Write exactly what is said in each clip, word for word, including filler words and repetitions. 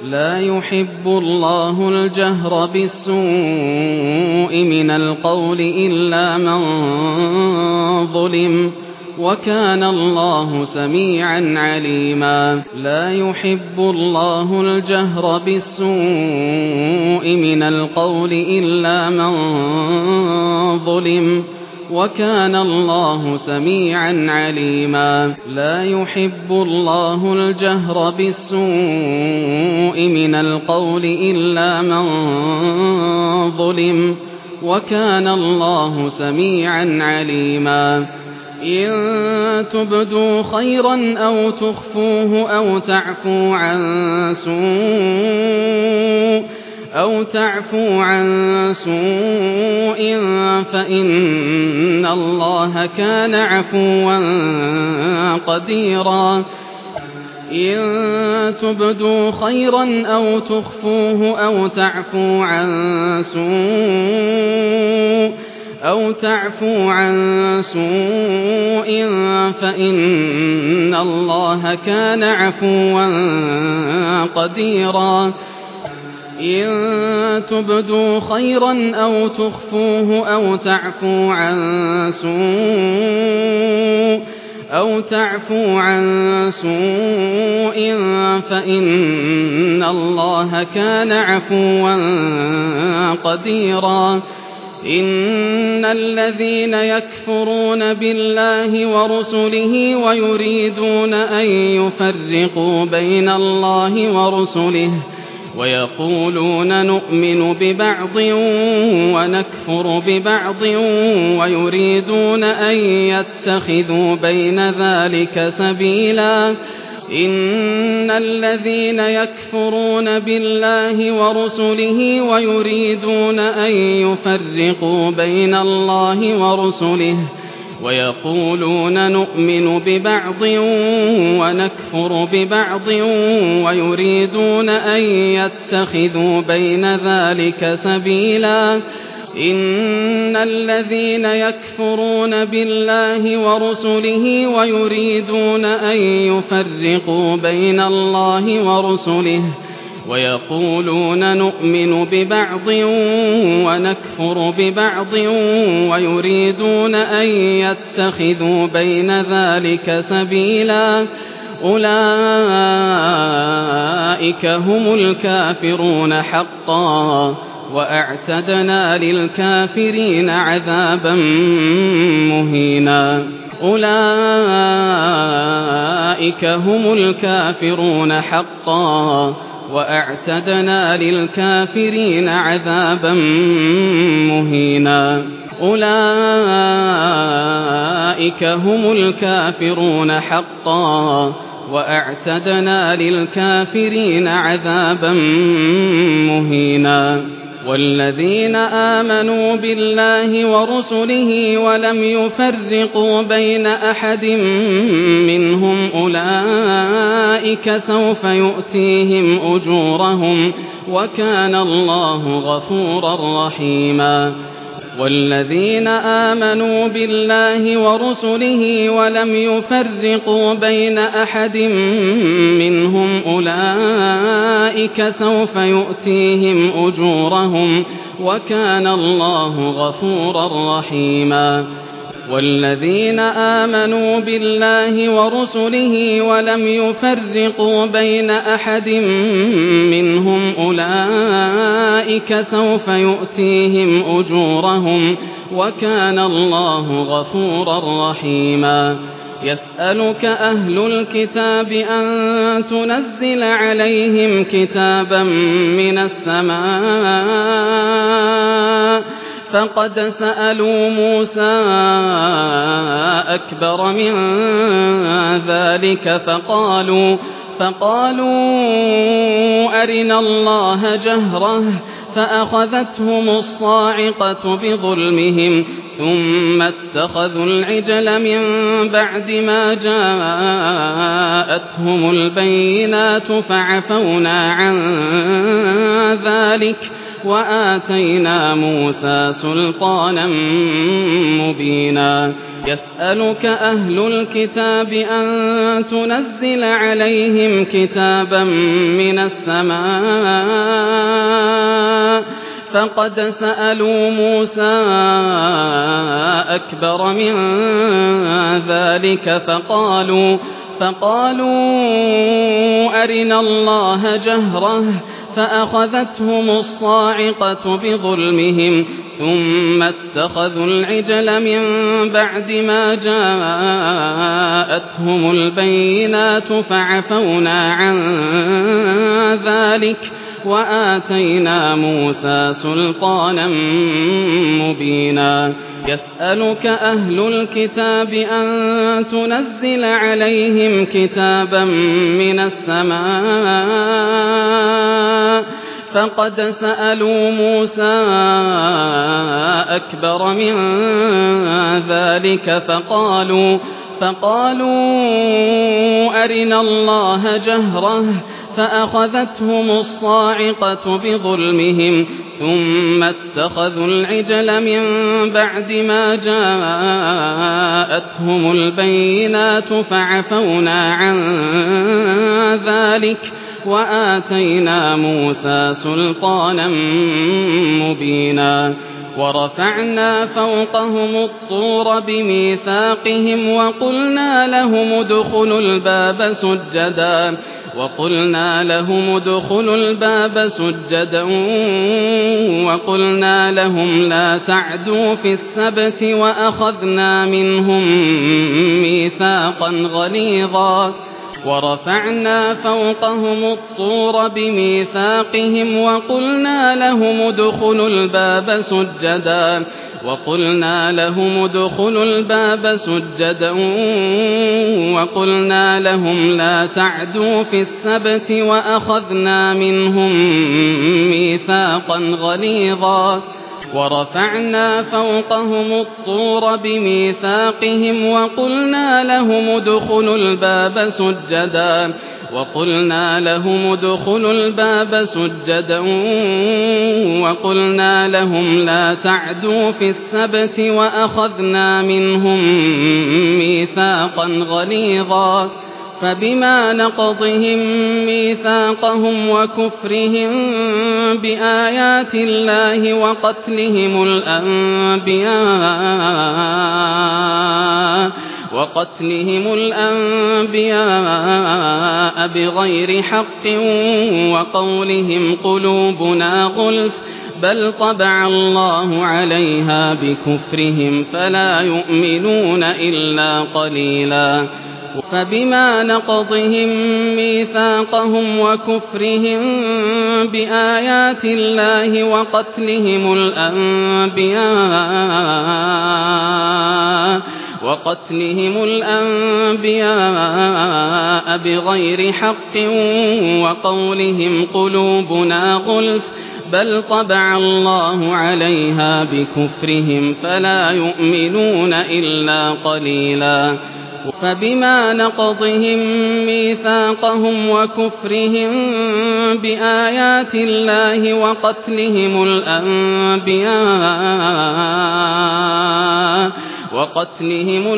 لا يحب الله الجهر بالسوء من القول إلا من ظلم وكان الله سميعا عليما لا يحب الله الجهر بالسوء من القول إلا من ظلم وكان الله سميعا عليما لا يحب الله الجهر بالسوء من القول إلا من ظلم وكان الله سميعا عليما إن تبدوا خيرا أو تخفوه أو تعفو عن سوء أو تعفو عن سوء فإن الله كان عفوا قديرا إن تبدوا خيرا أو تخفوه أو تعفو عن سوء أو تعفو عن سوء فإن الله كان عفوا قديرا إن تبدوا خيرا أو تخفوه أو تعفو عن سوء أو تعفو عن سوء فإن الله كان عفوا قديرا إن الذين يكفرون بالله ورسله ويريدون أن يفرقوا بين الله ورسله ويقولون نؤمن ببعض ونكفر ببعض ويريدون أن يتخذوا بين ذلك سبيلا إن الذين يكفرون بالله ورسله ويريدون أن يفرقوا بين الله ورسله ويقولون نؤمن ببعض ونكفر ببعض ويريدون أن يتخذوا بين ذلك سبيلا إن الذين يكفرون بالله ورسله ويريدون أن يفرقوا بين الله ورسله ويقولون نؤمن ببعض ونكفر ببعض ويريدون أن يتخذوا بين ذلك سبيلا أولئك هم الكافرون حقا وأعتدنا للكافرين عذابا مهينا أولئك هم الكافرون حقا وأعتدنا للكافرين عذابا مهينا أولئك هم الكافرون حقا وأعتدنا للكافرين عذابا مهينا والذين آمنوا بالله ورسله ولم يفرقوا بين أحد منهم أولئك سوف يؤتيهم أجورهم وكان الله غفورا رحيما والذين آمنوا بالله ورسله ولم يفرقوا بين أحد منهم أولئك سوف يؤتيهم أجورهم وكان الله غفورا رحيما والذين آمنوا بالله ورسله ولم يفرقوا بين أحد منهم أولئك سوف يؤتيهم أجورهم وكان الله غفورا رحيما يسألك أهل الكتاب أن تنزل عليهم كتابا من السماء فقد سألوا موسى أكبر من ذلك فقالوا فقالوا أرنا الله جهرة فأخذتهم الصاعقة بظلمهم ثم اتخذوا العجل من بعد ما جاءتهم البينات فعفونا عن ذلك وآتينا موسى سلطانا مبينا يسألك أهل الكتاب أن تنزل عليهم كتابا من السماء فقد سألوا موسى أكبر من ذلك فقالوا فقالوا أرنا الله جهرة فأخذتهم الصاعقة بظلمهم ثم اتخذوا العجل من بعد ما جاءتهم البينات فعفونا عن ذلك وآتينا موسى سلطانا مبينا يسألك أهل الكتاب أن تنزل عليهم كتابا من السماء فقد سألوا موسى أكبر من ذلك فقالوا فقالوا أرنا الله جهرة فأخذتهم الصاعقة بظلمهم ثم اتخذوا العجل من بعد ما جاءتهم البينات فعفونا عن ذلك وآتينا موسى سلطانا مبينا ورفعنا فوقهم الطور بميثاقهم وقلنا لهم ادخلوا الباب سجدا وقلنا لهم ادخلوا الباب سجدا وقلنا لهم لا تعدوا في السبت وأخذنا منهم ميثاقا غليظا ورفعنا فوقهم الطور بميثاقهم وقلنا لهم ادخلوا الباب سجدا وقلنا لهم ادخلوا الباب سجدا وقلنا لهم لا تعدوا في السبت وأخذنا منهم ميثاقا غليظا ورفعنا فوقهم الطور بميثاقهم وقلنا لهم ادخلوا الباب سجدا وقلنا لهم ادخلوا الباب سجدا وقلنا لهم لا تعدوا في السبت وأخذنا منهم ميثاقا غليظا فبما نقضهم ميثاقهم وكفرهم بآيات الله وقتلهم الأنبياء وقتلهم الأنبياء بغير حق وقولهم قلوبنا غلف بل طبع الله عليها بكفرهم فلا يؤمنون إلا قليلا فبما نقضهم ميثاقهم وكفرهم بآيات الله وقتلهم الأنبياء وقتلهم الأنبياء بغير حق وقولهم قلوبنا غلف بل طبع الله عليها بكفرهم فلا يؤمنون إلا قليلا فبما نقضهم ميثاقهم وكفرهم بآيات الله وقتلهم الأنبياء وقتلهم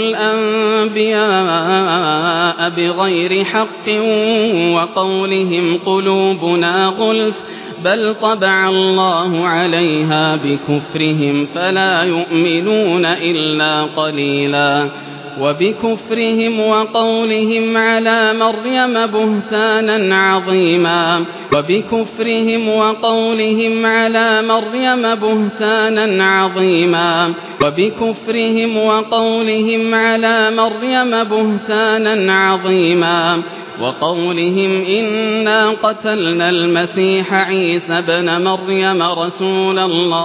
الأنبياء بغير حق وقولهم قلوبنا غلف بل طبع الله عليها بكفرهم فلا يؤمنون إلا قليلا وبكفرهم وقولهم على مريم بهتانا عظيما وبكفرهم وقولهم على مريم بهتانا عظيما وبكفرهم وقولهم على مريم بهتانا عظيما وقولهم إنا قتلنا المسيح عيسى ابن مريم رسول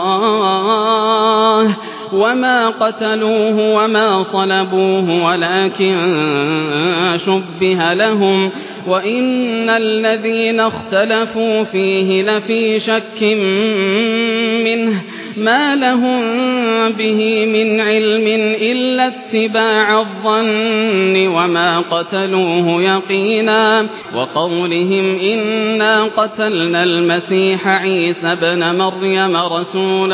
الله وما قتلوه وما صلبوه ولكن شبه لهم وإن الذين اختلفوا فيه لفي شك منه ما لهم به من علم إلا اتباع الظن وما قتلوه يقينا وقولهم إنا قتلنا المسيح عيسى ابن مريم رسول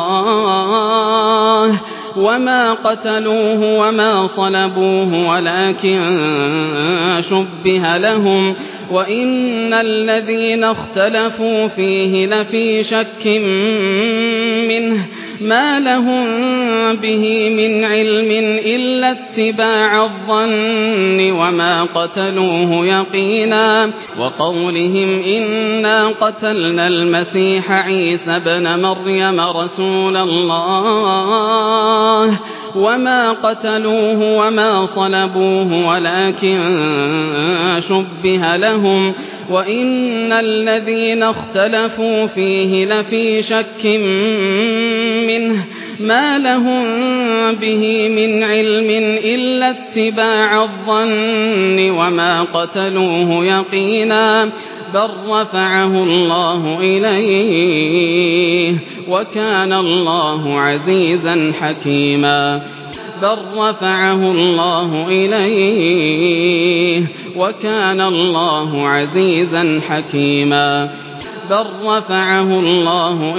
الله وما قتلوه وما صلبوه ولكن شبه لهم وإن الذين اختلفوا فيه لفي شك منه ما لهم به من علم إلا اتباع الظن وما قتلوه يقينا وقولهم إنا قتلنا المسيح عيسى ابن مريم رسول الله وما قتلوه وما صلبوه ولكن شبه لهم وإن الذين اختلفوا فيه لفي شك منه ما لهم به من علم إلا اتباع الظن وما قتلوه يقينا بل رفعه الله إليه وكان الله عزيزا حكيما بل رفعه الله إليه وكان الله عزيزا حكيما بل رفعه الله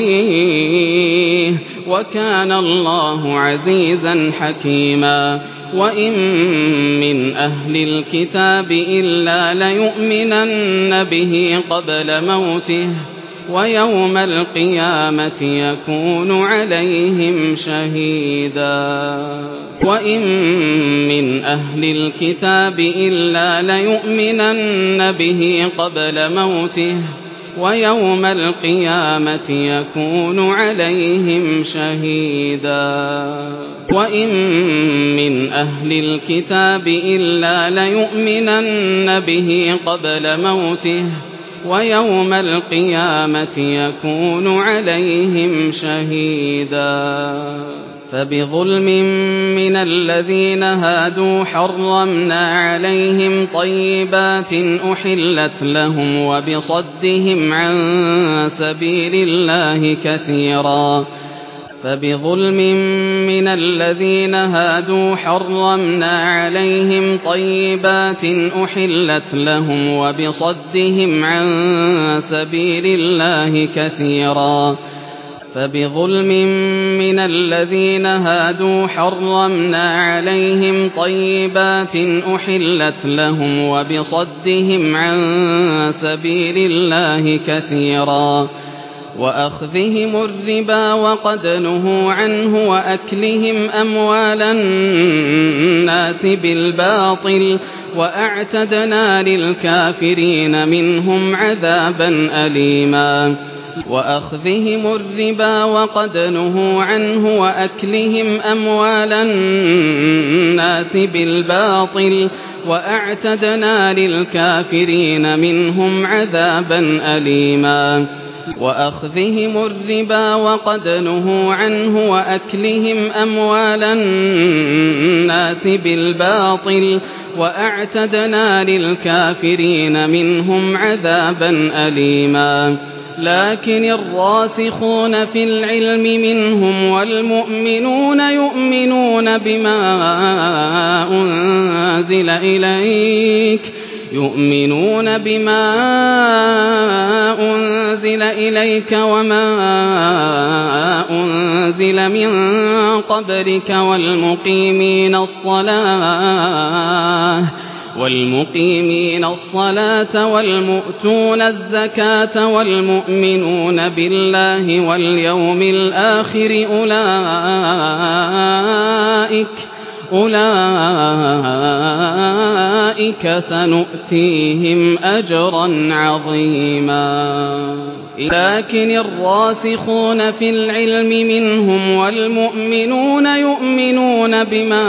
إليه وكان الله عزيزا حكيما وإن من أهل الكتاب إلا ليؤمنن به قبل موته ويوم القيامة يكون عليهم شهيدا وإن من أهل الكتاب إلا ليؤمنن به قبل موته ويوم القيامة يكون عليهم شهيدا وإن من أهل الكتاب إلا ليؤمنن به قبل موته ويوم القيامة يكون عليهم شهيدا فبظلم من الذين هادوا حرمنا عليهم طيبات أحلت لهم وبصدهم عن سبيل الله كثيرا فبظلم من الذين هادوا حرمنا عليهم طيبات أحلت لهم وبصدهم عن سبيل الله كثيرا فبظلم من الذين هادوا حرمنا عليهم طيبات أحلت لهم وبصدهم عن سبيل الله كثيرا وأخذهم الربا وقد نهوا عنه وأكلهم أموال الناس بالباطل وأعتدنا للكافرين منهم عذابا أليما وأخذهم الربا وقد نهوا عنه وأكلهم أموال الناس بالباطل وأعتدنا للكافرين منهم عذابا أليما وأخذهم الربا وقد نهوا عنه وأكلهم أموال الناس بالباطل وأعتدنا للكافرين منهم عذابا أليما لكن الراسخون في العلم منهم والمؤمنون يؤمنون بما أنزل إليك يؤمنون بما أنزل إليك وما أنزل من قبلك والمقيمين الصلاة والمقيمين الصلاة والمؤتون الزكاة والمؤمنون بالله واليوم الآخر أولئك أولئك سنؤتيهم أجرا عظيما لكن الراسخون في العلم منهم والمؤمنون يؤمنون بما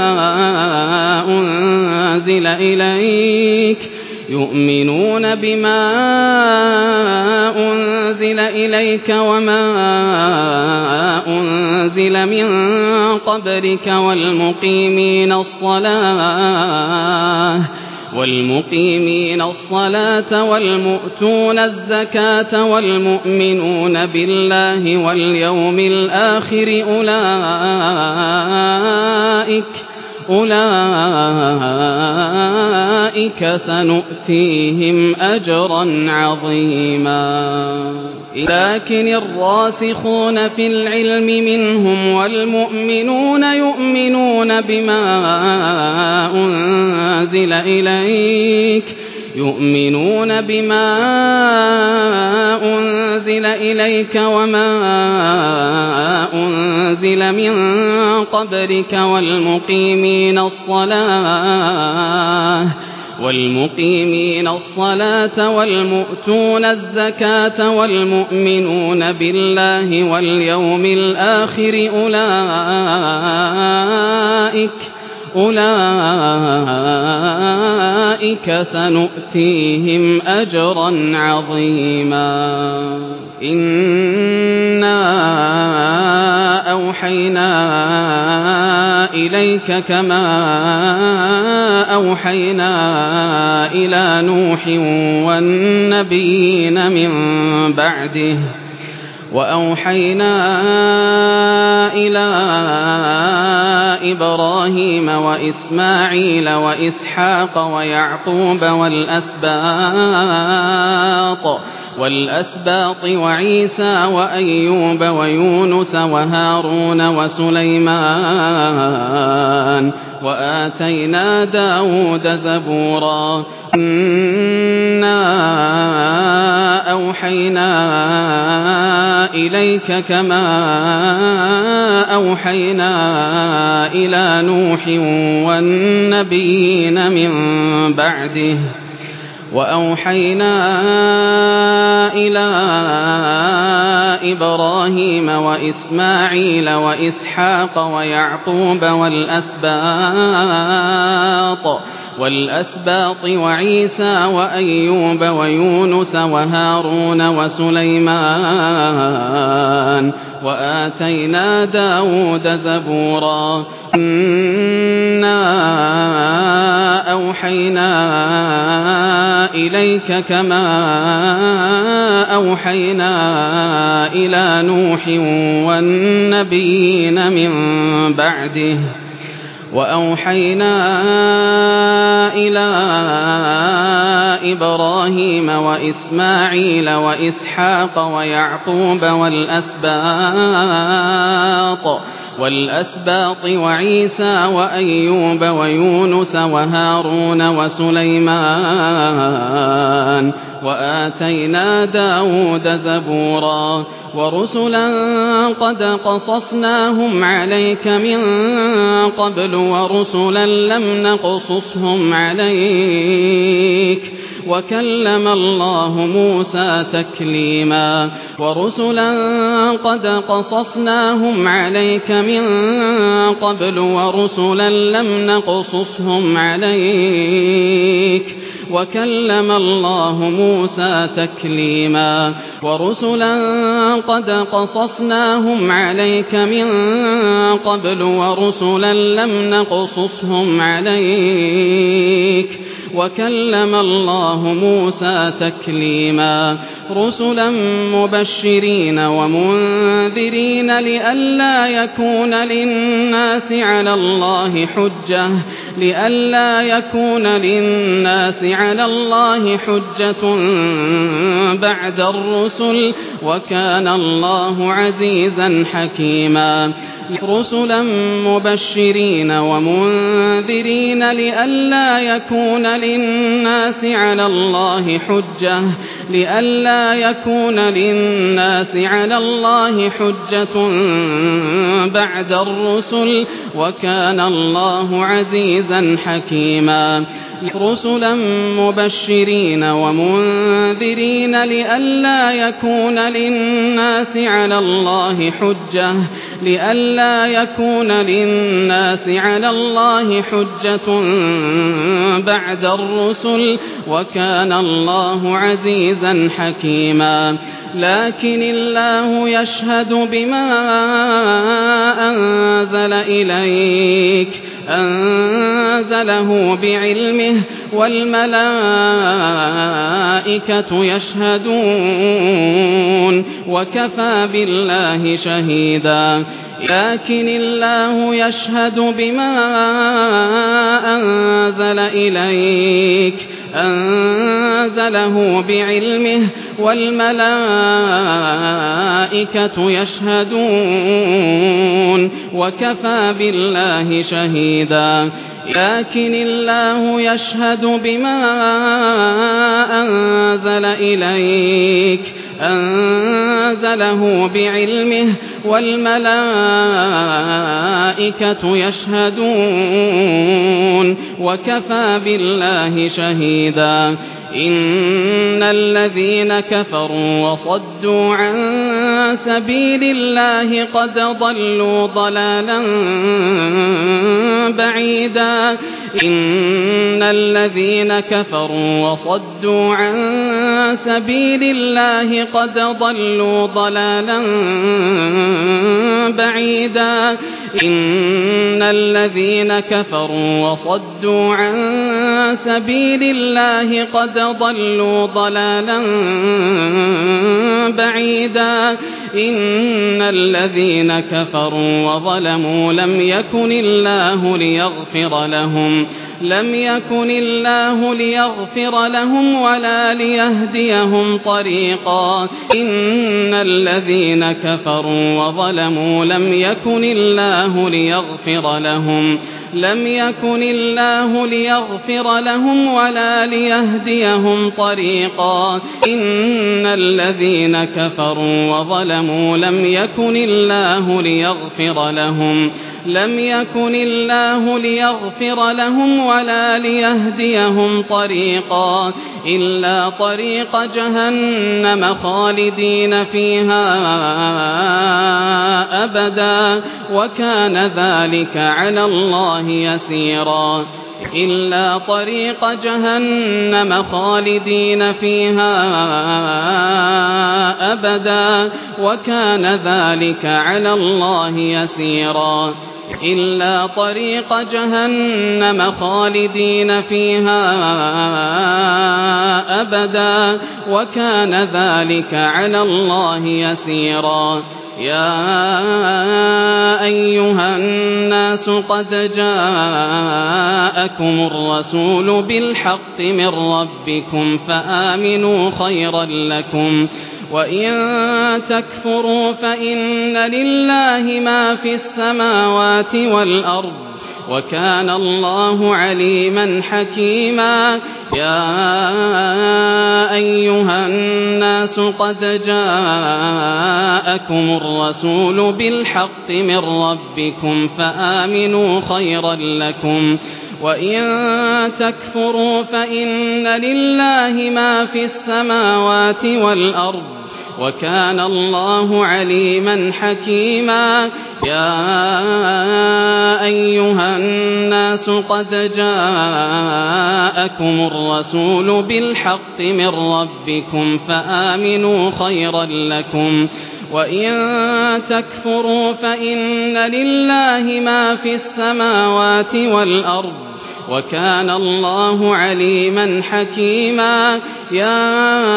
أنزل إليك يؤمنون بما أنزل إليك وما أنزل من قبلك والمقيمين الصلاة والمقيمين الصلاة والمؤتون الزكاة والمؤمنون بالله واليوم الآخر أولئك أولئك سنؤتيهم أجرا عظيما لكن الراسخون في العلم منهم والمؤمنون يؤمنون بما أنزل إليك يؤمنون بما أنزل إليك وما أنزل من قبلك والمقيمين الصلاة والمقيمين الصلاة والمؤتون الزكاة والمؤمنون بالله واليوم الآخر أولئك أولئك سنؤتيهم أجرا عظيما إنا أوحينا إليك كما أوحينا إلى نوح والنبيين من بعده وأوحينا إلى إبراهيم وإسماعيل وإسحاق ويعقوب والأسباط والأسباط وعيسى وأيوب ويونس وهارون وسليمان وآتينا داود زبورا إنا أوحينا إليك كما أوحينا إلى نوح والنبيين من بعده وأوحينا إلى إبراهيم وإسماعيل وإسحاق ويعقوب والأسباط والأسباط وعيسى وأيوب ويونس وهارون وسليمان وآتينا داود زبورا إنا أوحينا إليك كما أوحينا إلى نوح والنبيين من بعده وأوحينا إلى إبراهيم وإسماعيل وإسحاق ويعقوب والأسباط والأسباط وعيسى وأيوب ويونس وهارون وسليمان وآتينا داود زبورا ورسلا قد قصصناهم عليك من قبل ورسلا لم نقصصهم عليك وكلم الله موسى تكليما ورسلا قد قصصناهم عليك من قبل ورسلا لم نقصصهم عليك وكلم الله موسى تكليما ورسلا قد قصصناهم عليك من قبل ورسلا لم نقصصهم عليك وكلم الله موسى تكليما رسلا مبشرين ومنذرين لئلا يكون للناس على الله حجة لئلا يكون للناس على الله حجة بعد الرسل وكان الله عزيزا حكيما رسلا مبشرين ومنذرين لئلا يكون للناس على الله حجة لئلا يكون للناس على الله حجة بعد الرسل وكان الله عزيزا حكيما رسلا مبشرين ومنذرين لئلا يكون للناس على الله حجة لئلا يكون للناس على الله حجة بعد الرسل وكان الله عزيزا حكيما لكن الله يشهد بما أنزل إليك أنزله بعلمه والملائكة يشهدون وكفى بالله شهيدا لكن الله يشهد بما أنزل إليك أنزله بعلمه والملائكة يشهدون وكفى بالله شهيدا لكن الله يشهد بما أنزل إليك أنزله بعلمه والملائكة يشهدون وكفى بالله شهيدا إن الذين كفروا وصدوا عن سبيل الله قد ضلوا ضلالا بعيدا إن الذين كفروا وصدوا عن سبيل الله قد ضلوا ضلالا بعيدا إن الذين كفروا وصدوا عن سبيل الله قد ضلوا ضلالا بعيدا إن الذين كفروا وظلموا لم يكن الله ليغفر لهم لم يكن الله ليغفر لهم ولا ليهديهم طريقا إن الذين كفروا وظلموا لم يكن الله ليغفر لهم لم يكن الله ليغفر لهم ولا ليهديهم طريقا إن الذين كفروا وظلموا لم يكن الله ليغفر لهم لم يكن الله ليغفر لهم ولا ليهديهم طريقا إلا طريق جهنم خالدين فيها أبدا وكان ذلك على الله يسيرا إلا طريق جهنم خالدين فيها أبدا وكان ذلك على الله يسيرا إلا طريق جهنم خالدين فيها أبدا وكان ذلك على الله يسيرا يا أيها الناس قد جاءكم الرسول بالحق من ربكم فآمنوا خيرا لكم وإن تكفروا فإن لله ما في السماوات والأرض وكان الله عليما حكيما يا أيها الناس قد جاءكم الرسول بالحق من ربكم فآمنوا خيرا لكم وإن تكفروا فإن لله ما في السماوات والأرض وكان الله عليما حكيما يا أيها الناس قد جاءكم الرسول بالحق من ربكم فآمنوا خيرا لكم وإن تكفروا فإن لله ما في السماوات والأرض وكان الله عليما حكيما يا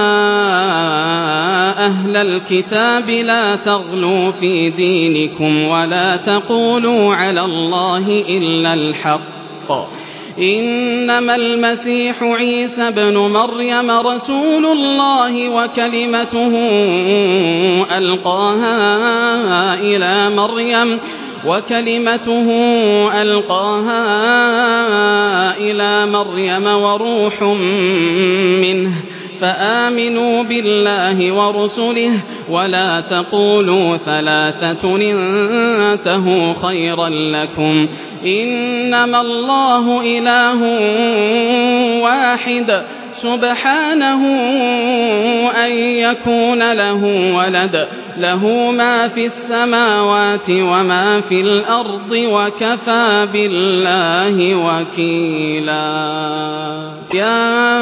أهل الكتاب لا تغلوا في دينكم ولا تقولوا على الله إلا الحق إنما المسيح عيسى ابن مريم رسول الله وكلمته ألقاها إلى مريم وكلمته ألقاها إلى مريم وروح منه فآمنوا بالله ورسله ولا تقولوا ثلاثة انتهوا خيرا لكم إنما الله إله واحد سبحانه أن يكون له ولد له ما في السماوات وما في الأرض وكفى بالله وكيلا يا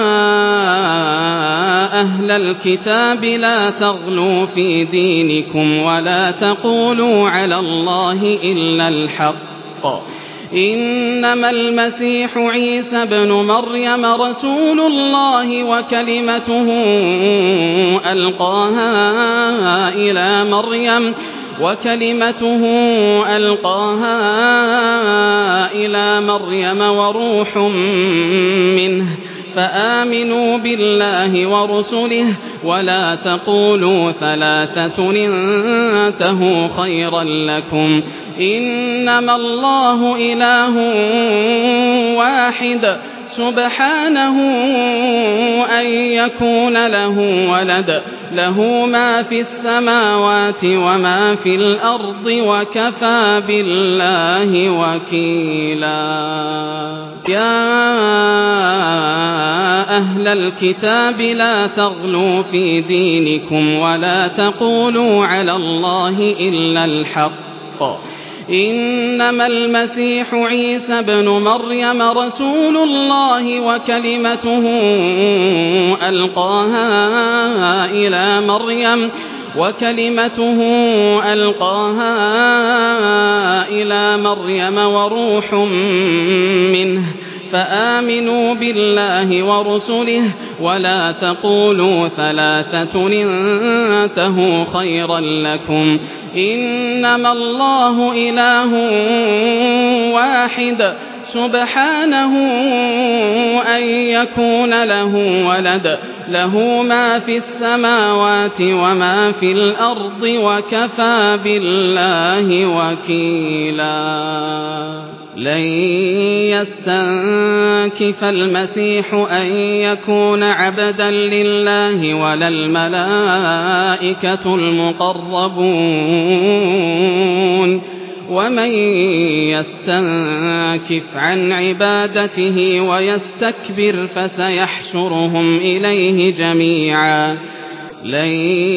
أهل الكتاب لا تغلوا في دينكم ولا تقولوا على الله إلا الحق إنما المسيح عيسى ابن مريم رسول الله وكلمته ألقاها إلى مريم وكلمته ألقاها إلى مريم وروح منه فآمنوا بالله ورسله ولا تقولوا ثلاثة انتهوا خيرا لكم إنما الله إله واحد سبحانه أن يكون له ولد له ما في السماوات وما في الأرض وكفى بالله وكيلا يا أهل الكتاب لا تغلوا في دينكم ولا تقولوا على الله إلا الحق إنما المسيح عيسى ابن مريم رسول الله وكلمته ألقاها إلى مريم وكلمته ألقاها إلى مريم وروح منه فآمنوا بالله ورسله ولا تقولوا ثلاثة انتهوا خيرا لكم إنما الله إله واحد سبحانه أن يكون له ولد له ما في السماوات وما في الأرض وكفى بالله وكيلا لن يستنكف المسيح أن يكون عبدا لله ولا الملائكة المقربون ومن يستنكف عن عبادته ويستكبر فسيحشرهم إليه جميعا لن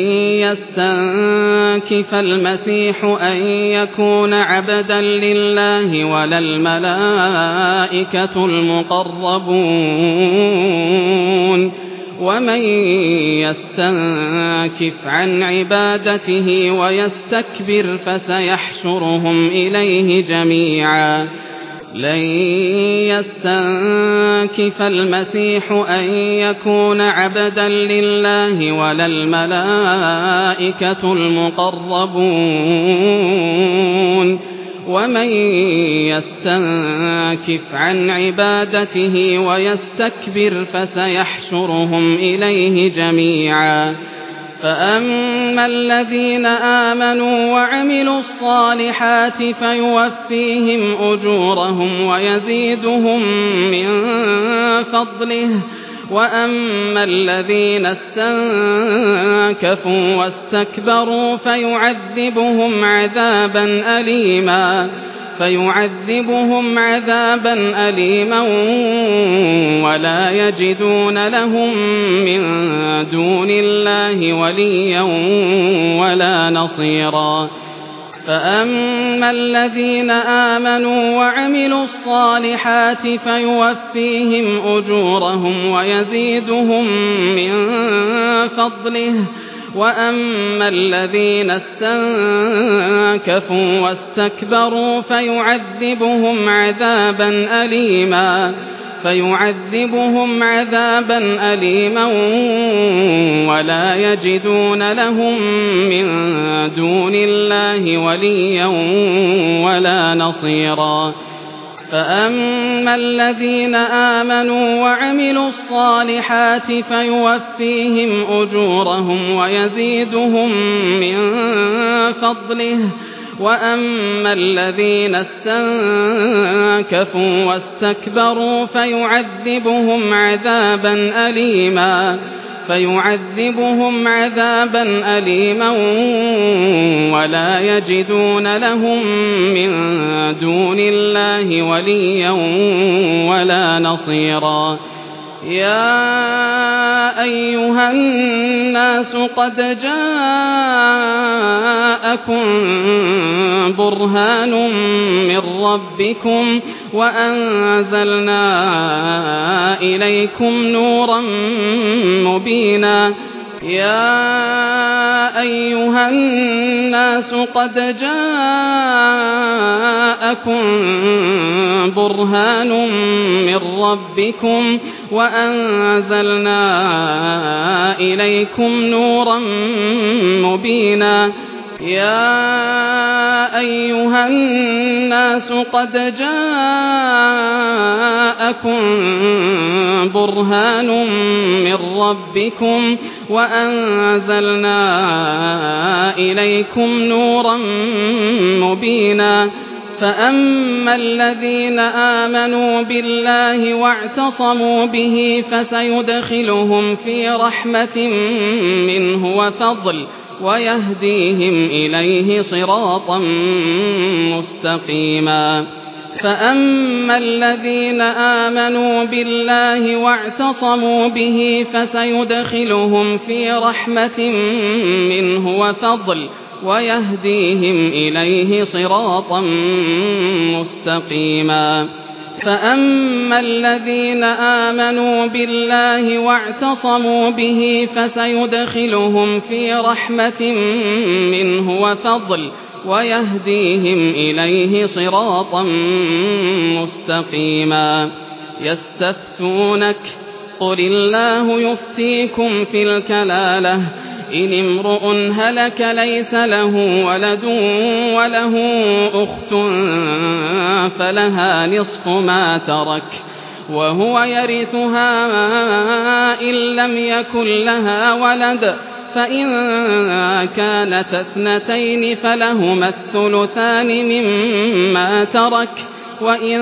يستنكف المسيح أن يكون عبدا لله ولا الملائكة المقربون ومن يستنكف عن عبادته ويستكبر فسيحشرهم إليه جميعا لن يستنكف المسيح أن يكون عبدا لله ولا الملائكة المقربون ومن يستنكف عن عبادته ويستكبر فسيحشرهم إليه جميعا فأما الذين آمنوا وعملوا الصالحات فيوفيهم أجورهم ويزيدهم من فضله وأما الذين استنكفوا واستكبروا فيعذبهم عذابا أليما فيعذبهم عذابا أليما ولا يجدون لهم من دون الله وليا ولا نصيرا فأما الذين آمنوا وعملوا الصالحات فيوفيهم أجورهم ويزيدهم من فضله وأما الذين استنكفوا واستكبروا فيعذبهم عذابا أليما فيعذبهم عذابا أليما ولا يجدون لهم من دون الله وليا ولا نصيرا فأما الذين آمنوا وعملوا الصالحات فيوفيهم أجورهم ويزيدهم من فضله وأما الذين استنكفوا واستكبروا فيعذبهم عذابا أليما فيعذبهم عذابا أليما ولا يجدون لهم من دون الله وليا ولا نصيرا يا أيها الناس قد جاءكم برهان من ربكم وأنزلنا إليكم نورا مبينا يا أيها الناس قد جاءكم برهان من ربكم وأنزلنا إليكم نورا مبينا يا أيها الناس قد جاءكم برهان من ربكم وأنزلنا إليكم نورا مبينا فأما الذين آمنوا بالله واعتصموا به فسيدخلهم في رحمة منه وفضل ويهديهم إليه صراطا مستقيما فأما الذين آمنوا بالله واعتصموا به فسيدخلهم في رحمة منه وفضل ويهديهم إليه صراطا مستقيما فأما الذين آمنوا بالله واعتصموا به فسيدخلهم في رحمة منه وفضل ويهديهم إليه صراطا مستقيما يستفتونك قل الله يفتيكم في الكلالة إن امرؤ هلك ليس له ولد وله أخت فلها نصف ما ترك وهو يرثها إن لم يكن لها ولد فإن كانت اثنتين فلهما الثلثان مما ترك وإن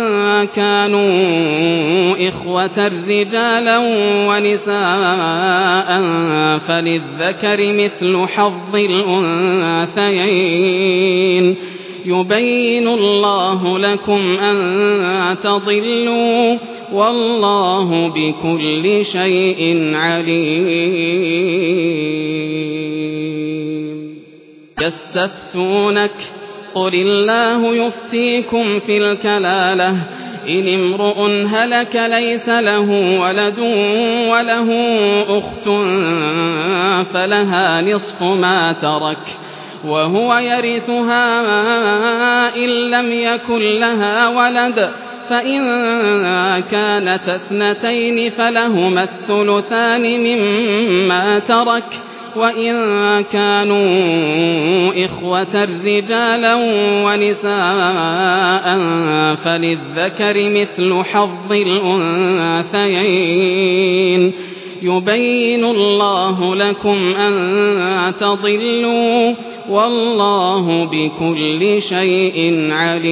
كانوا إخوة رجالا ونساء فللذكر مثل حظ الأنثيين يبين الله لكم أن تضلوا والله بكل شيء عليم يستفتونك قل الله يفتيكم في الكلالة إن امرؤ هلك ليس له ولد وله أخت فلها نصف ما ترك وهو يرثها إن لم يكن لها ولد فإن كانت اثنتين فلهما الثلثان مما ترك وإن كانوا إخوة رجالا ونساء فللذكر مثل حظ الأنثيين يبين الله لكم أن تضلوا والله بكل شيء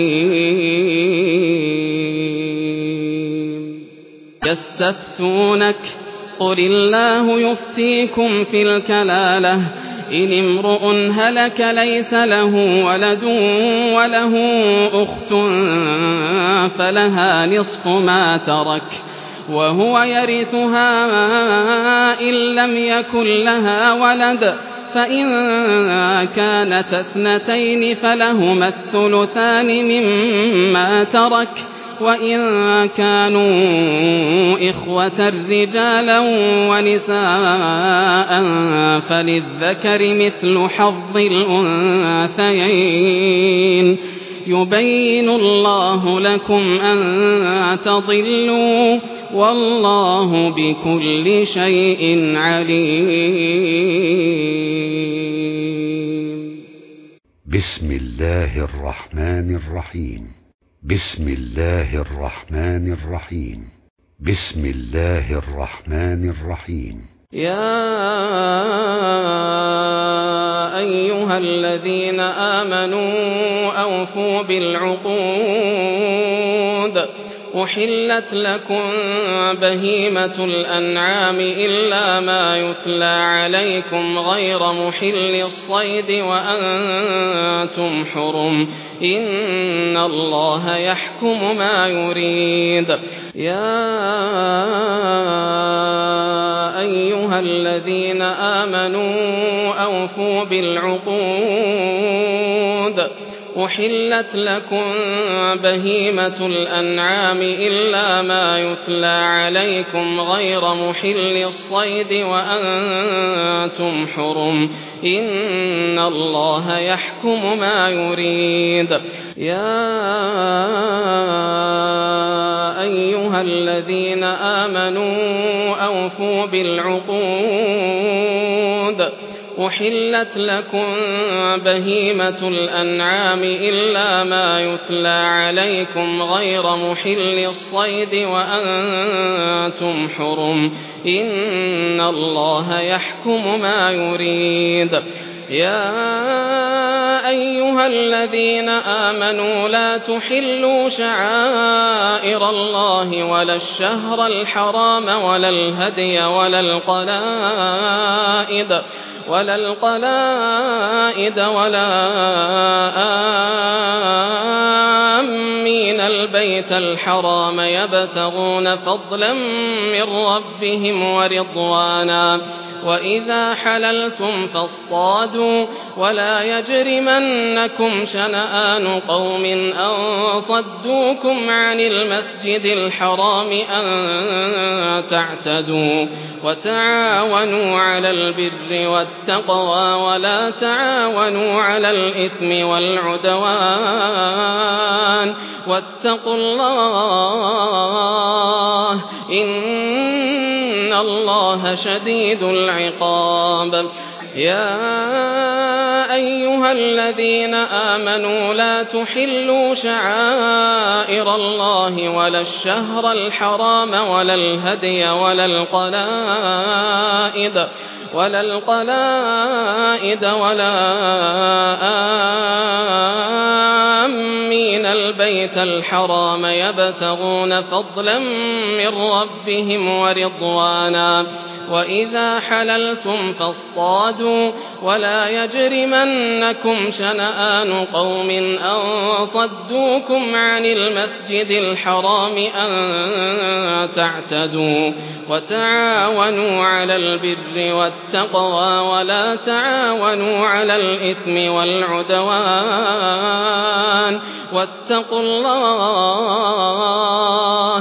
عليم يستفتونك قل الله يفتيكم في الكلالة إن امرؤ هلك ليس له ولد وله أخت فلها نصف ما ترك وهو يرثها إن لم يكن لها ولد فإن كانت اثنتين فلهما الثلثان مما ترك وإن كانوا إخوة رجالا ونساء فللذكر مثل حظ الأنثيين يبين الله لكم أن تضلوا والله بكل شيء عليم بسم الله الرحمن الرحيم بسم الله الرحمن الرحيم بسم الله الرحمن الرحيم يا أيها الذين آمنوا أوفوا بالعقود أحلت لكم بهيمة الأنعام إلا ما يتلى عليكم غير محل الصيد وأنتم حرم إن الله يحكم ما يريد يا أيها الذين آمنوا أوفوا بالعقود أحلت لكم بهيمة الأنعام إلا ما يتلى عليكم غير محل الصيد وأنتم حرم إن الله يحكم ما يريد يا أيها الذين آمنوا أوفوا بالعقود أحلت لكم بهيمة الأنعام إلا ما يتلى عليكم غير محل الصيد وأنتم حرم إن الله يحكم ما يريد يا أيها الذين آمنوا لا تحلوا شعائر الله ولا الشهر الحرام ولا الهدي ولا القلائد ولا القلائد ولا آمين البيت الحرام يبتغون فضلا من ربهم ورضوانا وإذا حللتم فاصطادوا ولا يجرمنكم شنآن قوم أن صدوكم عن المسجد الحرام أن تعتدوا وتعاونوا على البر والتقوى ولا تعاونوا على الإثم والعدوان واتقوا الله إن الله شديد العقاب يا أيها الذين آمنوا لا تحلوا شعائر الله ولا الشهر الحرام ولا الهدي ولا القلائد ولا القلائد ولا آمين البيت الحرام يبتغون فضلا من ربهم ورضوانا وإذا حللتم فاصطادوا ولا يجرمنكم شنآن قوم أن صدوكم عن المسجد الحرام أن تعتدوا وتعاونوا على البر والتقوى ولا تعاونوا على الإثم والعدوان واتقوا الله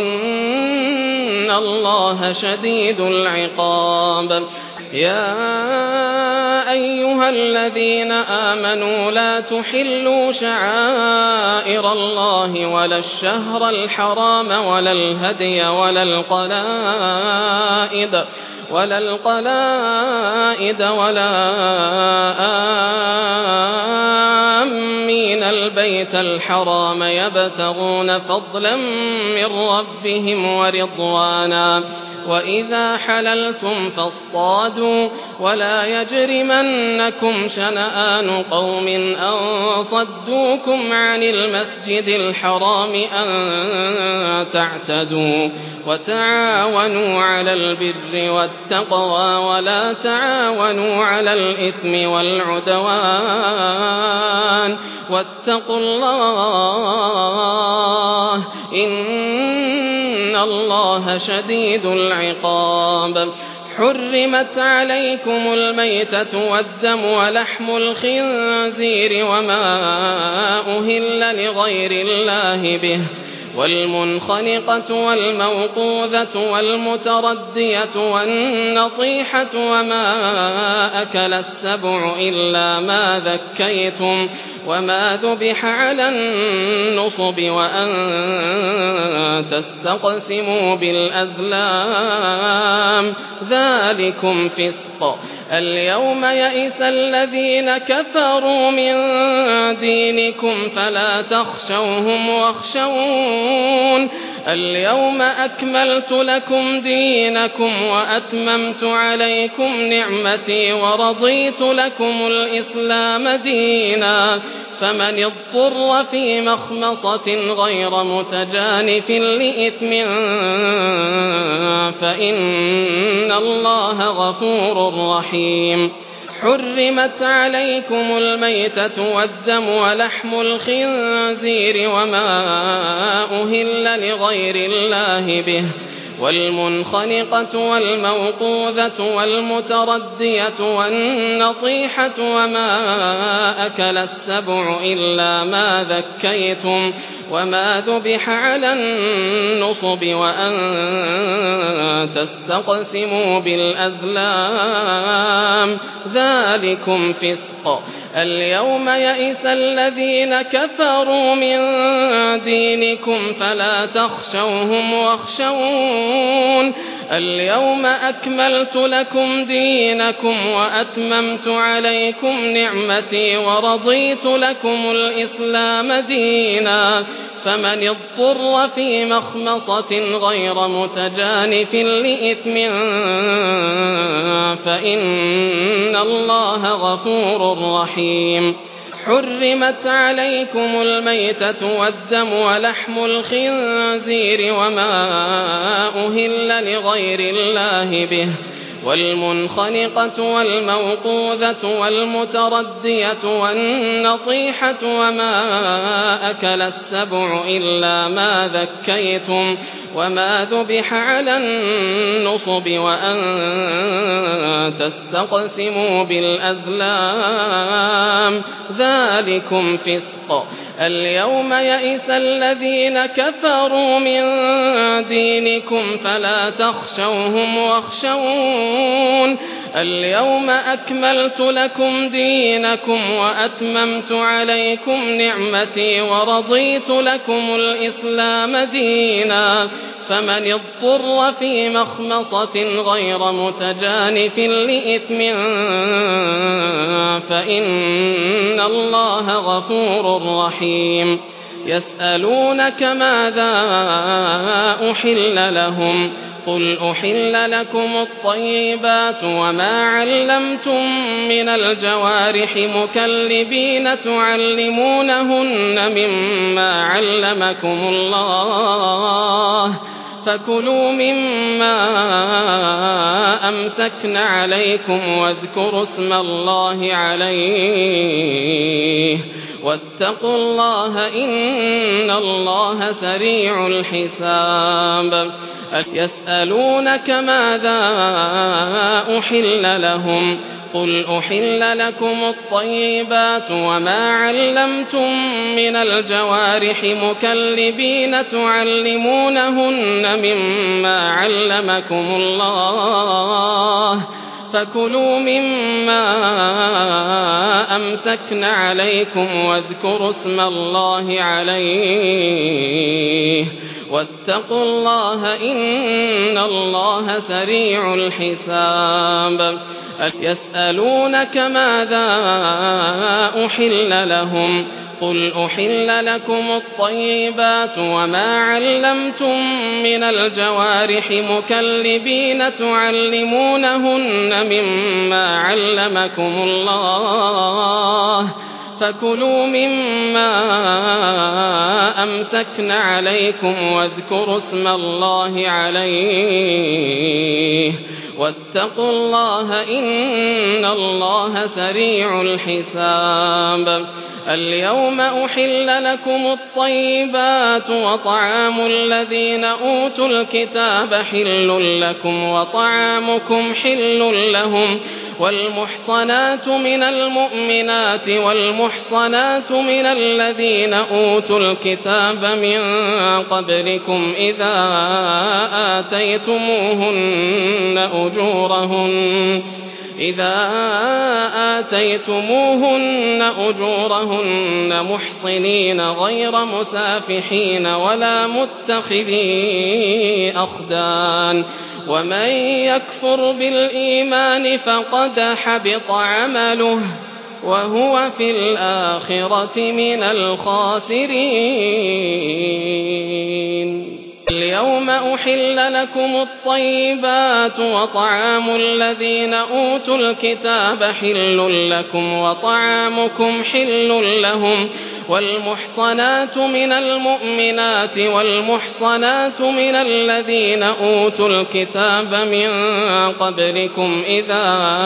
إن الله شديد العقاب يا أيها الذين آمنوا لا تحلوا شعائر الله ولا الشهر الحرام ولا الهدي ولا القلائد ولا القلائد ولا آمين البيت الحرام يبتغون فضلا من ربهم ورضوانا وإذا حللتم فاصطادوا ولا يجرمنكم شنآن قوم أن صدوكم عن المسجد الحرام أن تعتدوا وتعاونوا على البر والتقوى ولا تعاونوا على الإثم والعدوان واتقوا الله إن الله شديد العقاب حرمت عليكم الميتة والدم ولحم الخنزير وما أهل لغير الله به والمنخنقة والموقوذة والمتردية والنطيحة وما أكل السبع إلا ما ذكيتم وما ذبح على النصب وأن تستقسموا بالأزلام ذلكم فسق اليوم يئس الذين كفروا من دينكم فلا تخشوهم واخشون اليوم أكملت لكم دينكم وأتممت عليكم نعمتي ورضيت لكم الإسلام دينا فمن اضطر في مخمصة غير متجانف لإثم فإن الله غفور رحيم حرمت عليكم الميتة والدم ولحم الخنزير وما أهل لغير الله به والمنخنقة والموقوذة والمتردية والنطيحة وما أكل السبع إلا ما ذكيتم وما ذبح على النصب وأن تستقسموا بالأزلام ذلكم فسق اليوم يئس الذين كفروا من دينكم فلا تخشوهم واخشون اليوم أكملت لكم دينكم وأتممت عليكم نعمتي ورضيت لكم الإسلام دينا فمن اضطر في مخمصة غير متجانف لإثم فإن الله غفور رحيم حرمت عليكم الميتة والدم ولحم الخنزير وما أهل لغير الله به والمنخنقة والموقوذة والمتردية والنطيحة وما أكل السبع إلا ما ذكيتم وما ذبح على النصب وأن تستقسموا بالأزلام ذلكم فسق اليوم يئس الذين كفروا من دينكم فلا تخشوهم واخشون اليوم أكملت لكم دينكم وأتممت عليكم نعمتي ورضيت لكم الإسلام دينا فمن اضطر في مخمصة غير متجانف لإثم فإن الله غفور رحيم يسألونك ماذا أحل لهم قل أحل لكم الطيبات وما علمتم من الجوارح مكلبين تعلمونهن مما علمكم الله فكلوا مما أمسكن عليكم واذكروا اسم الله عليه واتقوا الله إن الله سريع الحساب يسألونك ماذا أحل لهم قل أحل لكم الطيبات وما علمتم من الجوارح مكلبين تعلمونهن مما علمكم الله فكلوا مما أمسكن عليكم واذكروا اسم الله عليه واتقوا الله إن الله سريع الحساب يسألونك ماذا أحل لهم قل أحل لكم الطيبات وما علمتم من الجوارح مكلبين تعلمونهن مما علمكم الله فكلوا مما أمسكن عليكم واذكروا اسم الله عليه واتقوا الله إن الله سريع الحساب اليوم أحل لكم الطيبات وطعام الذين أوتوا الكتاب حل لكم وطعامكم حل لهم والمحصنات من المؤمنات والمحصنات من الذين أوتوا الكتاب من قبلكم إذا آتيتموهن أجورهن إذا آتيتموهن أجورهن محصنين غير مسافحين ولا متخذي أخدان ومن يكفر بالإيمان فقد حبط عمله وهو في الآخرة من الخاسرين. اليوم أحل لكم الطيبات وطعام الذين أوتوا الكتاب حل لكم وطعامكم حل لهم والمحصنات من المؤمنات والمحصنات من الذين أوتوا الكتاب من قبلكم إذا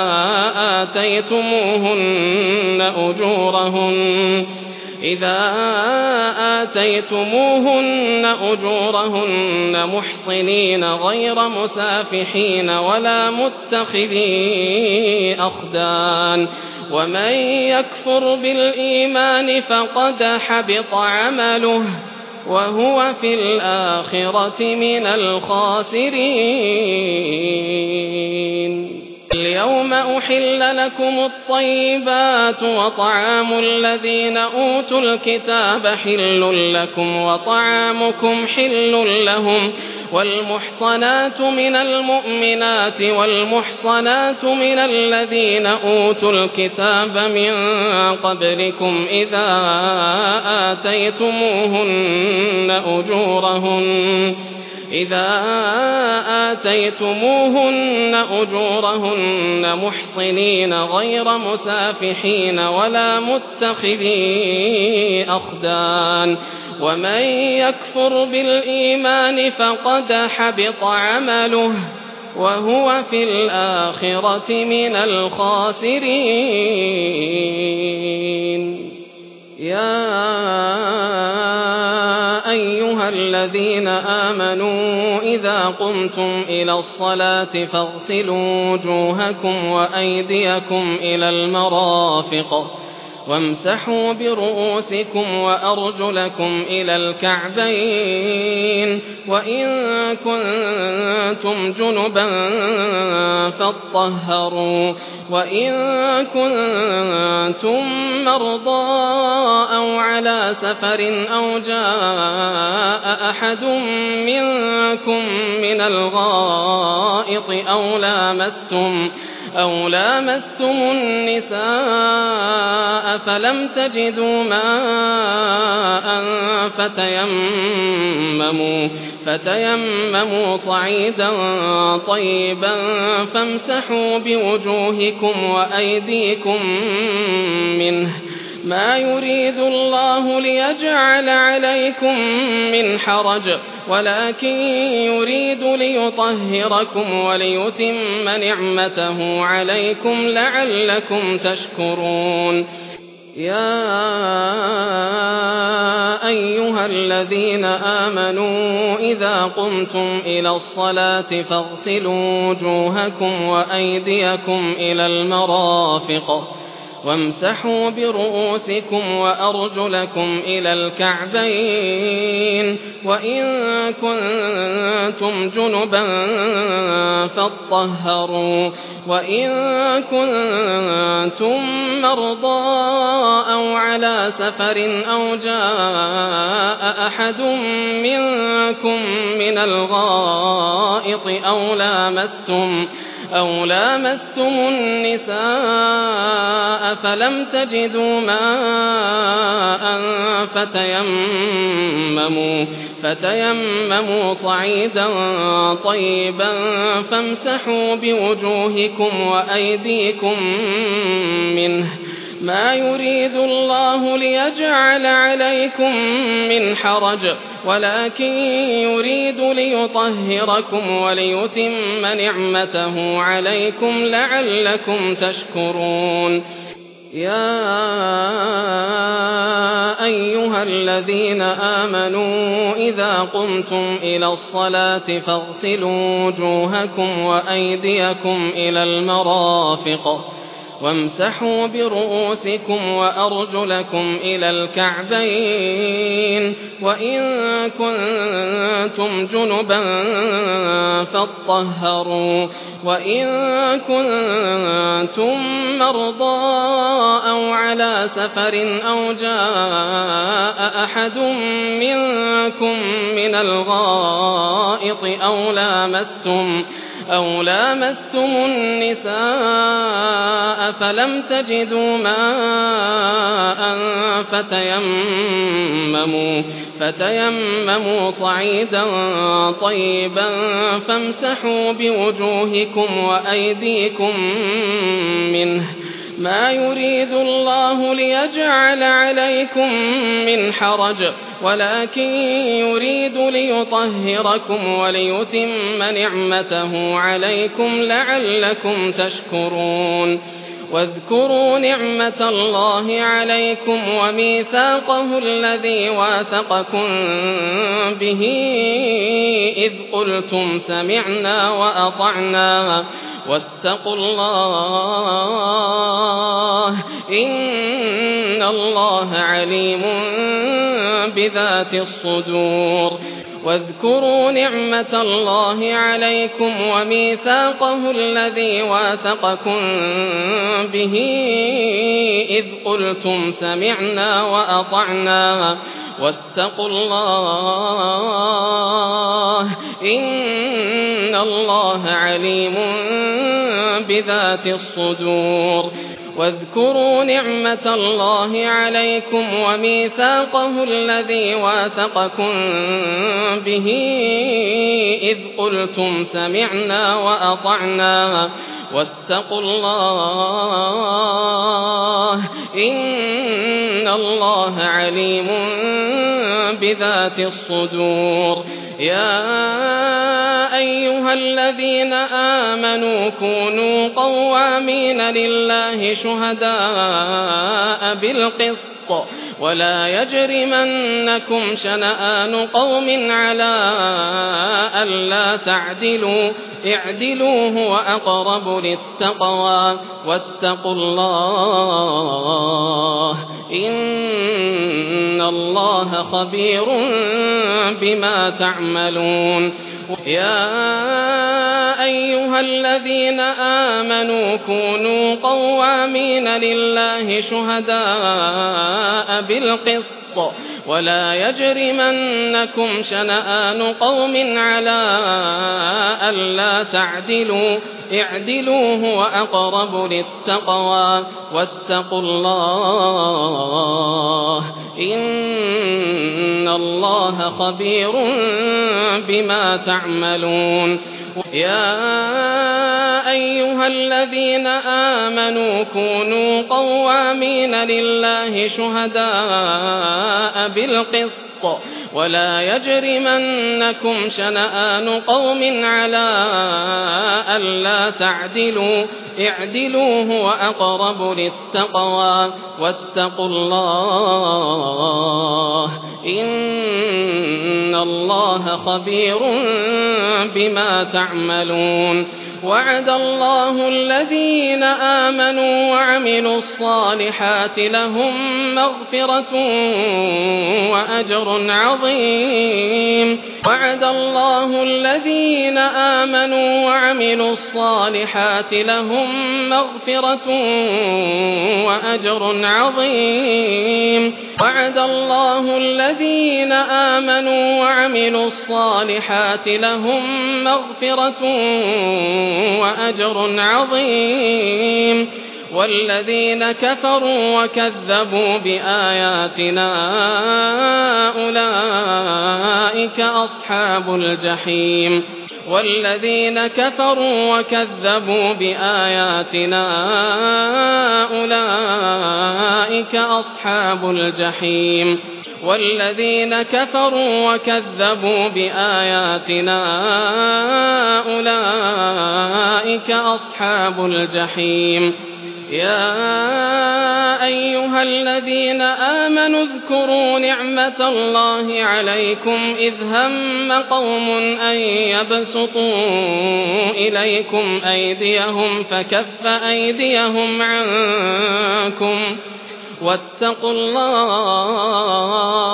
آتيتموهن أجورهن إذا آتيتموهن أجورهن محصنين غير مسافحين ولا متخذي أخدان ومن يكفر بالإيمان فقد حبط عمله وهو في الآخرة من الخاسرين. اليوم أحل لكم الطيبات وطعام الذين أوتوا الكتاب حل لكم وطعامكم حل لهم والمحصنات من المؤمنات والمحصنات من الذين أوتوا الكتاب من قبلكم إذا آتيتموهن أجورهن إذا آتيتموهن أجورهن محصنين غير مسافحين ولا متخذي أخدان ومن يكفر بالإيمان فقد حبط عمله وهو في الآخرة من الخاسرين. يا أيها الذين آمنوا إذا قمتم إلى الصلاة فاغسلوا وجوهكم وأيديكم إلى المرافق وامسحوا برؤوسكم وأرجلكم إلى الكعبين وإن كنتم جنبا فاطهروا وإن كنتم مرضى أو على سفر أو جاء أحد منكم من الغائط أو لامستم أو لامستم النساء فلم تجدوا ماء فتيمموا, فتيمموا صعيدا طيبا فامسحوا بوجوهكم وأيديكم منه ما يريد الله ليجعل عليكم من حرج ولكن يريد ليطهركم وليتم نعمته عليكم لعلكم تشكرون. يا أيها الذين آمنوا إذا قمتم إلى الصلاة فاغسلوا وجوهكم وأيديكم إلى المرافق وامسحوا برؤوسكم وأرجلكم إلى الكعبين وإن كنتم جنبا فاطهروا وإن كنتم مرضى أو على سفر أو جاء أحد منكم من الغائط أو لامستم أو لامستم النساء فلم تجدوا ماء فتيمموا, فتيمموا صعيدا طيبا فامسحوا بوجوهكم وأيديكم منه ما يريد الله ليجعل عليكم من حرج ولكن يريد ليطهركم وليتم نعمته عليكم لعلكم تشكرون. يا أيها الذين آمنوا إذا قمتم إلى الصلاة فاغسلوا وجوهكم وأيديكم إلى المرافق وامسحوا برؤوسكم وأرجلكم إلى الكعبين وإن كنتم جنبا فاطهروا وإن كنتم مرضى أو على سفر أو جاء أحد منكم من الغائط أو لامستم أو لامستم النساء فلم تجدوا ماء فتيمموا, فتيمموا صعيدا طيبا فامسحوا بوجوهكم وأيديكم منه, ما يريد الله ليجعل عليكم من حرج ولكن يريد ليطهركم وليتم نعمته عليكم لعلكم تشكرون. واذكروا نعمة الله عليكم وميثاقه الذي واثقكم به إذ قلتم سمعنا وأطعنا واتقوا الله إن الله عليم بذات الصدور. واذكروا نعمة الله عليكم وميثاقه الذي واثقكم به إذ قلتم سمعنا وأطعنا واتقوا الله إن الله عليم بذات الصدور. واذكروا نعمة الله عليكم وميثاقه الذي واثقكم به إذ قلتم سمعنا وأطعنا واتقوا الله إن الله عليم بذات الصدور. يا أيها الذين آمنوا كونوا قوامين لله شهداء بالقسط ولا يجرمنكم شنآن قوم على ألا تعدلوا اعدلوا هو أقرب للتقوى واتقوا الله إن الله خبير بما تعملون. يا أيها الذين آمنوا كونوا قوامين لله شهداء بالقسط ولا يجرمنكم شنآن قوم على ألا تعدلوا اعدلوا هو أقرب للتقوى واتقوا الله إن الله خبير بما تعملون. يا أيها الذين آمنوا كونوا قوامين لله شهداء بالقسط ولا يجرمنكم شنآن قوم على ألا تعدلوا اعدلوا هو أقرب للتقوى واتقوا الله إن الله خبير بما تعملون. وعد الله الذين آمنوا وعملوا الصالحات لهم مغفرة وأجر عظيم. وعد الله الذين آمنوا وعملوا الصالحات لهم مغفرة وأجر عظيم. وعد الله الذين آمنوا وعملوا الصالحات لهم مغفرة وأجر عظيم. والذين كفروا وكذبوا بآياتنا أولئك أصحاب الجحيم. والذين كفروا وكذبوا بآياتنا أولئك أصحاب الجحيم. والذين كفروا وكذبوا بآياتنا أولئك أصحاب الجحيم. يا أيها الذين آمنوا اذكروا نعمة الله عليكم إذ هم قوم أن يبسطوا إليكم أيديهم فكف أيديهم عنكم واتقوا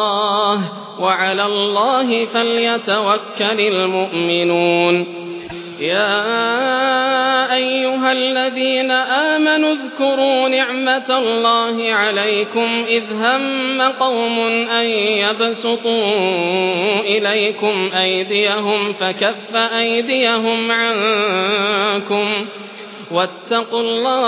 الله وعلى الله فليتوكل المؤمنون. يا أيها الذين آمنوا اذكروا نعمة الله عليكم إذ هم قوم أن يبسطوا إليكم أيديهم فكف أيديهم عنكم واتقوا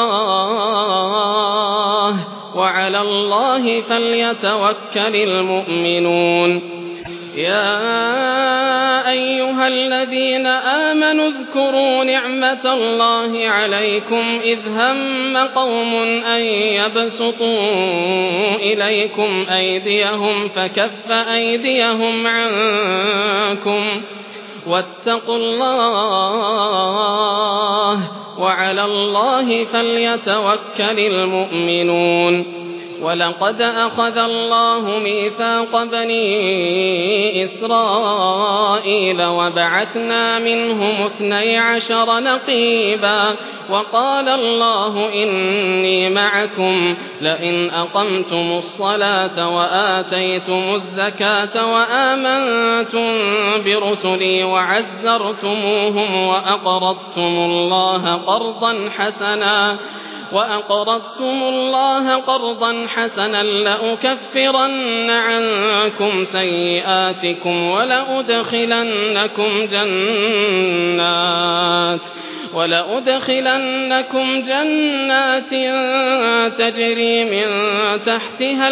الله وعلى الله فليتوكل المؤمنون. يا أيها الذين آمنوا اذكروا نعمة الله عليكم إذ هم قوم أن يبسطوا إليكم أيديهم فكف أيديهم عنكم واتقوا الله وعلى الله فليتوكل المؤمنون. ولقد أخذ الله ميثاق بني إسرائيل وبعثنا منهم اثني عشر نقيبا وقال الله إني معكم لئن أقمتم الصلاة وآتيتم الزكاة وآمنتم برسلي وعزرتموهم وأقرضتم الله قرضا حسنا وأقرضتم الله قرضا حسنا لأكفرن عنكم سيئاتكم ولأدخلنكم جنات ولأدخلنكم جنات تجري من تحتها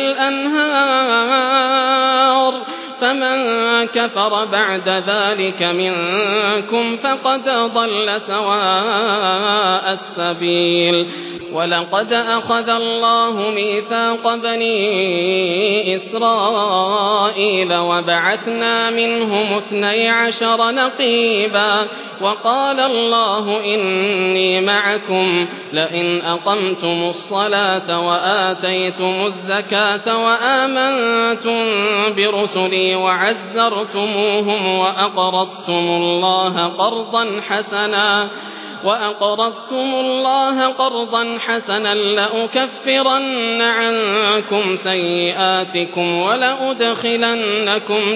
الأنهار فمن كفر بعد ذلك منكم فقد ضل سواء السبيل. ولقد أخذ الله ميثاق بني إسرائيل وبعثنا منهم اثني عشر نقيبا وقال الله إني معكم لئن أقمتم الصلاة وآتيتم الزكاة وآمنتم برسلي وعزرتموهم وأقرضتم الله قرضا حسنا وأقرضتم الله قرضا حسنا لأكفرن عنكم سيئاتكم ولأدخلنكم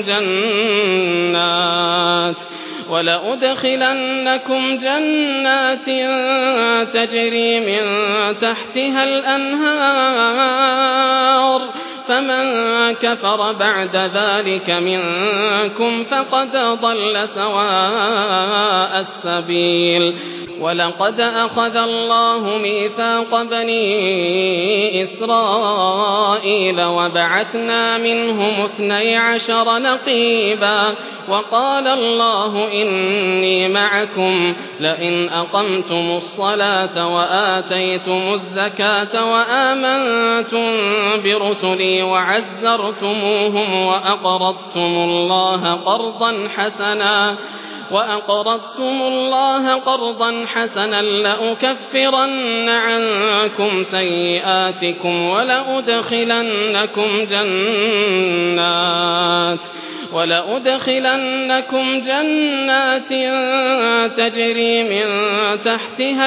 جنات ولأدخلنكم جنات تجري من تحتها الأنهار فمن كفر بعد ذلك منكم فقد ضل سواء السبيل. ولقد أخذ الله ميثاق بني إسرائيل وبعثنا منهم اثني عشر نقيبا وقال الله إني معكم لئن أقمتم الصلاة وآتيتم الزكاة وآمنتم برسلي وعزرتموهم وأقرضتم الله قرضا حسنا وأقرضتم الله قرضا حسنا لأكفرن عنكم سيئاتكم ولأدخلنكم جنات ولأدخلنكم جنات تجري من تحتها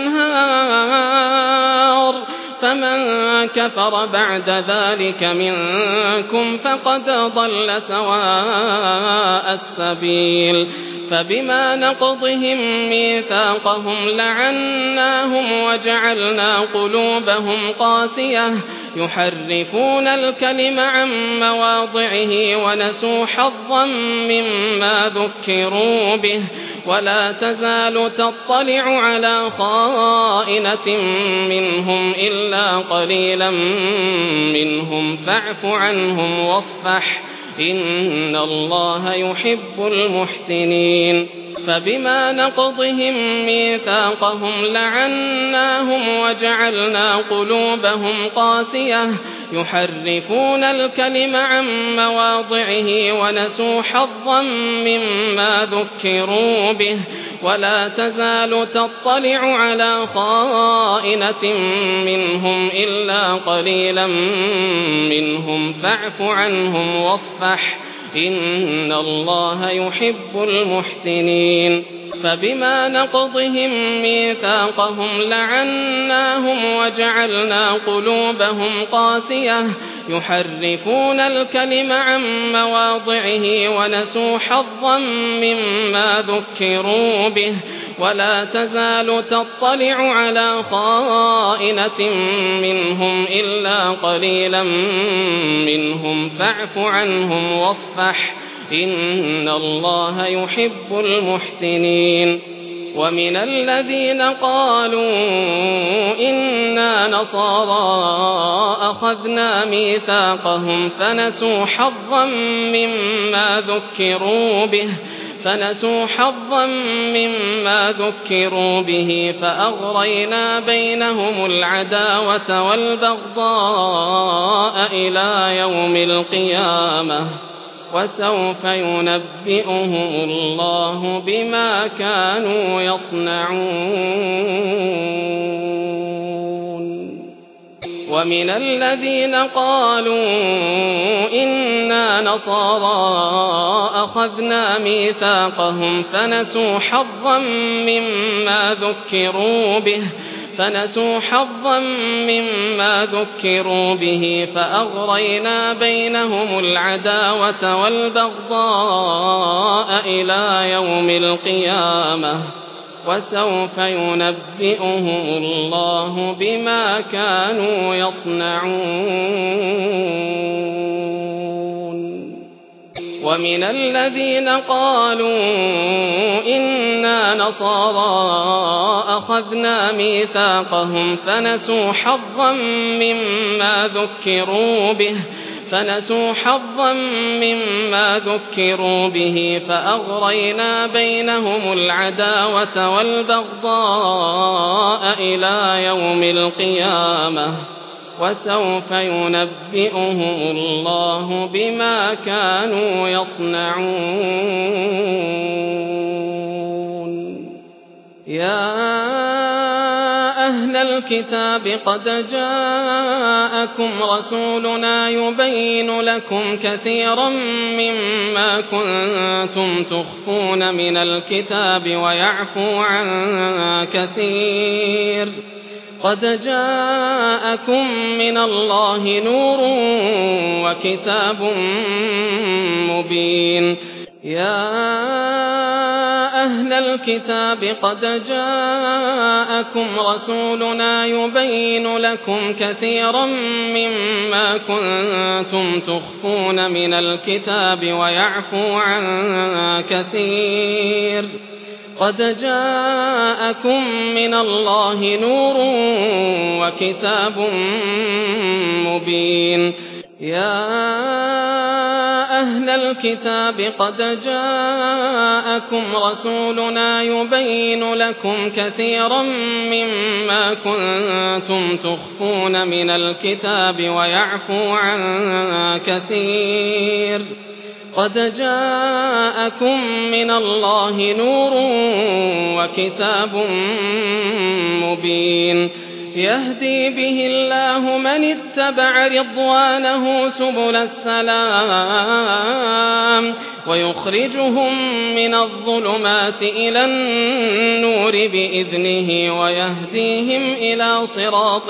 الأنهار فمن كفر بعد ذلك منكم فقد ضل سواء السبيل. فبما نقضهم ميثاقهم لعناهم وجعلنا قلوبهم قاسية يحرفون الكلم عن مواضعه ونسوا حظا مما ذكروا به ولا تزال تطلع على خائنة منهم إلا قليلا منهم فاعف عنهم واصفح إن الله يحب المحسنين. فبما نقضهم ميثاقهم لعناهم وجعلنا قلوبهم قاسية يحرفون الكلم عن مواضعه ونسوا حظا مما ذكروا به ولا تزال تطلع على خائنة منهم إلا قليلا منهم فاعف عنهم واصفح إن الله يحب المحسنين. فبما نقضهم ميثاقهم لعناهم وجعلنا قلوبهم قاسية يحرفون الكلم عن مواضعه ونسوا حظا مما ذكروا به ولا تزال تطلع على خائنة منهم إلا قليلا منهم فاعف عنهم واصفح إن الله يحب المحسنين ومن الذين قالوا إنا نصارى أخذنا ميثاقهم فنسوا حظا مما ذكروا به فنسوا حظا مما ذكروا به فأغرينا بينهم العداوة والبغضاء إلى يوم القيامة وسوف ينبئهم الله بما كانوا يصنعون ومن الذين قالوا إنا نصارى أخذنا ميثاقهم فنسوا حظا مما ذكروا به فنسوا حظا مما ذكروا به فأغرينا بينهم العداوة والبغضاء إلى يوم القيامة وسوف ينبئهم الله بما كانوا يصنعون ومن الذين قالوا إنا نصارى أخذنا ميثاقهم فنسوا حظا مما ذكروا به فنسوا حظا مما ذكروا به فأغرينا بينهم العداوة والبغضاء إلى يوم القيامة وسوف ينبئهم الله بما كانوا يصنعون يا أهل الكتاب قد جاءكم رسولنا يبين لكم كثيرا مما كنتم تخفون من الكتاب ويعفو عن كثير قد جاءكم من الله نور وكتاب مبين يا أهل الكتاب قد جاءكم رسولنا يبين لكم كثيرا مما كنتم تخفون من الكتاب ويعفو عن كثير قد جاءكم من الله نور وكتاب مبين يا أهل الكتاب قد جاءكم رسولنا يبين لكم كثيرا مما كنتم تخفون من الكتاب ويعفو عن كثير قد جاءكم من الله نور وكتاب مبين يهدي به الله من اتبع رضوانه سبل السلام ويخرجهم من الظلمات إلى النور بإذنه ويهديهم إلى صراط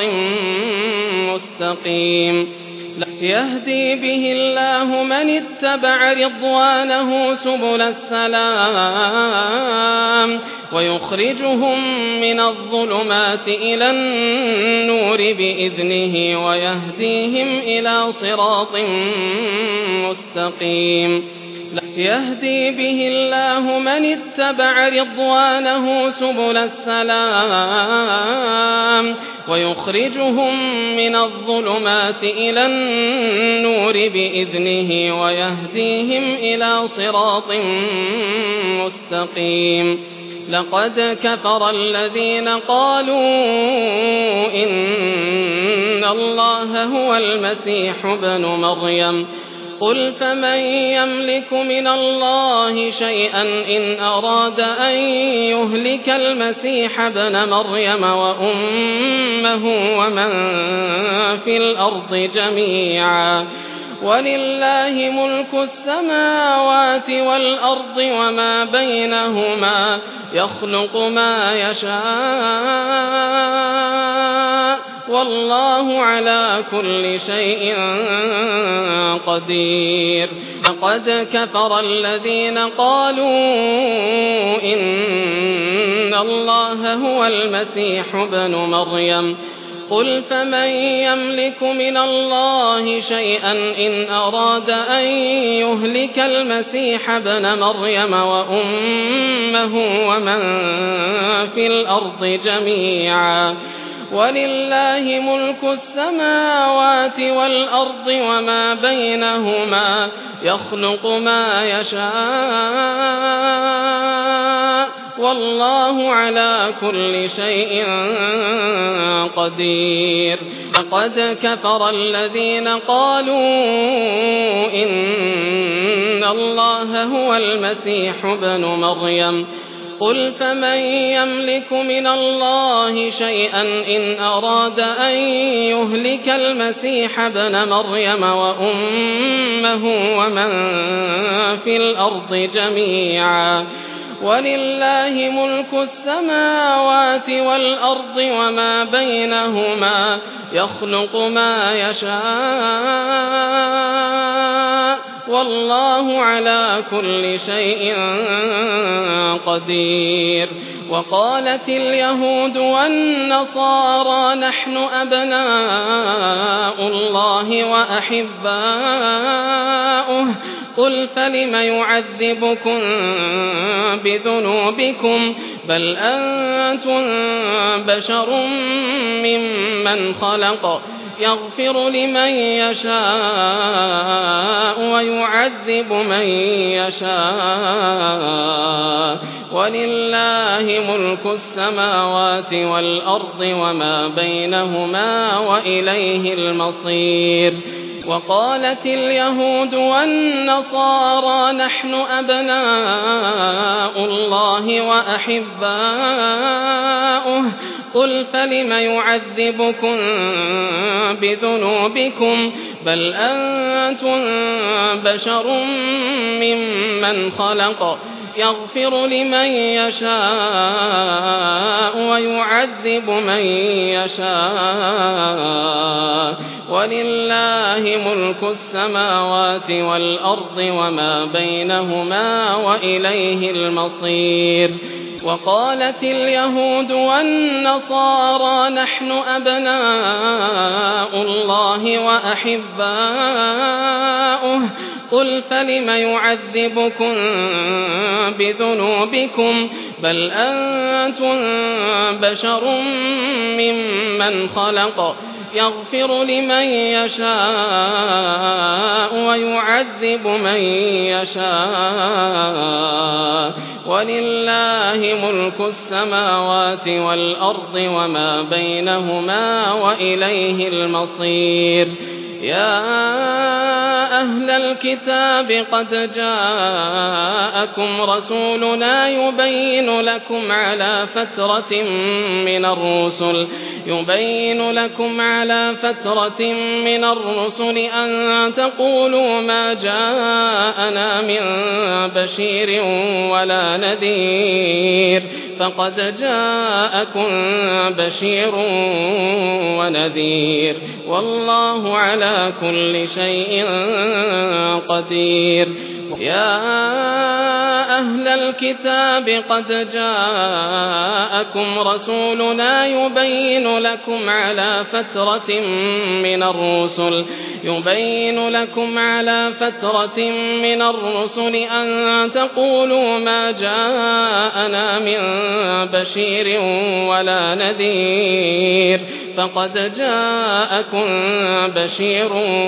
مستقيم يهدي به الله من اتبع رضوانه سبل السلام ويخرجهم من الظلمات إلى النور بإذنه ويهديهم إلى صراط مستقيم يهدي به الله من اتبع رضوانه سبل السلام ويخرجهم من الظلمات إلى النور بإذنه ويهديهم إلى صراط مستقيم لقد كفر الذين قالوا إن الله هو المسيح ابن مريم قل فمن يملك من الله شيئا إن أراد أن يهلك المسيح ابن مريم وأمه ومن في الأرض جميعا ولله ملك السماوات والأرض وما بينهما يخلق ما يشاء والله على كل شيء قدير. لقد كفر الذين قالوا إن الله هو المسيح ابن مريم قل فمن يملك من الله شيئا إن أراد أن يهلك المسيح ابن مريم وأمه ومن في الأرض جميعا ولله ملك السماوات والأرض وما بينهما يخلق ما يشاء والله على كل شيء قدير. لقد كفر الذين قالوا إن الله هو المسيح ابن مريم قل فمن يملك من الله شيئا إن أراد أن يهلك المسيح ابن مريم وأمه ومن في الأرض جميعا ولله ملك السماوات والأرض وما بينهما يخلق ما يشاء والله على كل شيء قدير. وقالت اليهود والنصارى نحن أبناء الله وأحباؤه قل فلم يعذبكم بذنوبكم بل أنتم بشر ممن خلق يغفر لمن يشاء ويعذب من يشاء ولله ملك السماوات والأرض وما بينهما وإليه المصير. وقالت اليهود والنصارى نحن أبناء الله وأحباؤه قل فلم يعذبكم بذنوبكم بل أنتم بشر ممن خلق يغفر لمن يشاء ويعذب من يشاء ولله ملك السماوات والأرض وما بينهما وإليه المصير. وقالت اليهود والنصارى نحن أبناء الله وأحباؤه قل فلم يعذبكم بذنوبكم بل أنتم بشر ممن خلق يغفر لمن يشاء ويعذب من يشاء ولله ملك السماوات والأرض وما بينهما وإليه المصير. يا أهل الكتاب قد جاءكم رسولنا يبين لكم على فترة من الرسل يبين لكم على فترة من الرسل أن تقولوا ما جاءنا من بشير ولا نذير فقد جاءكم بشير ونذير والله على كل شيء قدير. يا أهل الكتاب قد جاءكم رسولنا يبين لكم على فترة من الرسل يبين لكم على فترة من الرسل أن تقولوا ما جاءنا من بشير ولا نذير فقد جاءكم بشير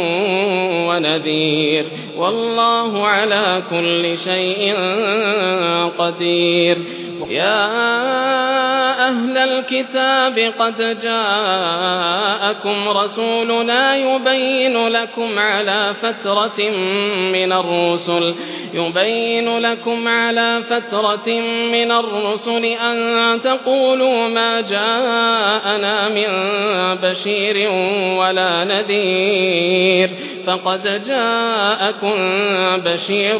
ونذير والله على كل شيء قدير. يا أهل الكتاب قد جاءكم رسولنا يبين لكم على فترة من الرسل يبين لكم على فترة من الرسل أن تقولوا ما جاءنا من بشير ولا نذير فقد جاءكم بشير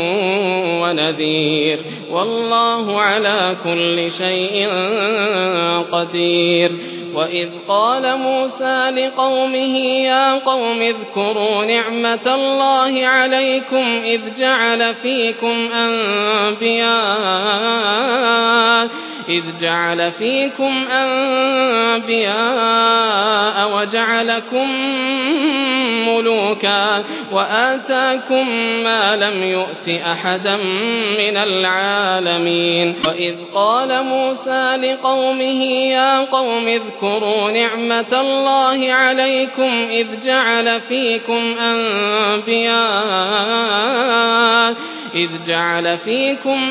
ونذير والله على كل شيء قدير. وإذ قال موسى لقومه يا قوم اذكروا نعمة الله عليكم إذ جعل فيكم أنبياء إذ جعل فيكم أنبياء وجعلكم ملوكا وآتاكم ما لم يؤت أحدا من العالمين وإذ قال موسى لقومه يا قوم اذكروا نعمة الله عليكم إذ جعل فيكم أنبياء إذ جعل فيكم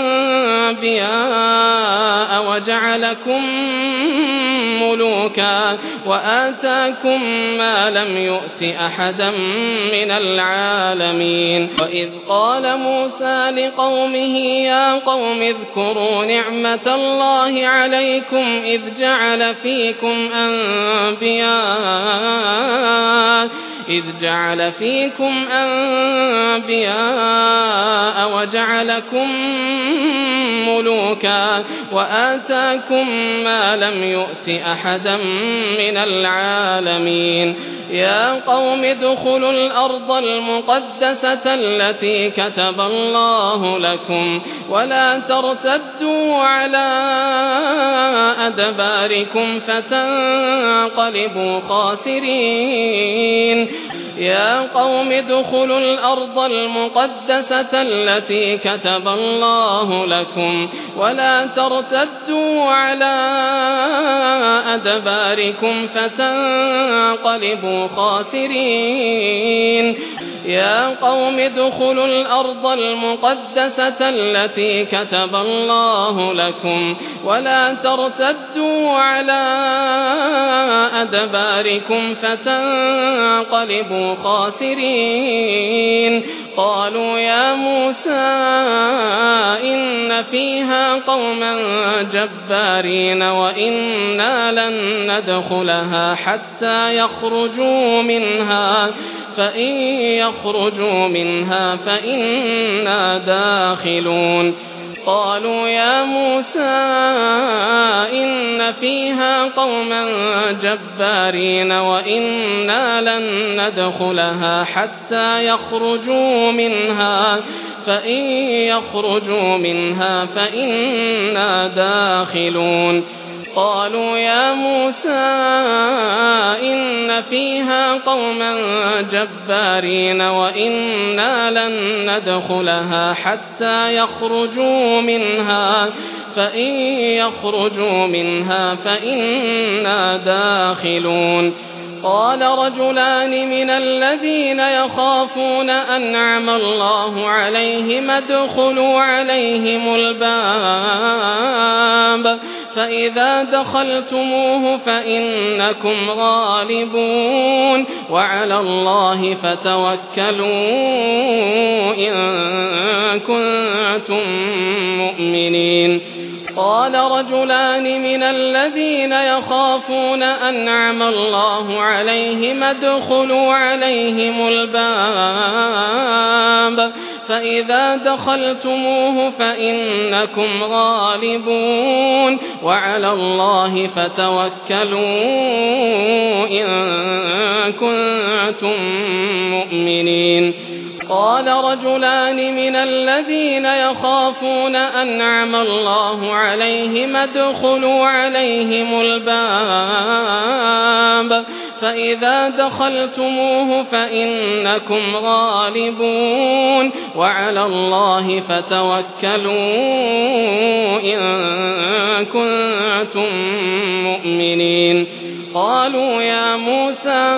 أنبياء وجعلكم ملوكا وآتاكم ما لم يؤت أحدا من العالمين وإذ قال موسى لقومه يا قوم اذكروا نعمة الله عليكم إذ جعل فيكم أنبياء إذ جعل فيكم أنبياء وجعلكم ملوكا وآتاكم ما لم يؤت أحدا من العالمين يا قوم ادخلوا الأرض المقدسة التي كتب الله لكم ولا ترتدوا على أدباركم فتنقلبوا خاسرين يا قوم ادخلوا الأرض المقدسة التي كتب الله لكم ولا ترتدوا على أدباركم فتنقلبوا خاسرين يا قوم ادخلوا الأرض المقدسة التي كتب الله لكم ولا ترتدوا على أدباركم فتنقلبوا خاسرين قالوا يا موسى إن فيها قوما جبارين وإنا لن ندخلها حتى يخرجوا منها فإن يخرجوا منها فإنا داخلون قالوا يا موسى إن فيها قوما جبارين وإنا لن ندخلها حتى يخرجوا منها فإن يخرجوا منها فإنا داخلون قالوا يا موسى إن فيها قوما جبارين وإنا لن ندخلها حتى يخرجوا منها فإن يخرجوا منها فإنا داخلون قال رجلان من الذين يخافون أنعم الله عليهم ادخلوا عليهم الباب فإذا دخلتموه فإنكم غالبون وعلى الله فتوكلوا إن كنتم مؤمنين قال رجلان من الذين يخافون أنعم الله عليهم ادخلوا عليهم الباب فإذا دخلتموه فإنكم غالبون وعلى الله فتوكلوا إن كنتم مؤمنين قال رجلان من الذين يخافون أنعم الله عليهم ادخلوا عليهم الباب فإذا دخلتموه فإنكم غالبون وعلى الله فتوكلوا إن كنتم مؤمنين قالوا يا موسى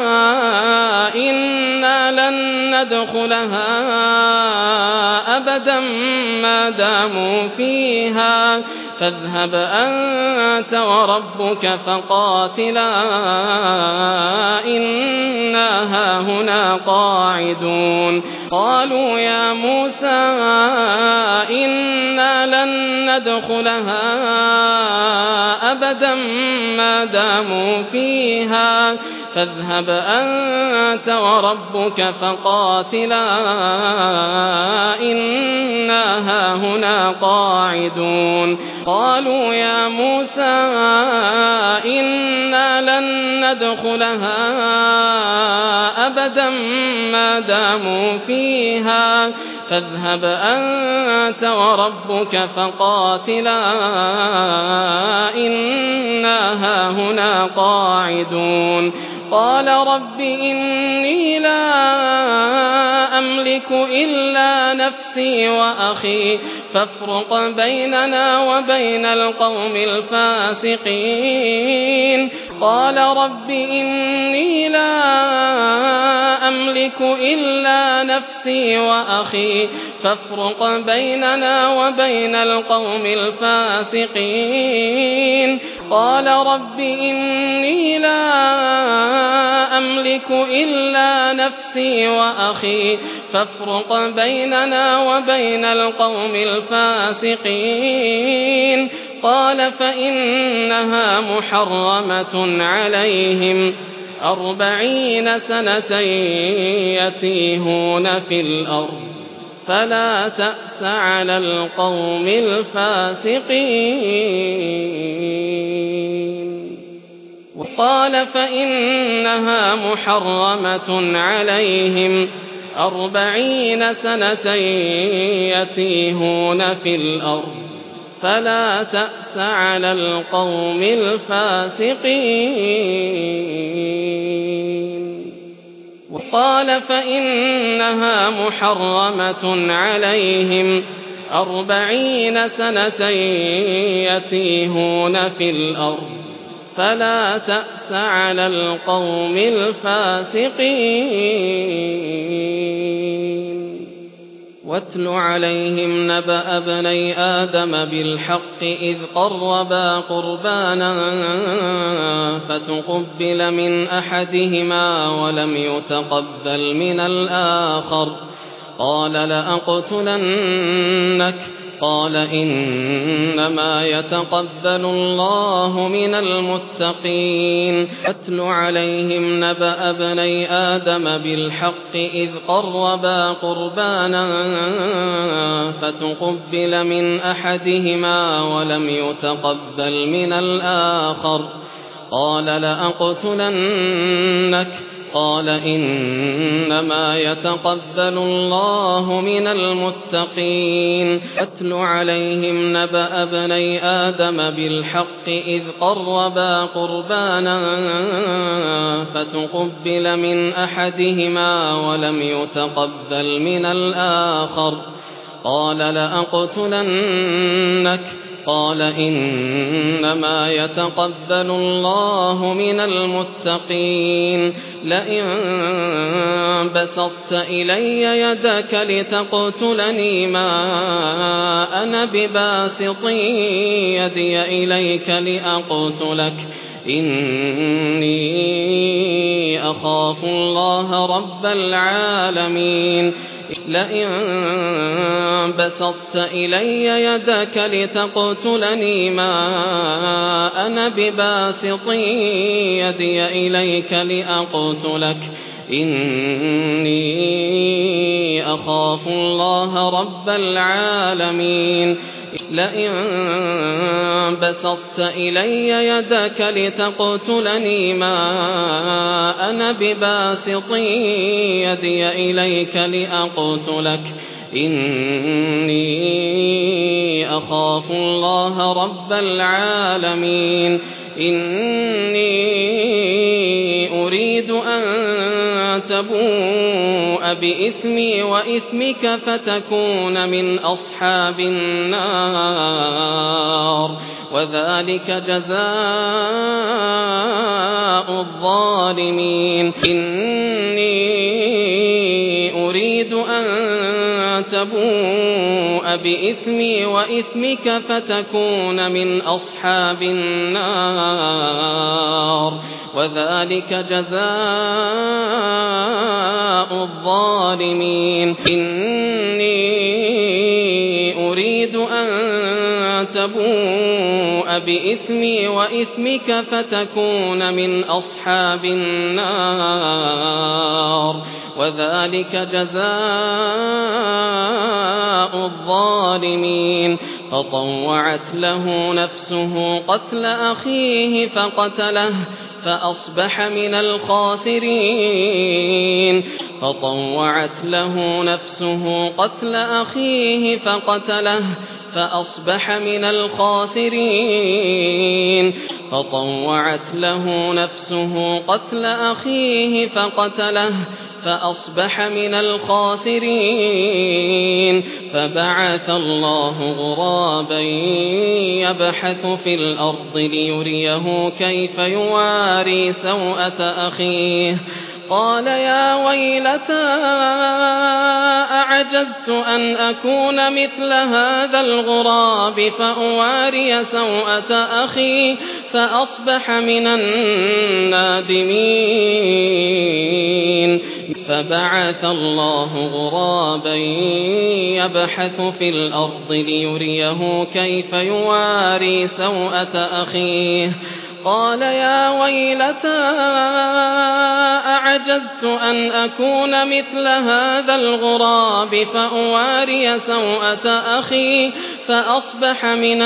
إنا لن ندخلها أبدا ما داموا فيها فاذهب أنت وربك فقاتلا إنا هاهنا قاعدون قالوا يا موسى إنا لن ندخلها أبدا ما داموا فيها فاذهب أنت وربك فقاتلا إنا هاهنا قاعدون قالوا يا موسى إنا يدخلها أبدا ما داموا فيها فاذهب أنت وربك فقاتلا إنا هاهنا قاعدون قال رب إني لا أملك إلا نفسي وأخي فافرق بيننا وبين القوم الفاسقين قال رب إني لا أملك إلا نفسي وأخي فافرق بيننا وبين القوم الفاسقين قال رب إني لا أملك إلا نفسي وأخي فافرق بيننا وبين القوم الفاسقين قال فإنها محرمة عليهم أربعين سنة يتيهون في الأرض فلا تأس على القوم الفاسقين وقال فإنها محرمة عليهم أربعين سنة يتيهون في الأرض فلا تأس على القوم الفاسقين وقال فإنها محرمة عليهم أربعين سنة يتيهون في الأرض فلا تأس على القوم الفاسقين واتل عليهم نبأ ابني آدم بالحق إذ قربا قربانا فتقبل من أحدهما ولم يتقبل من الآخر قال لأقتلنك قال إنما يتقبل الله من المتقين واتل عليهم نبأ ابني آدم بالحق إذ قربا قربانا فتقبل من أحدهما ولم يتقبل من الآخر قال لأقتلنك قال إنما يتقبل الله من المتقين واتل عليهم نبأ ابني آدم بالحق إذ قربا قربانا فتقبل من أحدهما ولم يتقبل من الآخر قال لأقتلنك قال إنما يتقبل الله من المتقين لئن بسطت إلي يدك لتقتلني ما أنا بباسط يدي إليك لأقتلك إني أخاف الله رب العالمين لئن بسطت إلي يدك لتقتلني ما أنا بباسط يدي إليك لأقتلك إني أخاف الله رب العالمين لئن بسطت إلي يدك لتقتلني ما أنا بباسط يدي إليك لأقتلك إني أخاف الله رب العالمين إني أريد أن تبوء بإثمي وإثمك فتكون من أصحاب النار وذلك جزاء الظالمين إني أريد أن تبوء بإثمي وإثمك فتكون من أصحاب النار وذلك جزاء الظالمين إني أريد أن تبوء بإثمي وإثمك فتكون من أصحاب النار وذلك جزاء الظالمين فطوعت له نفسه قتل أخيه فقتله فأصبح من الخاسرين فطوعت له نفسه قتل أخيه فقتله فأصبح من الخاسرين فطوعت له نفسه قتل أخيه فقتله فأصبح من الخاسرين فبعث الله غرابا يبحث في الأرض ليريه كيف يواري سوءة أخيه قال يا ويلتى أعجزت أن أكون مثل هذا الغراب فأواري سوءة أخي فأصبح من النادمين فبعث الله غرابا يبحث في الأرض ليريه كيف يواري سوءة أخيه قال يا ويلتى أعجزت أن أكون مثل هذا الغراب فأواري سوءة أخي فأصبح من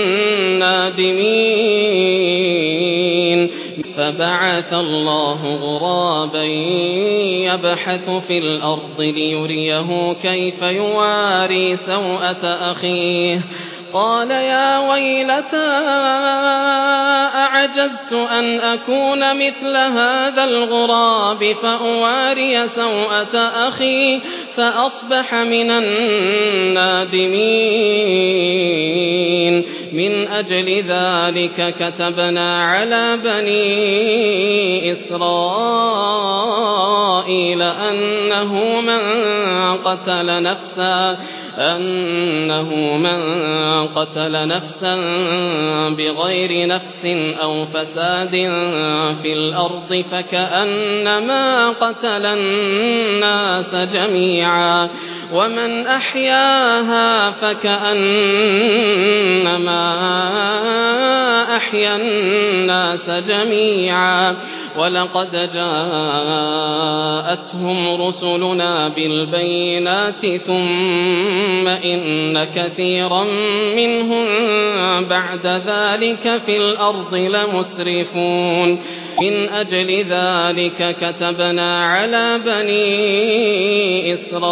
النادمين فبعث الله غرابا يبحث في الأرض ليريه كيف يواري سوءة أخيه قال يا ويلتى أعجزت أن أكون مثل هذا الغراب فأواري سوءة أخي فأصبح من النادمين من أجل ذلك كتبنا على بني إسرائيل أنه من قتل نفسا أنه من قتل نفسا بغير نفس أو فساد في الأرض فكأنما قتل الناس جميعا ومن أحياها فكأنما أحيا الناس جميعا ولقد جاءتهم رسلنا بالبينات ثم إن كثيرا منهم بعد ذلك في الأرض لمسرفون من أجل ذلك كتبنا على بني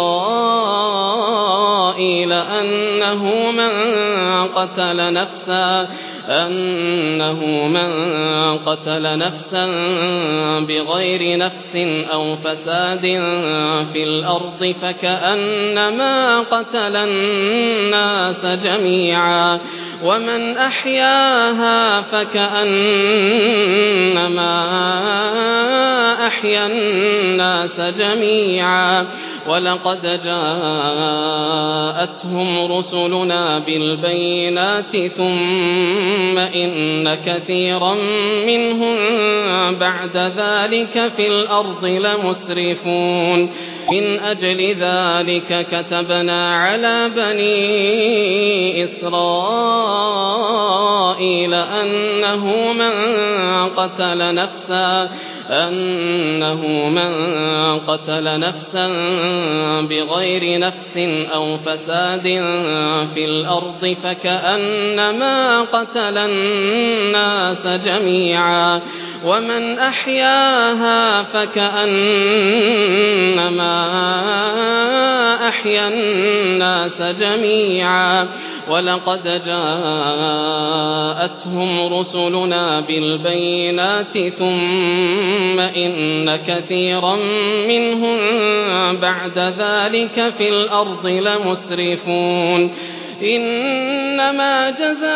إسرائيل أنه من قتل نفسا أنه من قتل نفسا بغير نفس أو فساد في الأرض فكأنما قتل الناس جميعا ومن أحياها فكأنما أحيا الناس جميعا ولقد جاءتهم رسلنا بالبينات ثم إن كثيرا منهم بعد ذلك في الأرض لمسرفون من أجل ذلك كتبنا على بني إسرائيل أنه من قتل نفسا أنه من قتل نفسا بغير نفس أو فساد في الأرض فكأنما قتل الناس جميعا ومن أحياها فكأنما أحيا الناس جميعا ولقد جاءتهم رسلنا بالبينات ثم إن كثيرا منهم بعد ذلك في الأرض لمسرفون إنما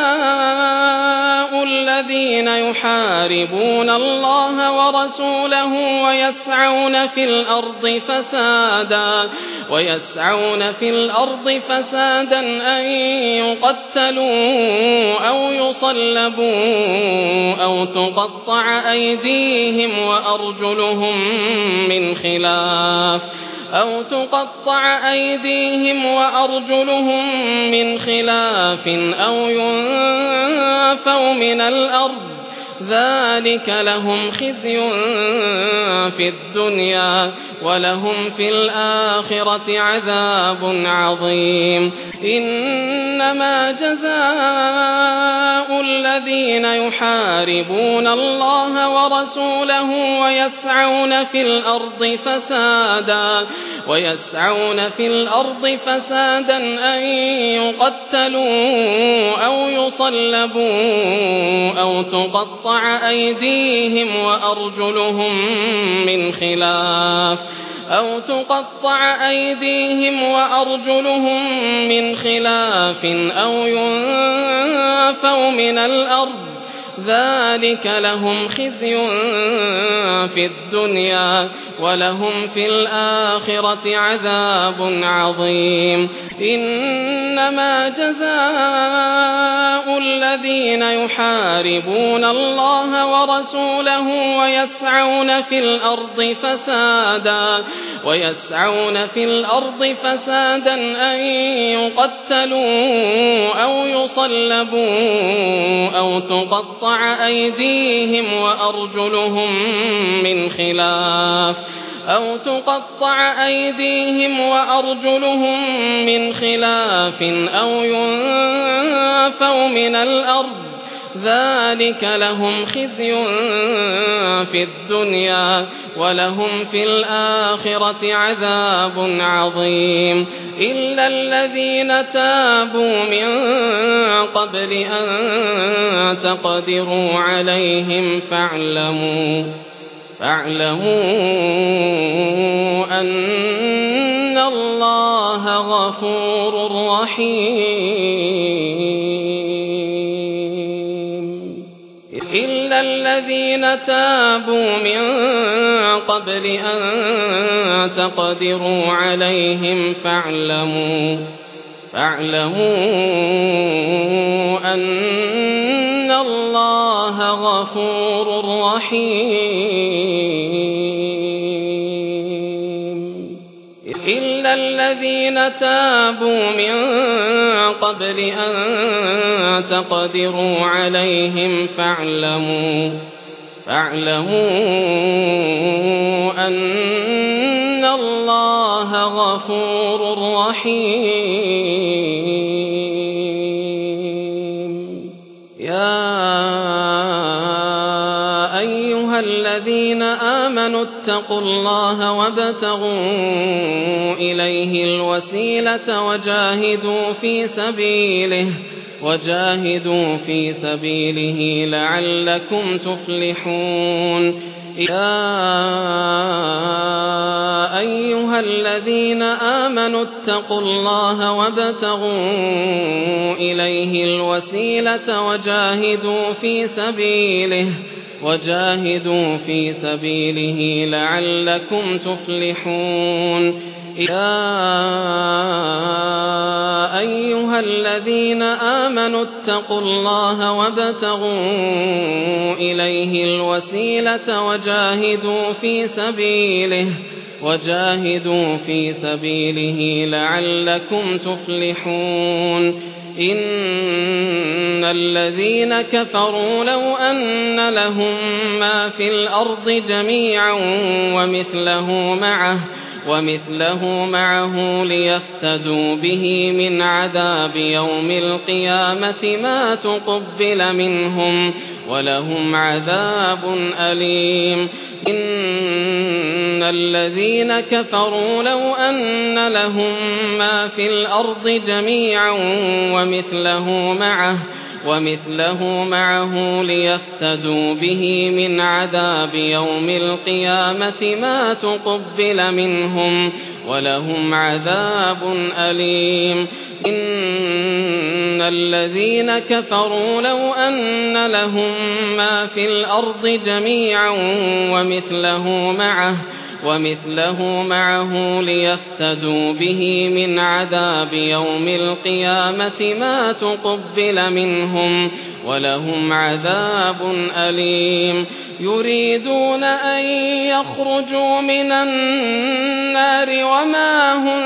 جزاء الذين يحاربون الله ورسوله ويسعون في الأرض فسادا ويسعون في الأرض فسادا أن يقتلوا أو يصلبوا أو تقطع أيديهم وأرجلهم من خلاف أو تقطع أيديهم وأرجلهم من خلاف أو ينفوا من الأرض ذلك لهم خزي في الدنيا ولهم في الآخرة عذاب عظيم إنما جزاء الذين يحاربون الله ورسوله ويسعون في الأرض فسادا ويسعون في الأرض فسادا أن يقتلوا أو يصلبوا أو تقطع أيديهم وأرجلهم من خلاف أو تقطع أيديهم وأرجلهم من خلاف أو ينفوا من الأرض ذلك لهم خزي في الدنيا ولهم في الآخرة عذاب عظيم إنما جزاء الذين يحاربون الله ورسوله ويسعون في الأرض فسادا ويسعون في الأرض فسادا أن يقتلوا أو يصلبوا أو تقطع أيديهم وأرجلهم من خلاف أو تقطع أيديهم وأرجلهم من خلاف أو ينفوا من الأرض ذلك لهم خزي في الدنيا ولهم في الآخرة عذاب عظيم إلا الذين تابوا من قبل أن تقدروا عليهم فاعلموا فاعلموا أن الله غفور رحيم إلا الذين تابوا من قبل أن تقدروا عليهم فاعلموا فاعلموا أن الله غفور رحيم إلا الذين تابوا من قبل أن تقدروا عليهم فاعلموا فاعلموا أن الله غفور رحيم يا أيها الذين آمنوا اتقوا الله وابتغوا إليه الوسيلة وجاهدوا في سبيله وجاهدوا في سبيله لعلكم تفلحون يا أيها الذين آمنوا اتقوا الله وابتغوا إليه الوسيلة وجاهدوا في سبيله وجاهدوا في سبيله لعلكم تفلحون يا أيها الذين آمنوا اتقوا الله وابتغوا إليه الوسيلة وجاهدوا في سبيله وجاهدوا في سبيله لعلكم تفلحون إن الذين كفروا لو أن لهم ما في الأرض جميعا ومثله معه ومثله معه ليفتدوا به من عذاب يوم القيامة ما تقبل منهم ولهم عذاب أليم إن الذين كفروا لو أن لهم ما في الأرض جميعا ومثله معه ومثله معه ليفتدوا به من عذاب يوم القيامة ما تقبل منهم ولهم عذاب أليم إن الذين كفروا لو أن لهم ما في الأرض جميعا ومثله معه ومثله معه ليفتدوا به من عذاب يوم القيامة ما تقبل منهم ولهم عذاب أليم يريدون أن يخرجوا من النار وما هم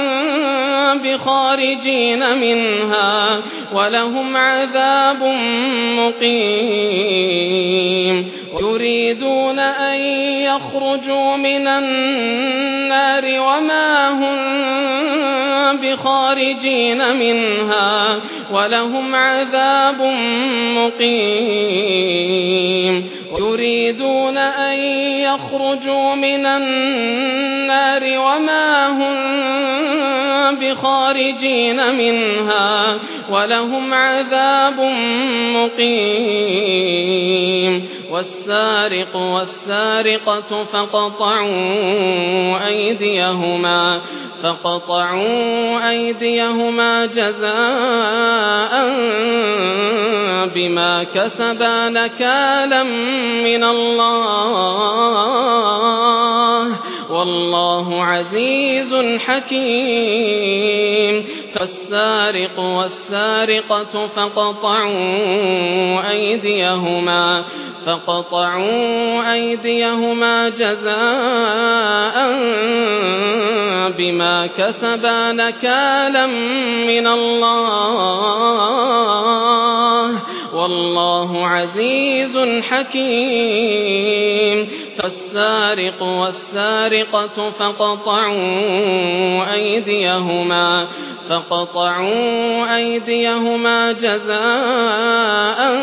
بخارجين منها ولهم عذاب مقيم يريدون أن يخرجوا من النار وما هم بخارجين منها ولهم عذاب مقيم يريدون أن يخرجوا من النار وما هم بخارجين منها ولهم عذاب مقيم والسارق والسارقة فقطعوا أيديهما فقطعوا أيديهما جزاء بما كسبا نكالا من الله والله عزيز حكيم فالسارق والسارقة فقطعوا أيديهما فقطعوا أيديهما جزاء بما كسبا نكالا من الله والله عزيز حكيم فالسارق والسارقة فقطعوا أيديهما فقطعوا أيديهما جزاء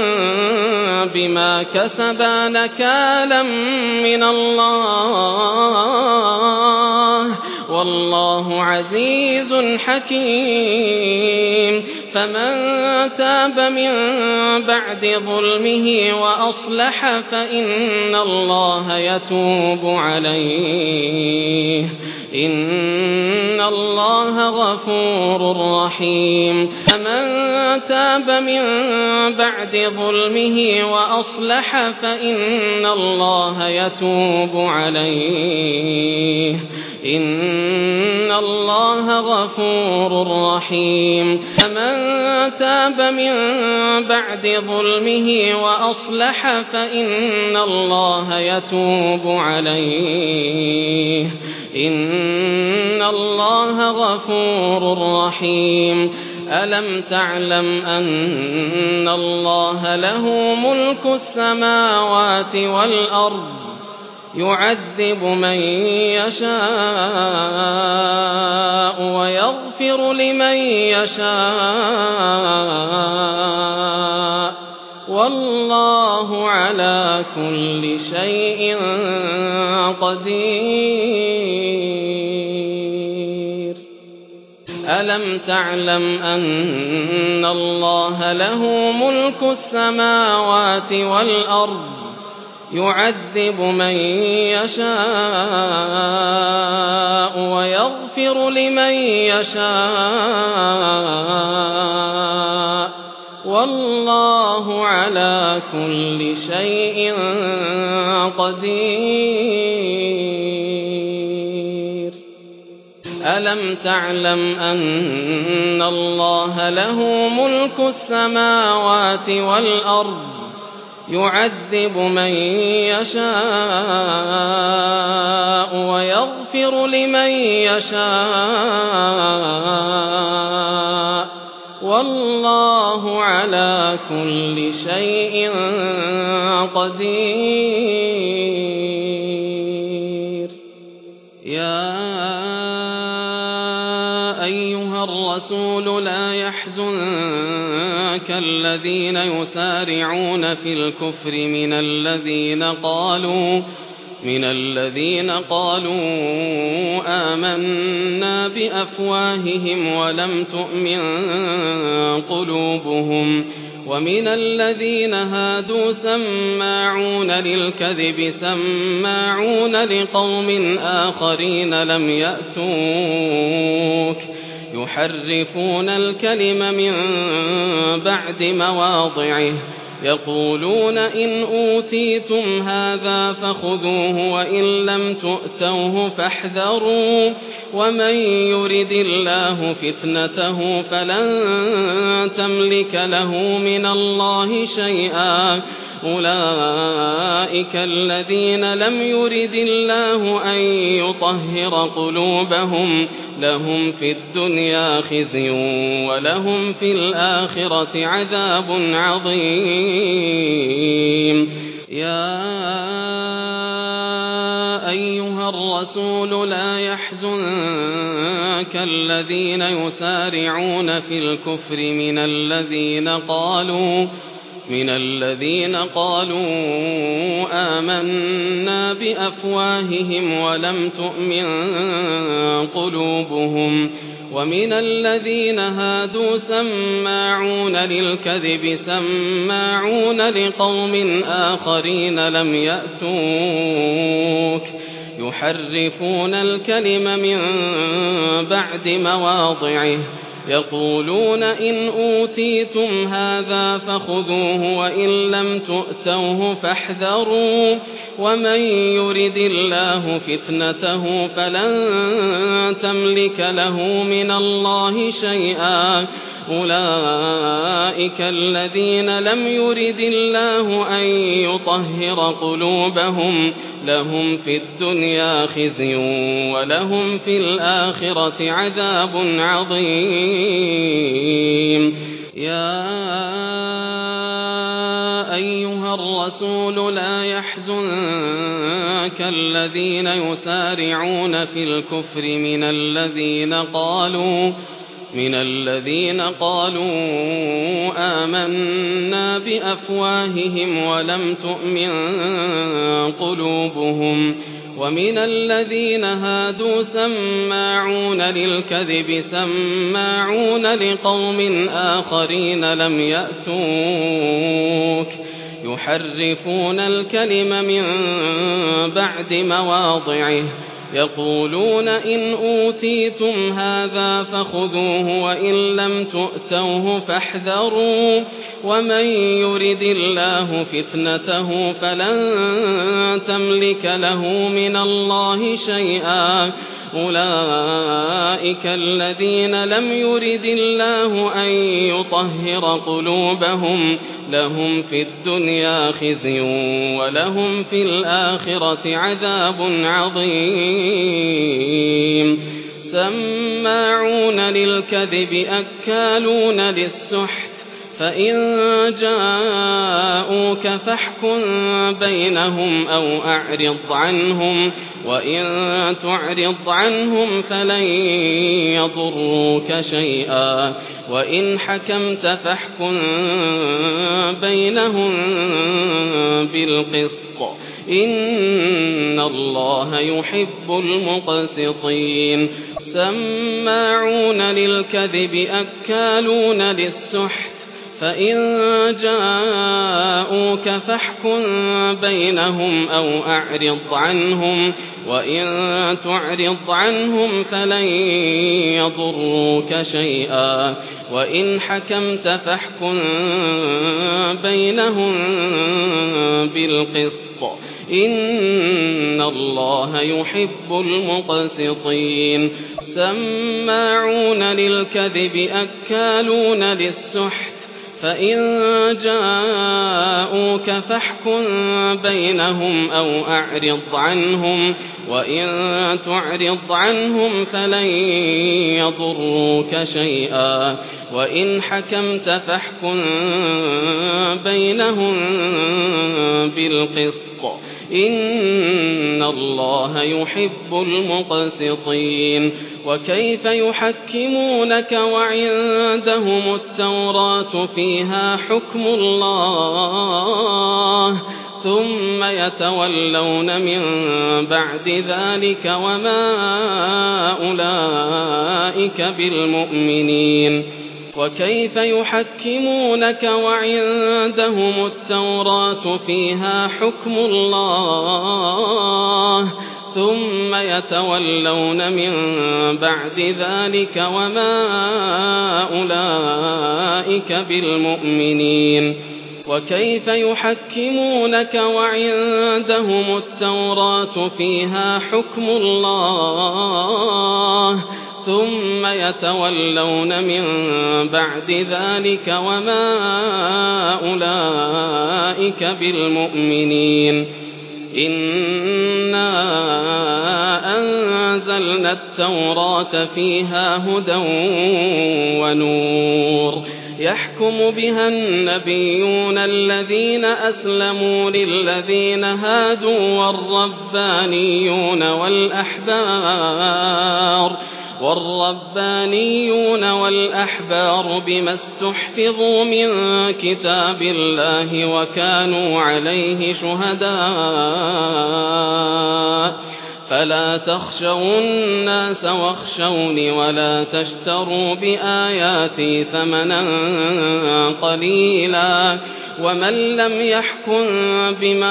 بما كسبا نكالا من الله والله عزيز حكيم فمن تاب من بعد ظلمه وأصلح فإن الله يتوب عليه إن الله غفور رحيم فمن تاب من بعد ظلمه وأصلح فإن الله يتوب عليه إن الله غفور رحيم فمن تاب من بعد ظلمه وأصلح فإن الله يتوب عليه إن الله غفور رحيم ألم تعلم أن الله له ملك السماوات والأرض يعذب من يشاء ويغفر لمن يشاء والله على كل شيء قدير ألم تعلم أن الله له ملك السماوات والأرض يعذب من يشاء ويغفر لمن يشاء والله على كل شيء قدير ألم تعلم أن الله له ملك السماوات والأرض يعذب من يشاء ويغفر لمن يشاء والله على كل شيء قدير يا أيها الرسول لا يحزنك الذين يسارعون في الكفر من الذين قالوا من الذين قالوا آمنا بأفواههم ولم تؤمن قلوبهم ومن الذين هادوا سماعون للكذب سماعون لقوم آخرين لم يأتوك يحرفون الكلم من بعد مواضعه يقولون إن أوتيتم هذا فخذوه وإن لم تؤتوه فاحذروا ومن يرد الله فتنته فلن تملك له من الله شيئا أولئك الذين لم يرد الله أن يطهر قلوبهم لهم في الدنيا خزي ولهم في الآخرة عذاب عظيم يا أيها الرسول لا يحزنك الذين يسارعون في الكفر من الذين قالوا من الذين قالوا آمنا بأفواههم ولم تؤمن قلوبهم ومن الذين هادوا سماعون للكذب سماعون لقوم آخرين لم يأتوك يحرفون الكلم من بعد مواضعه يقولون إن أوتيتم هذا فخذوه وإن لم تؤتوه فاحذروا ومن يرد الله فتنته فلن تملك له من الله شيئا أولئك الذين لم يرد الله أن يطهر قلوبهم لهم في الدنيا خزي ولهم في الآخرة عذاب عظيم يا أيها الرسول لا يحزنك الذين يسارعون في الكفر من الذين قالوا من الذين قالوا آمنا بأفواههم ولم تؤمن قلوبهم ومن الذين هادوا سماعون للكذب سماعون لقوم آخرين لم يأتوك يحرفون الكلم من بعد مواضعه يقولون إن أوتيتم هذا فخذوه وإن لم تؤتوه فاحذروا ومن يرد الله فتنته فلن تملك له من الله شيئا أولئك الذين لم يرد الله أن يطهر قلوبهم لهم في الدنيا خزي ولهم في الآخرة عذاب عظيم سماعون للكذب أكالون للسحت فإن جاءوك فاحكم بينهم أو أعرض عنهم وإن تعرض عنهم فلن يضروك شيئا وإن حكمت فاحكم بينهم بالقسط إن الله يحب المقسطين سماعون للكذب أكالون للسحت فإن جاءوك فاحكم بينهم أو أعرض عنهم وإن تعرض عنهم فلن يضروك شيئا وإن حكمت فاحكم بينهم بالقسط إن الله يحب المقسطين سماعون للكذب أكالون للسحت فإن جاءوك فاحكم بينهم أو أعرض عنهم وإن تعرض عنهم فلن يضروك شيئا وإن حكمت فاحكم بينهم بالقسط إن الله يحب المقسطين وكيف يحكمونك وعندهم التوراة فيها حكم الله ثم يتولون من بعد ذلك وما أولئك بالمؤمنين وكيف يحكمونك وعندهم التوراة فيها حكم الله ثم يتولون من بعد ذلك وما أولئك بالمؤمنين وكيف يحكمونك وعندهم التوراة فيها حكم الله ثم يتولون من بعد ذلك وما أولئك بالمؤمنين إنا أنزلنا التوراة فيها هدى ونور يحكم بها النبيون الذين أسلموا للذين هادوا والربانيون والأحبار والربانيون والأحبار بما استحفظوا من كتاب الله وكانوا عليه شهداء فلا تخشوا الناس واخشوني ولا تشتروا بآياتي ثمنا قليلا ومن لم يحكم بما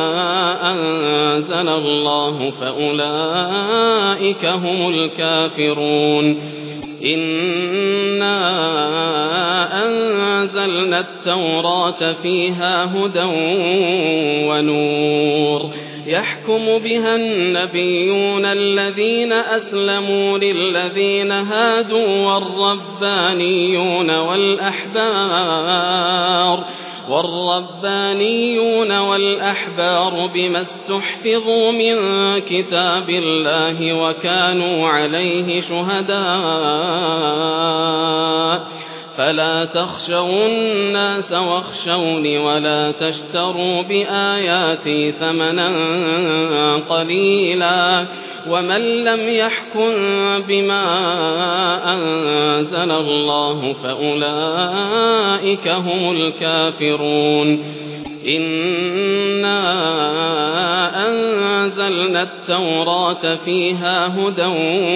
أنزل الله فأولئك هم الكافرون إنا أنزلنا التوراة فيها هدى ونور يحكم بها النبيون الذين أسلموا للذين هادوا والربانيون والأحبار والربانيون والأحبار بما استحفظوا من كتاب الله وكانوا عليه شهداء فلا تخشوا الناس واخشوني ولا تشتروا بآياتي ثمنا قليلا ومن لم يحكم بما أنزل الله فأولئك هم الكافرون إنا أنزلنا التوراة فيها هدى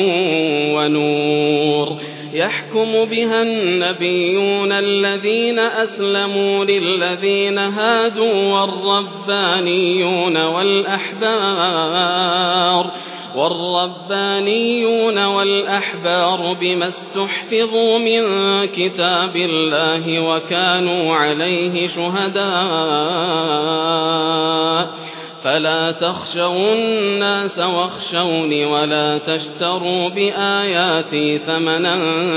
ونور يحكم بها النبيون الذين أسلموا للذين هادوا والربانيون والأحبار والربانيون والأحبار بما استحفظوا من كتاب الله وكانوا عليه شهداء فلا تخشوا الناس واخشوني ولا تشتروا بآياتي ثمنا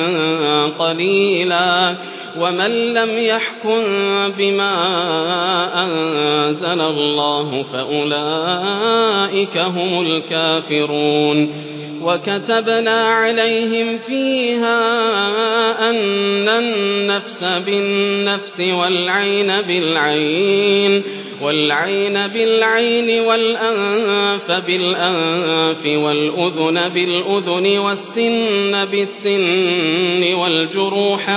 قليلا ومن لم يحكم بما أنزل الله فأولئك هم الكافرون وكتبنا عليهم فيها أن النفس بالنفس والعين بالعين والعين بالعين والأنف بالأنف والأذن بالأذن والسن بالسن والجروح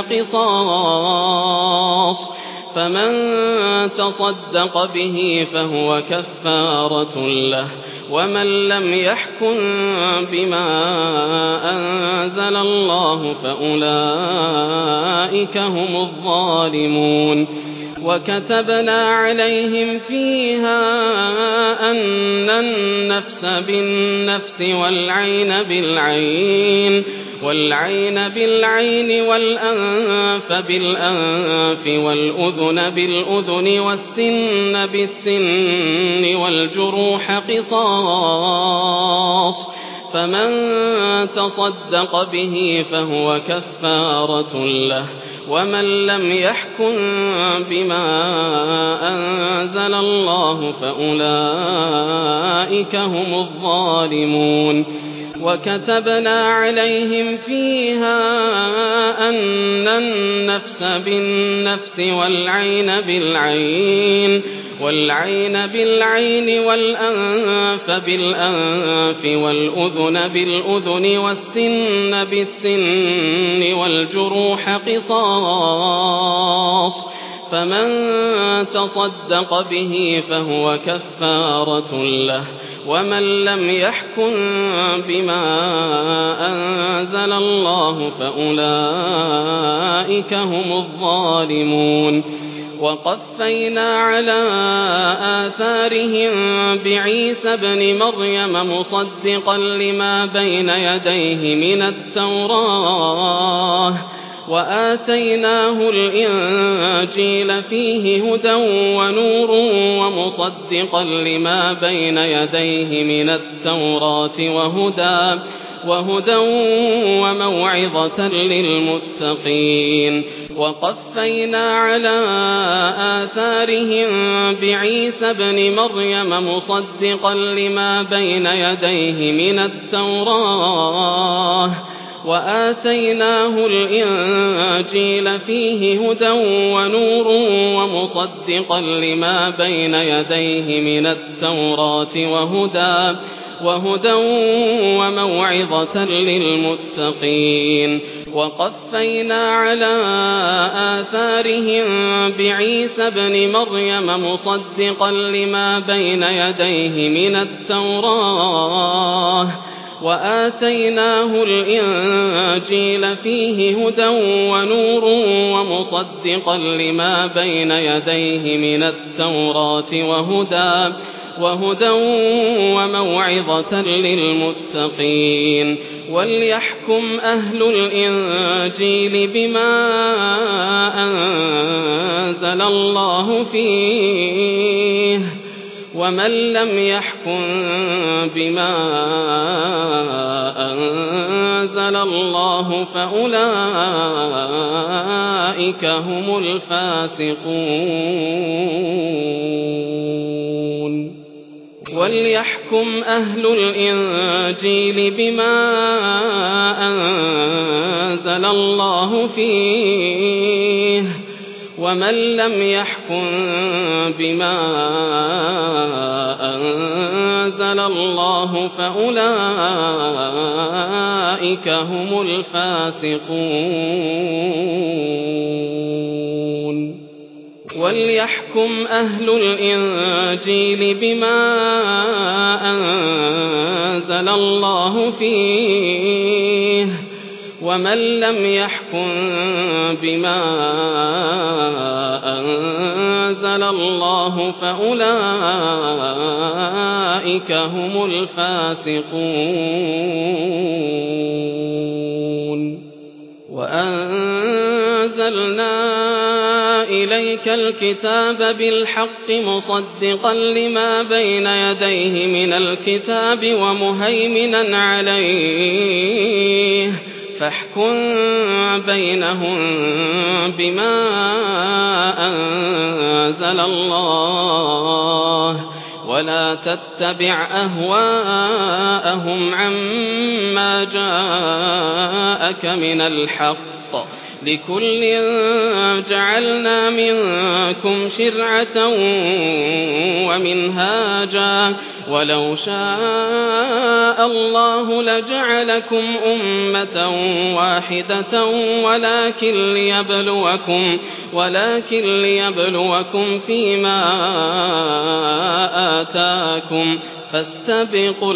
قصاص فمن تصدق به فهو كفارة له ومن لم يحكم بما أنزل الله فأولئك هم الظالمون وكتبنا عليهم فيها أن النفس بالنفس والعين بالعين والعين بالعين والأنف بالأنف والأذن بالأذن والسن بالسن والجروح قصاص فمن تصدق به فهو كفارة له ومن لم يحكم بما أنزل الله فأولئك هم الظالمون وكتبنا عليهم فيها أن النفس بالنفس والعين بالعين والعين بالعين والأنف بالأنف والأذن بالأذن والسن بالسن والجروح قصاص فمن تصدق به فهو كفارة له ومن لم يحكم بما أنزل الله فأولئك هم الظالمون وقفينا على آثارهم بعيسى ابن مريم مصدقا لما بين يديه من التوراة وآتيناه الإنجيل فيه هدى ونور ومصدقا لما بين يديه من التوراة وهدى وهدى وموعظة للمتقين وقفينا على آثارهم بعيسى ابن مريم مصدقا لما بين يديه من التوراة وآتيناه الإنجيل فيه هدى ونور ومصدقا لما بين يديه من التوراة وهدى وهدى وموعظة للمتقين وقفينا على آثارهم بعيسى ابن مريم مصدقا لما بين يديه من التوراة وآتيناه الإنجيل فيه هدى ونور ومصدقا لما بين يديه من التوراة وهدى وهدى وموعظة للمتقين وليحكم أهل الإنجيل بما أنزل الله فيه ومن لم يحكم بما أنزل الله فأولئك هم الفاسقون وليحكم أهل الإنجيل بما أنزل الله فيه ومن لم يحكم بما أنزل الله فأولئك هم الفاسقون وليحكم أهل الإنجيل بما أنزل الله فيه ومن لم يحكم بما أنزل الله فأولئك هم الفاسقون وأنزلنا إليك الكتاب بالحق مصدقا لما بين يديه من الكتاب ومهيمنا عليه فاحكم بينهم بما أنزل الله ولا تتبع أهواءهم عما جاءك من الحق لكل جعلنا منكم شرعة ومنهاجا ولو شاء الله لجعلكم أمة واحدة ولكن ليبلوكم ولكن ليبلوكم فيما آتاكم فاستبقوا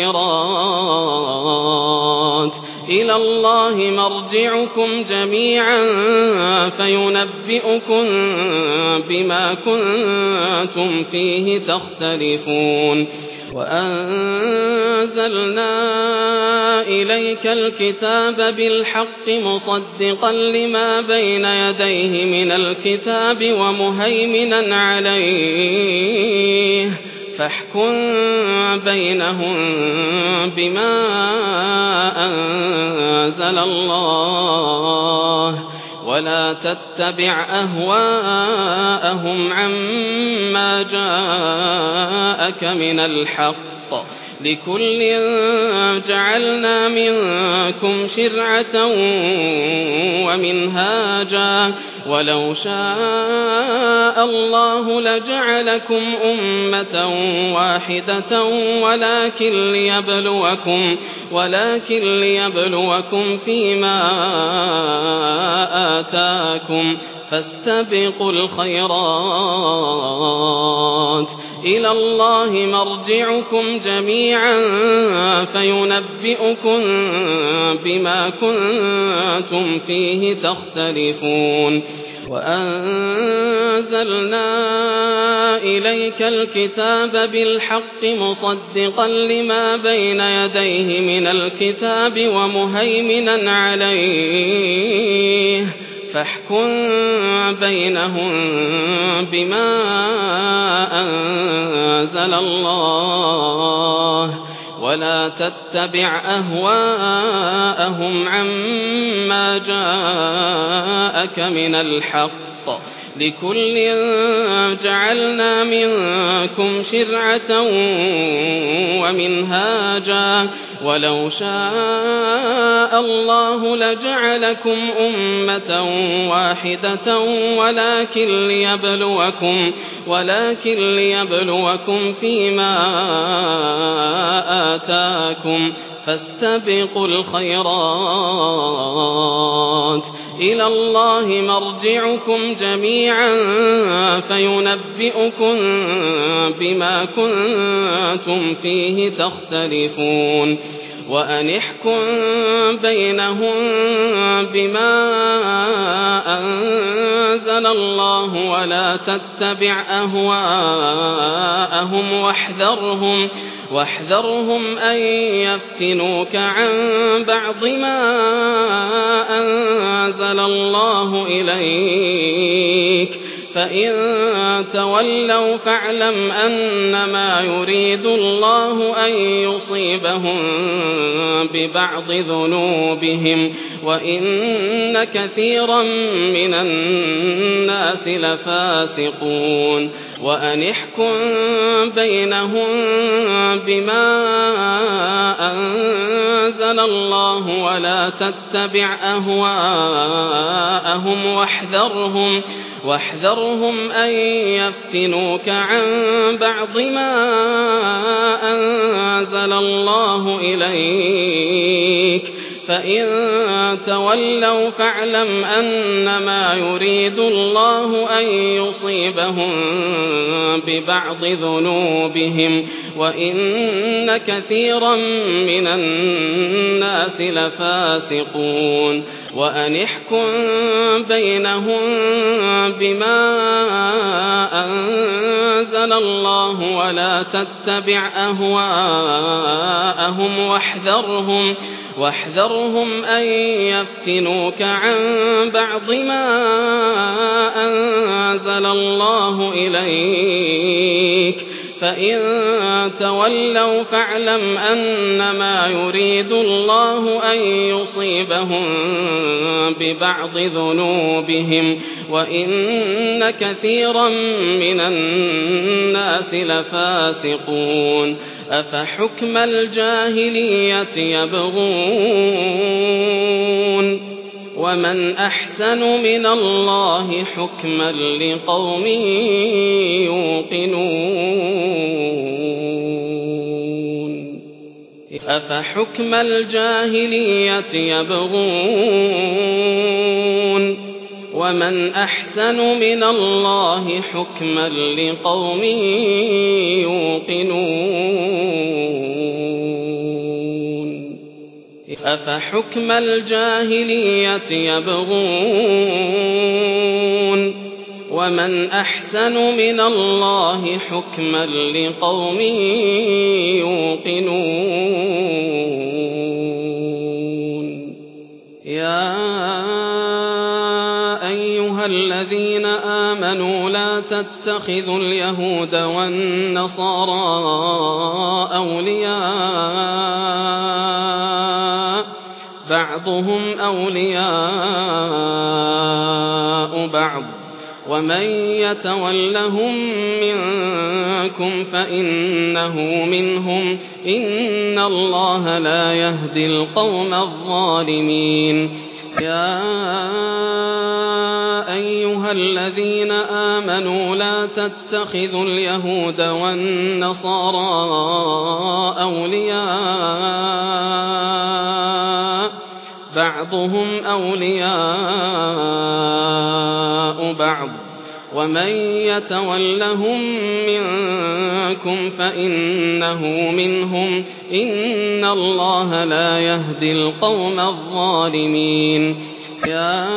الخيرات إلى الله مرجعكم جميعا فينبئكم بما كنتم فيه تختلفون وأنزلنا إليك الكتاب بالحق مصدقا لما بين يديه من الكتاب ومهيمنا عليه فاحكم بينهم بما أنزل الله ولا تتبع أهواءهم عما جاءك من الحق لكل جعلنا منكم شرعة ومنهاجا ولو شاء الله لجعلكم أمة واحدة ولكن ليبلوكم ولكن ليبلوكم فيما آتاكم فاستبقوا الخيرات إلى الله مرجعكم جميعا فينبئكم بما كنتم فيه تختلفون وأنزلنا إليك الكتاب بالحق مصدقا لما بين يديه من الكتاب ومهيمنا عليه فاحكم بينهم بما أنزل الله ولا تتبع أهواءهم عما جاءك من الحق لكل جعلنا منكم شرعة ومنهاجا ولو شاء الله لجعلكم أمة واحدة ولكن ليبلوكم ولكن ليبلوكم فيما آتاكم فاستبقوا الخيرات إلى الله مرجعكم جميعا فينبئكم بما كنتم فيه تختلفون وأن احكم بينهم بما أنزل الله ولا تتبع أهواءهم واحذرهم واحذرهم أن يفتنوك عن بعض ما أنزل الله إليك فإن تولوا فاعلم أنما يريد الله أن يصيبهم ببعض ذنوبهم وإن كثيرا من الناس لفاسقون وأن احكم بينهم بما أنزل الله ولا تتبع أهواءهم واحذرهم واحذرهم أن يفتنوك عن بعض ما أنزل الله إليك فإن تولوا فاعلم أنما يريد الله أن يصيبهم ببعض ذنوبهم وإن كثيرا من الناس لفاسقون وأن احكم بينهم بما أنزل الله ولا تتبع أهواءهم واحذرهم واحذرهم أن يفتنوك عن بعض ما أنزل الله إليك فإن تولوا فاعلم أنما يريد الله أن يصيبهم ببعض ذنوبهم وإن كثيرا من الناس لفاسقون أفحكم الجاهلية يبغون ومن أحسن من الله حكما لقوم يوقنون أفحكم الجاهلية يبغون ومن أحسن من الله حكما لقوم يوقنون أفحكم الجاهلية يبغون ومن أحسن من الله حكما لقوم يوقنون يا أيها الذين آمنوا لا تتخذوا اليهود والنصارى أولياء بعضهم أولياء بعض ومن يتولهم منكم فإنه منهم إن الله لا يهدي القوم الظالمين يا أيها الذين آمنوا لا تتخذوا اليهود والنصارى أولياء بعضهم أولياء بعض ومن يتولهم منكم فإنه منهم إن الله لا يهدي القوم الظالمين يا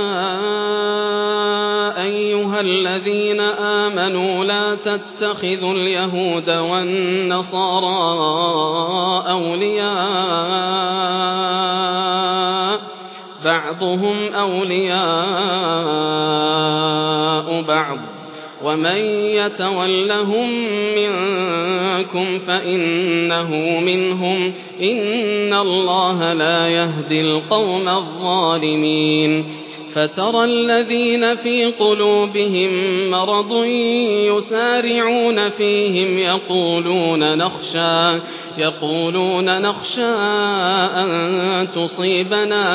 أيها الذين آمنوا لا تتخذوا اليهود والنصارى أولياء بعضهم أولياء بعض ومن يتولهم منكم فإنه منهم إن الله لا يهدي القوم الظالمين فترى الذين في قلوبهم مرض يسارعون فيهم يقولون نخشى يقولون نخشى أن تصيبنا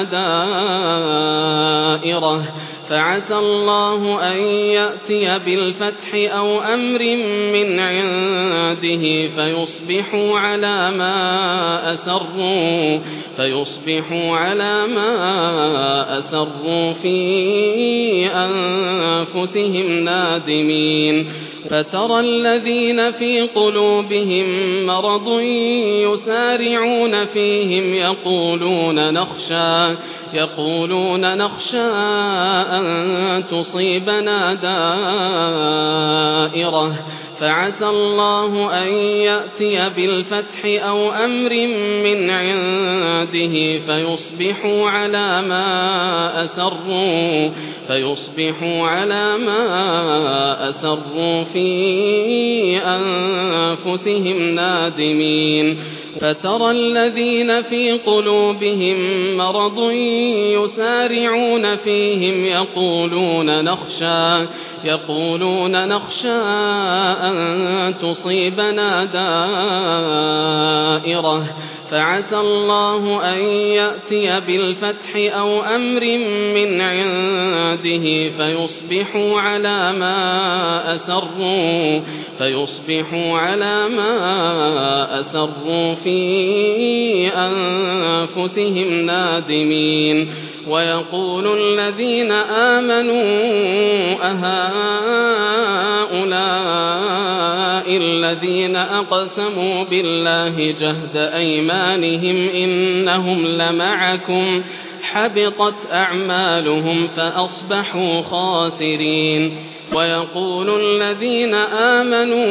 دائرة فعسى الله أن يأتي بالفتح أو أمر من عنده فيصبحوا على ما أسروا فيصبحوا على ما أسروا في أنفسهم نادمين فترى الذين في قلوبهم مرض يسارعون فيهم يقولون نخشى يقولون نخشى أن تصيبنا دائرة فعسى الله أن يأتي بالفتح أو أمر من عنده فيصبحوا على ما أسروا فيصبحوا على ما أسروا في أنفسهم نادمين فترى الذين في قلوبهم مرض يسارعون فيهم يقولون نخشى يقولون نخشى أن تصيبنا دائرة فعسى الله أن يأتي بالفتح أو أمر من عنده فيصبحوا على ما أسروا فيصبحوا على ما أسروا في أنفسهم نادمين ويقول الذين آمنوا أهؤلاء الذين أقسموا بالله جهد أيمانهم إنهم لمعكم حبطت أعمالهم فأصبحوا خاسرين ويقول الذين آمنوا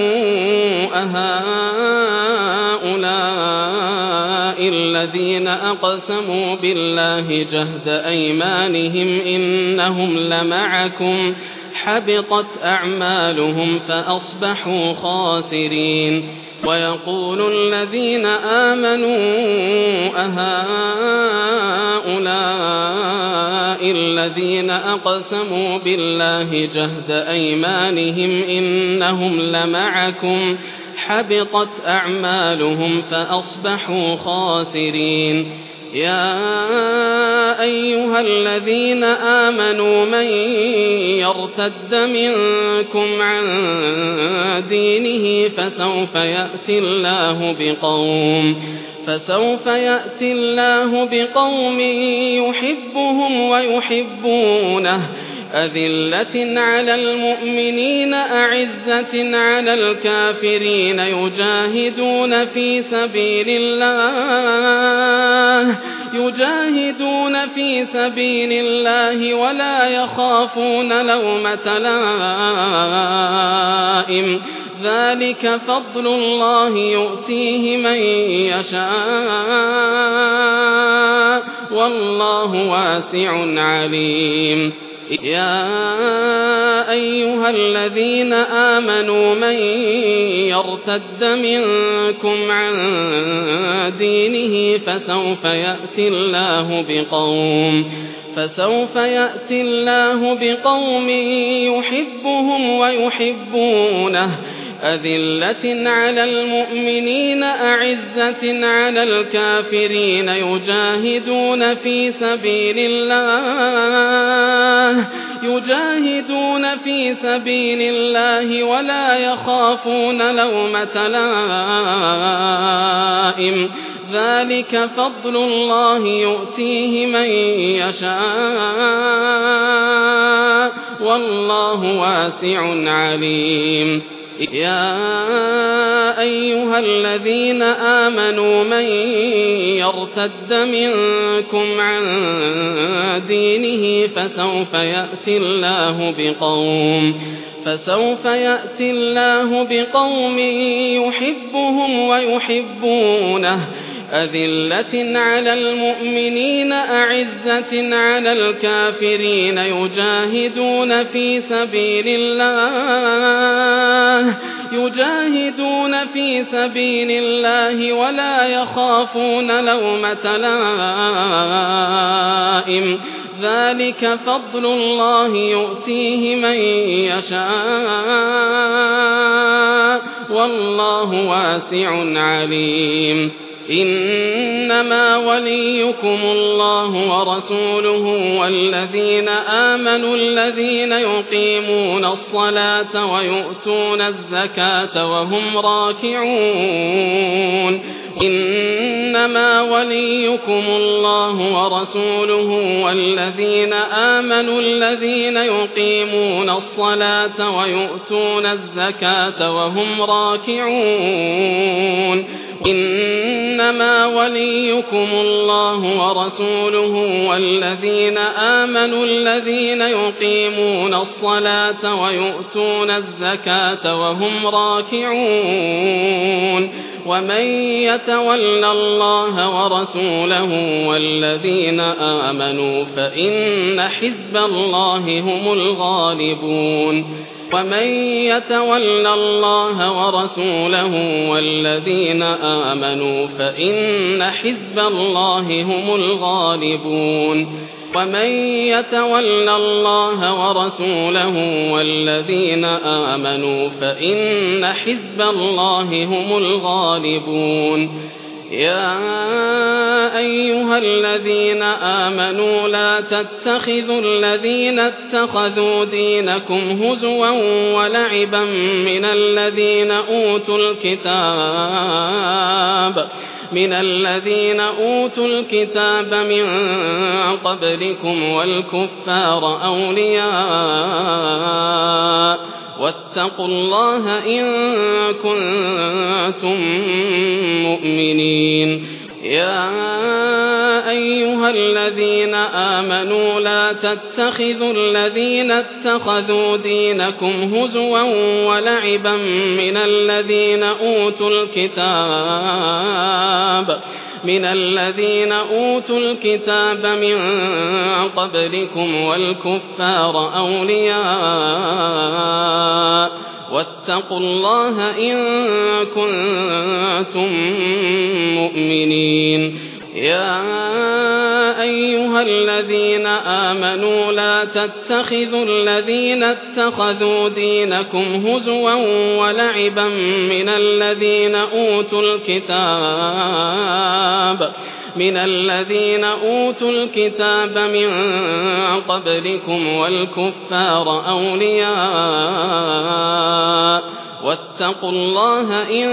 أهؤلاء الذين أقسموا بالله جهد أيمانهم إنهم لمعكم حبطت أعمالهم فأصبحوا خاسرين ويقول الذين آمنوا أهؤلاء الذين أقسموا بالله جهد أيمانهم إنهم لمعكم حبطت أعمالهم فأصبحوا خاسرين يا أيها الذين آمنوا من يرتد منكم عن دينه فسوف يأتي الله بقوم فسوف يأتي الله بقوم يحبهم ويحبونه أذلة على المؤمنين أعزة على الكافرين يجاهدون في سبيل الله يجاهدون في سبيل الله ولا يخافون لومة لائم ذلك فضل الله يؤتيه من يشاء والله واسع عليم يا أيها الذين آمنوا من يرتد منكم عن دينه فسوف يأتي الله بقوم فسوف يأتي الله بقوم يحبهم ويحبونه أذلة على المؤمنين أعزة على الكافرين يجاهدون في سبيل الله يجاهدون في سبيل الله ولا يخافون لومة لائم ذلك فضل الله يؤتيه من يشاء والله واسع عليم يا أيها الذين آمنوا من يرتد منكم عن دينه فسوف يأتي الله بقوم فسوف يأتي الله بقوم يحبهم ويحبونه أذلة على المؤمنين أعزة على الكافرين يجاهدون في سبيل الله يجاهدون في سبيل الله ولا يخافون لومة لائم ذلك فضل الله يؤتيه من يشاء والله واسع عليم إنما وليكم الله ورسوله والذين آمنوا الذين يقيمون الصلاة ويؤتون الزكاة وهم راكعون إنما وليكم الله ورسوله والذين آمنوا الذين يقيمون الصلاة ويؤتون الزكاة وهم راكعون إنما وليكم الله ورسوله والذين آمنوا الذين يقيمون الصلاة ويؤتون الزكاة وهم راكعون ومن يتول الله ورسوله والذين آمنوا فإن حزب الله هم الغالبون ومن يتول الله ورسوله والذين آمنوا فإن حزب الله هم الغالبون ومن يتول الله ورسوله والذين آمنوا فإن حزب الله هم الغالبون يا أيها الذين آمنوا لا تتخذوا الذين اتخذوا دينكم هزوا ولعبا من الذين أوتوا الكتاب من الذين أوتوا الكتاب من قبلكم والكفار أولياء واتقوا الله إن كنتم مؤمنين يا أيها الذين آمنوا لا تتخذوا الذين اتخذوا دينكم هزوا ولعبا من الذين أوتوا الكتاب من الذين أوتوا الكتاب من قبلكم والكفار أولياء واتقوا الله إن كنتم مؤمنين يا أيها الذين آمنوا لا تتخذوا الذين اتخذوا دينكم هزوا ولعبا من الذين أوتوا الكتاب من الذين أوتوا الكتاب من قبلكم والكفار أولياء واتقوا الله إن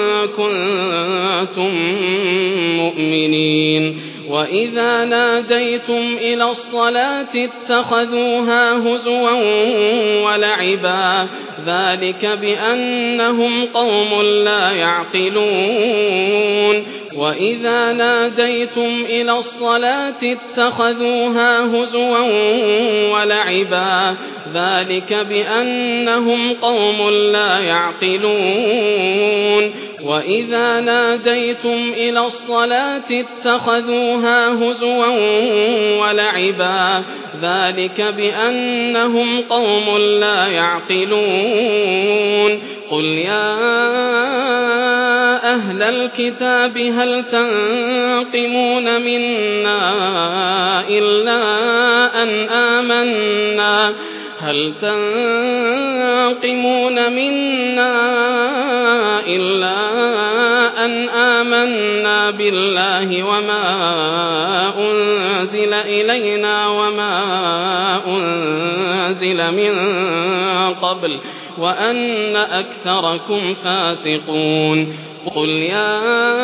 كنتم مؤمنين وإذا ناديتم إلى الصلاة اتخذوها هزوا ولعبا ذلك بأنهم قوم لا يعقلون وإذا ناديتم إلى الصلاة اتخذوها هزوا ولعبا ذلك بأنهم قوم لا يعقلون وإذا ناديتم إلى الصلاة اتخذوها هزوا ولعبا ذلك بأنهم قوم لا يعقلون قل يا أهل الكتاب هل تنقمون منا إلا أن آمنا هل تنقمون منا إلا أن آمنا بالله وما أنزل إلينا وما أنزل من قبل وأن أكثركم فاسقون قل يا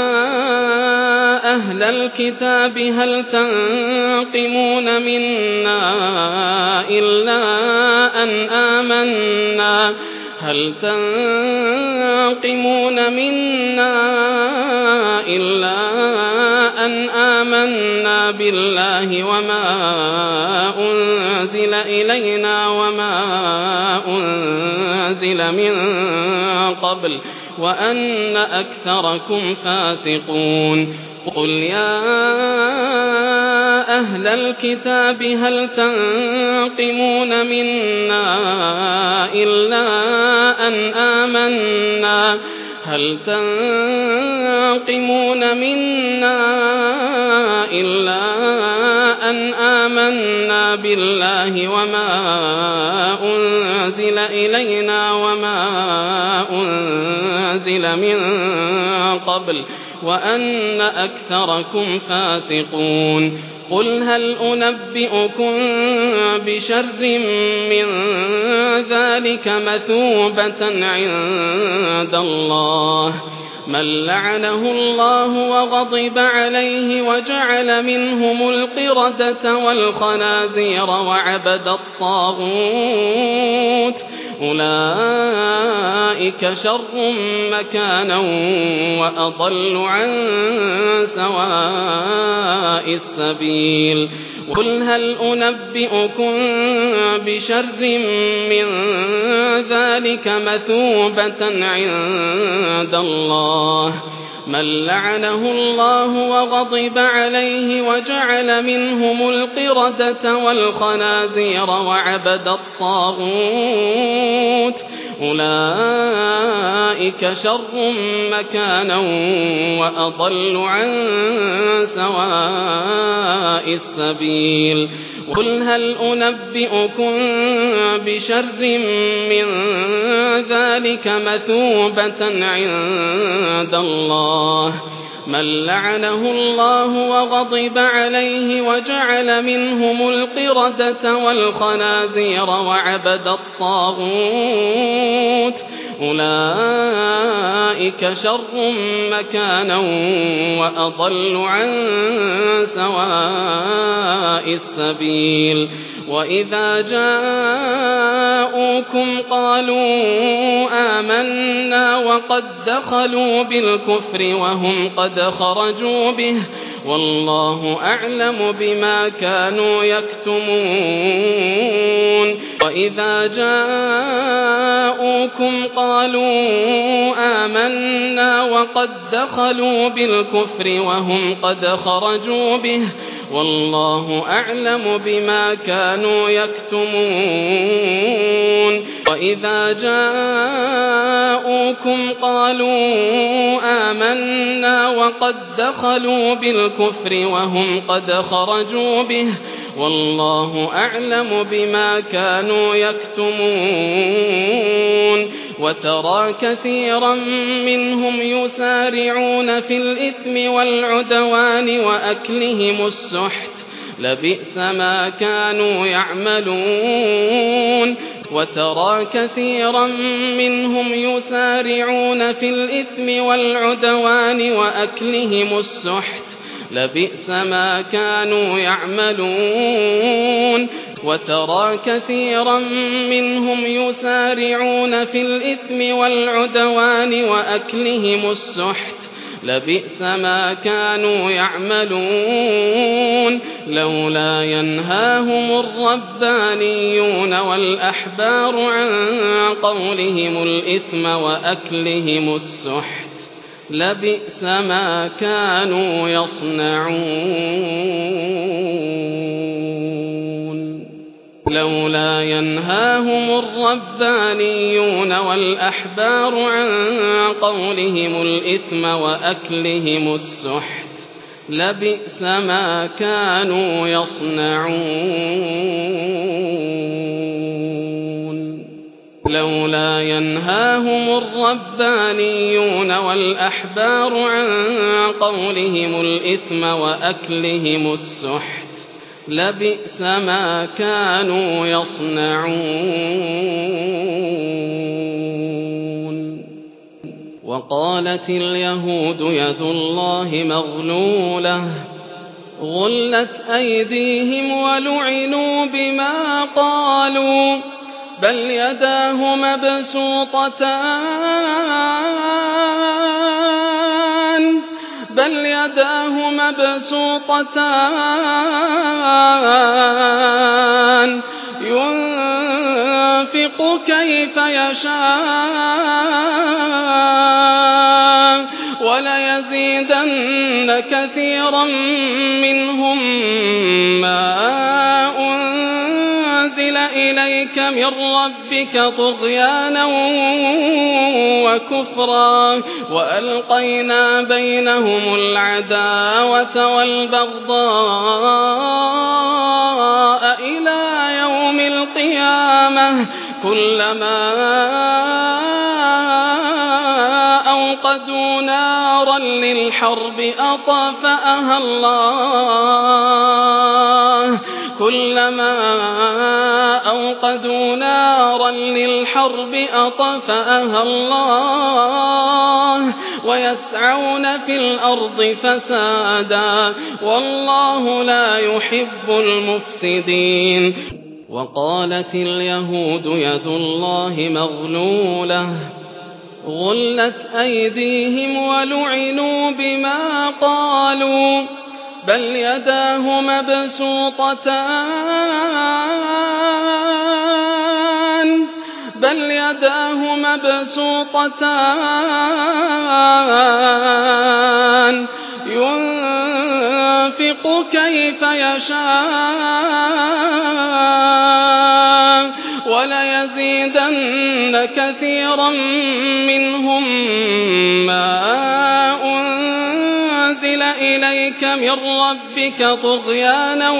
أهل الكتاب هل تنقمون منا إلا أن آمنا هل تنقمون منا إلا أن آمنا بالله وما أنزل إلينا وما أنزل من قبل وأن أكثركم فاسقون قل يا أهل الكتاب هل تنقمون منا إلا أن آمنا هل تنقمون منا إلا أن آمنا بالله وما أنزل إلينا وما أنزل من قبل وأن أكثركم فاسقون قل هل أنبئكم بشر من ذلك مثوبة عند الله من لعنه الله وغضب عليه وجعل منهم القردة والخنازير وعبد الطاغوت أولئك شر مكانا وأضل عن سواء السبيل قل هل أنبئكم بشر من ذلك مثوبة عند الله من لعنه الله وغضب عليه وجعل منهم القردة والخنازير وعبد الطاغوت أولئك شر مكانا وأضل عن سواء السبيل قل هل أنبئكم بشر من ذلك مثوبة عند الله من لعنه الله وغضب عليه وجعل منهم القردة والخنازير وعبد الطاغوت أولئك شر مكانا وأضل عن سواء السبيل وإذا جاءوكم قالوا آمنا وقد دخلوا بالكفر وهم قد خرجوا به والله أعلم بما كانوا يكتمون وإذا جاءوكم قالوا آمنا وقد دخلوا بالكفر وهم قد خرجوا به والله أعلم بما كانوا يكتمون وإذا جاءوكم قالوا آمنا وقد دخلوا بالكفر وهم قد خرجوا به والله أعلم بما كانوا يكتمون وترى كثيرا منهم يسارعون في الإثم والعدوان وأكلهم السحت لبئس ما كانوا يعملون وترى كثيرا منهم يسارعون في الإثم والعدوان وأكلهم السحت لبئس ما كانوا يعملون وترى كثيرا منهم يسارعون في الإثم والعدوان وأكلهم السحت لبئس ما كانوا يعملون لولا ينهاهم الربانيون والأحبار عن قولهم الإثم وأكلهم السحت لبئس ما كانوا يصنعون لولا ينهاهم الربانيون والأحبار عن قولهم الإثم وأكلهم السحت لبئس ما كانوا يصنعون لولا ينهاهم الربانيون والأحبار عن قولهم الإثم وأكلهم السحت لبئس ما كانوا يصنعون وقالت اليهود يد الله مغلولة غلت أيديهم ولعنوا بما قالوا بل يداه مبسوطتان بل يداه مبسوطتان ينفق كيف يشاء وليزيدن كثيرا منهم ما أنزل إليك من ربك طغيانا وكفرا وألقينا بينهم العداوة والبغضاء إلى كلما أوقدوا نارا للحرب أطفأها الله كلما أوقدوا نارا للحرب أطفأها الله ويسعون في الأرض فسادا والله لا يحب المفسدين. وقالت اليهود يد الله مغلولة غلت أيديهم ولعنوا بما قالوا بل يداه مبسوطتان بل يداه مبسوطتان ينفق كيف يشاء وليزيدن كثيرا منهم ما أنزل إليك من ربك طغيانا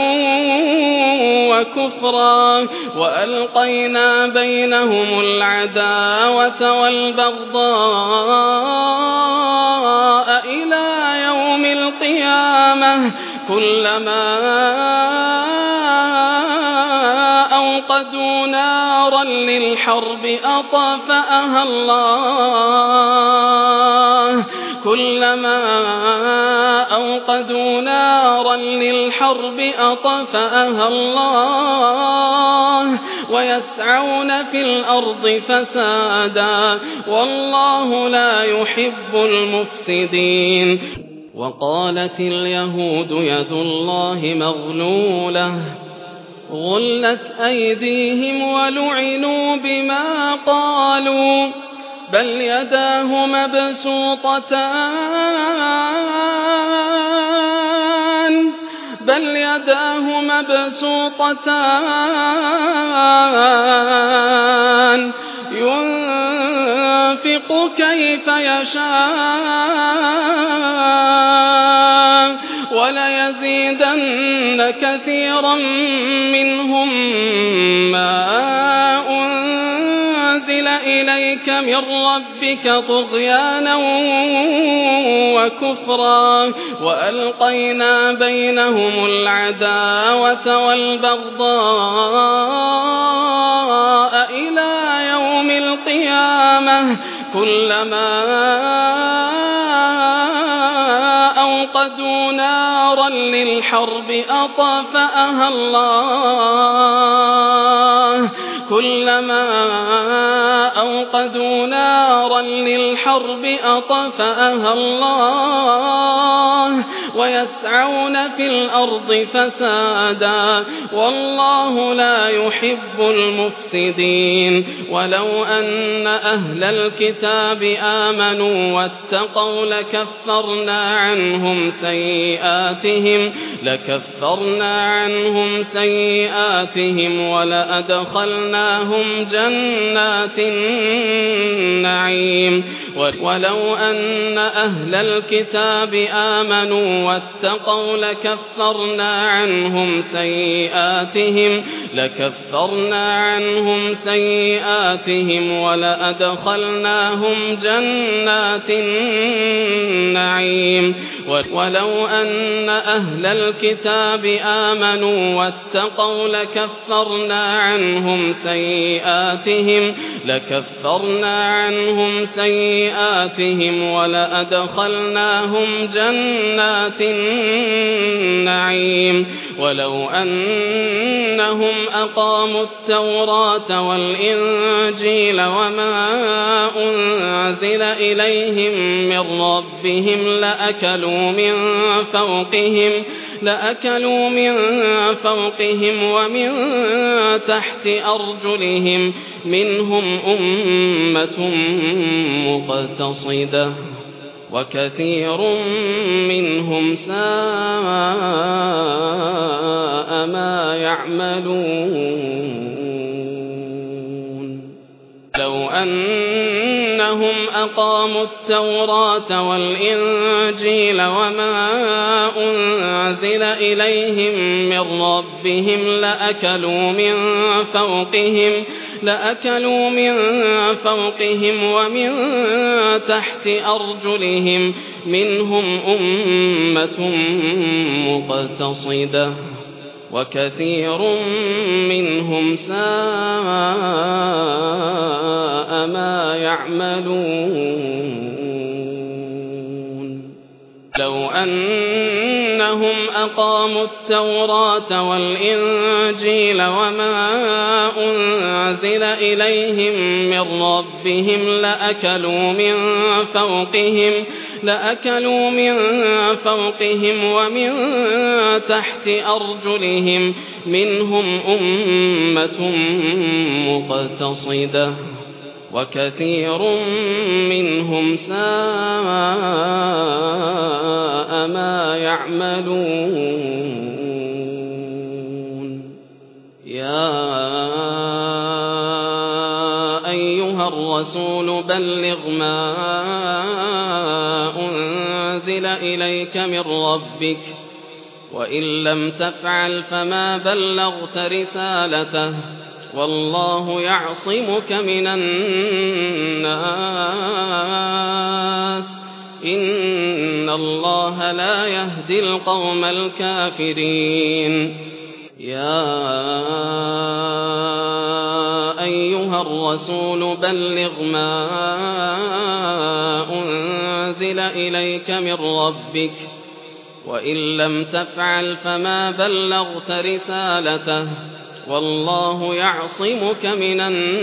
وكفرا وألقينا بينهم العداوة والبغضاء إلى يوم القيامة كلما أوقدوا نارا للحرب أطفأها الله كلما أوقدوا نارا للحرب أطفأها الله ويسعون في الأرض فسادا والله لا يحب المفسدين. وقالت اليهود يد الله مغلولة غلت أيديهم ولعنوا بما قالوا بل يداه مبسوطتان بل يداه مبسوطتان ينفق كيف يشاء وليزيدن كثيرا منهم ما أنزل إليك من ربك طغيانا وكفرا وألقينا بينهم العداوة والبغضاء إلى يوم القيامة كلما أوقدوا نارا للحرب أطفأها الله كلما أوقدوا نارا للحرب أطفأها الله ويسعون في الأرض فسادا والله لا يحب المفسدين. ولو أن أهل الكتاب آمنوا واتقوا لكفرنا عنهم سيئاتهم لكفرنا عنهم سيئاتهم ولأدخلناهم جنات النعيم. ولو أن أهل الكتاب آمنوا واتقوا لكفرنا عنهم سيئاتهم لكفرنا عنهم سيئاتهم ولأدخلناهم جنات النعيم. ولو أن أهل الكتاب آمنوا واتقوا لكفرنا عنهم سيئاتهم لكفرنا عنهم سيئاتهم ولأدخلناهم جنات النعيم. ولو أنهم أقاموا التوراة والإنجيل وما أنزل إليهم من ربهم لأكلوا من فوقهم لأكلوا من فوقهم ومن تحت أرجلهم منهم أمة مقتصدة وكثير منهم ساء ما يعملون. لو أن أنهم أقاموا التوراة والإنجيل وما أنزل إليهم من ربهم لأكلوا من فوقهم لأكلوا من فوقهم ومن تحت أرجلهم منهم أمة مقتصدة وكثير منهم ساء ما يعملون لو أنهم أقاموا التوراة والإنجيل وما أنزل إليهم من ربهم لأكلوا من فوقهم لأكلوا من فوقهم ومن تحت أرجلهم منهم أمة مقتصدة وكثير منهم ساء ما يعملون يا أيها الرسول بلغ ما أنزل إليك من ربك وإن لم تفعل فما بلغت رسالته والله يعصمك من الناس إن الله لا يهدي القوم الكافرين يا أيها الرسول بلغ ما أنزل إليك من ربك وإن لم تفعل فما بلغت رسالته والله يعصمك من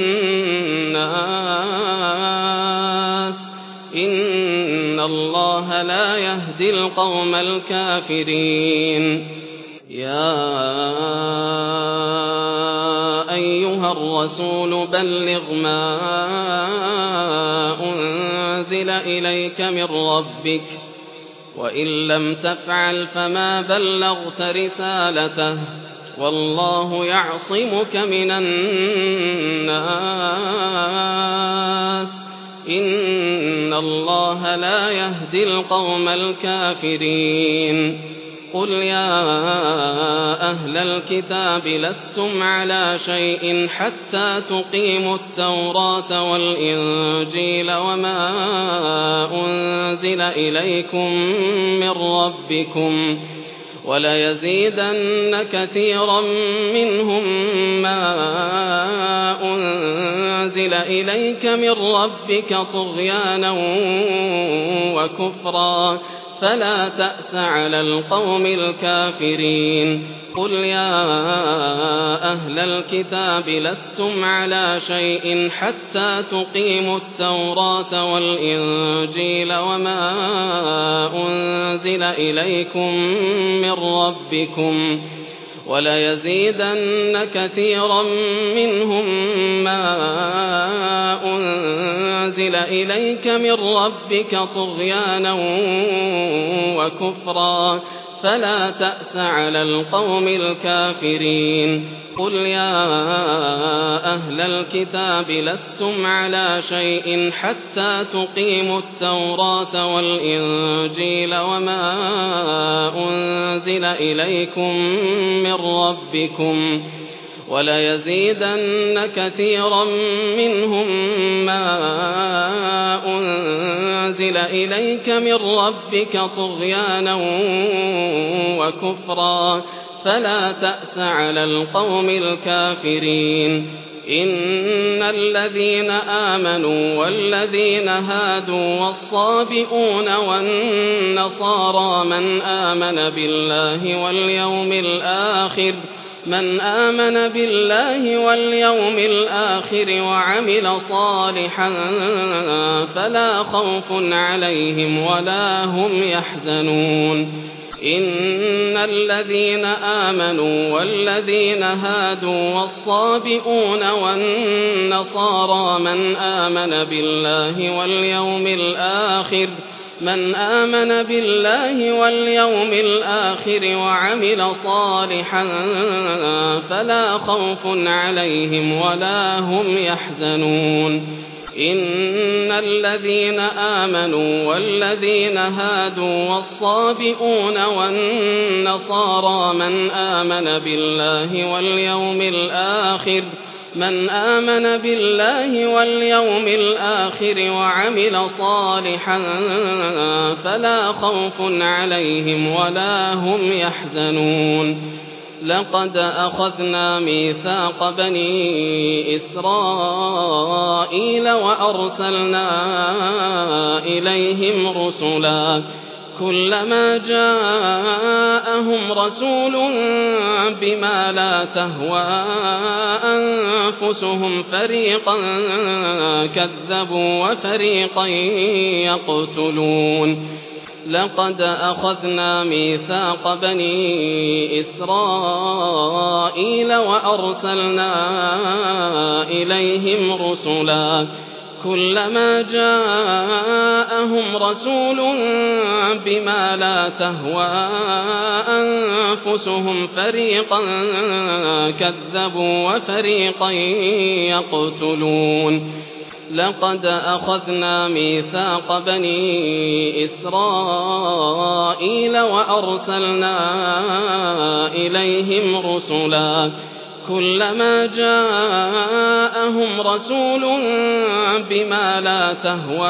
الناس إن الله لا يهدي القوم الكافرين يا أيها الرسول بلغ ما أنزل إليك من ربك وإن لم تفعل فما بلغت رسالته والله يعصمك من الناس إن الله لا يهدي القوم الكافرين قل يا أهل الكتاب لستم على شيء حتى تقيموا التوراة والإنجيل وما أنزل إليكم من ربكم وليزيدن كثيرا منهم ما أنزل إليك من ربك طغيانا وكفرا فلا تأس على القوم الكافرين قل يا أهل الكتاب لستم على شيء حتى تقيموا التوراة والإنجيل وما أنزل إليكم من ربكم وليزيدن كثيرا منهم ما أنزل إليك من ربك طغيانا وكفرا فلا تأس على القوم الكافرين قل يا أهل الكتاب لستم على شيء حتى تقيموا التوراة والإنجيل وما أنزل إليكم من ربكم وليزيدن كثيرا منهم ما أنزل إليك من ربك طغيانا وكفرا فلا تأس على القوم الكافرين إن الذين آمنوا والذين هادوا والصابئون والنصارى من آمن بالله واليوم الآخر من آمن بالله واليوم الآخر وعمل صالحا فلا خوف عليهم ولا هم يحزنون إن الذين آمنوا والذين هادوا والصابئون والنصارى من آمن بالله واليوم الآخر من آمن بالله واليوم الآخر وعمل صالحا فلا خوف عليهم ولا هم يحزنون إن الذين آمنوا والذين هادوا والصابئون والنصارى من آمن بالله واليوم الآخر من آمن بالله واليوم الآخر وعمل صالحا فلا خوف عليهم ولا هم يحزنون لقد أخذنا ميثاق بني إسرائيل وأرسلنا إليهم رسلا كلما جاءهم رسول بما لا تهوى أنفسهم فريقا كذبوا وفريقا يقتلون لقد أخذنا ميثاق بني إسرائيل وأرسلنا إليهم رسلا كلما جاءهم رسول بما لا تهوى أنفسهم فريقا كذبوا وفريقا يقتلون لقد أخذنا ميثاق بني إسرائيل وأرسلنا إليهم رسلا كلما جاءهم رسول بما لا تهوى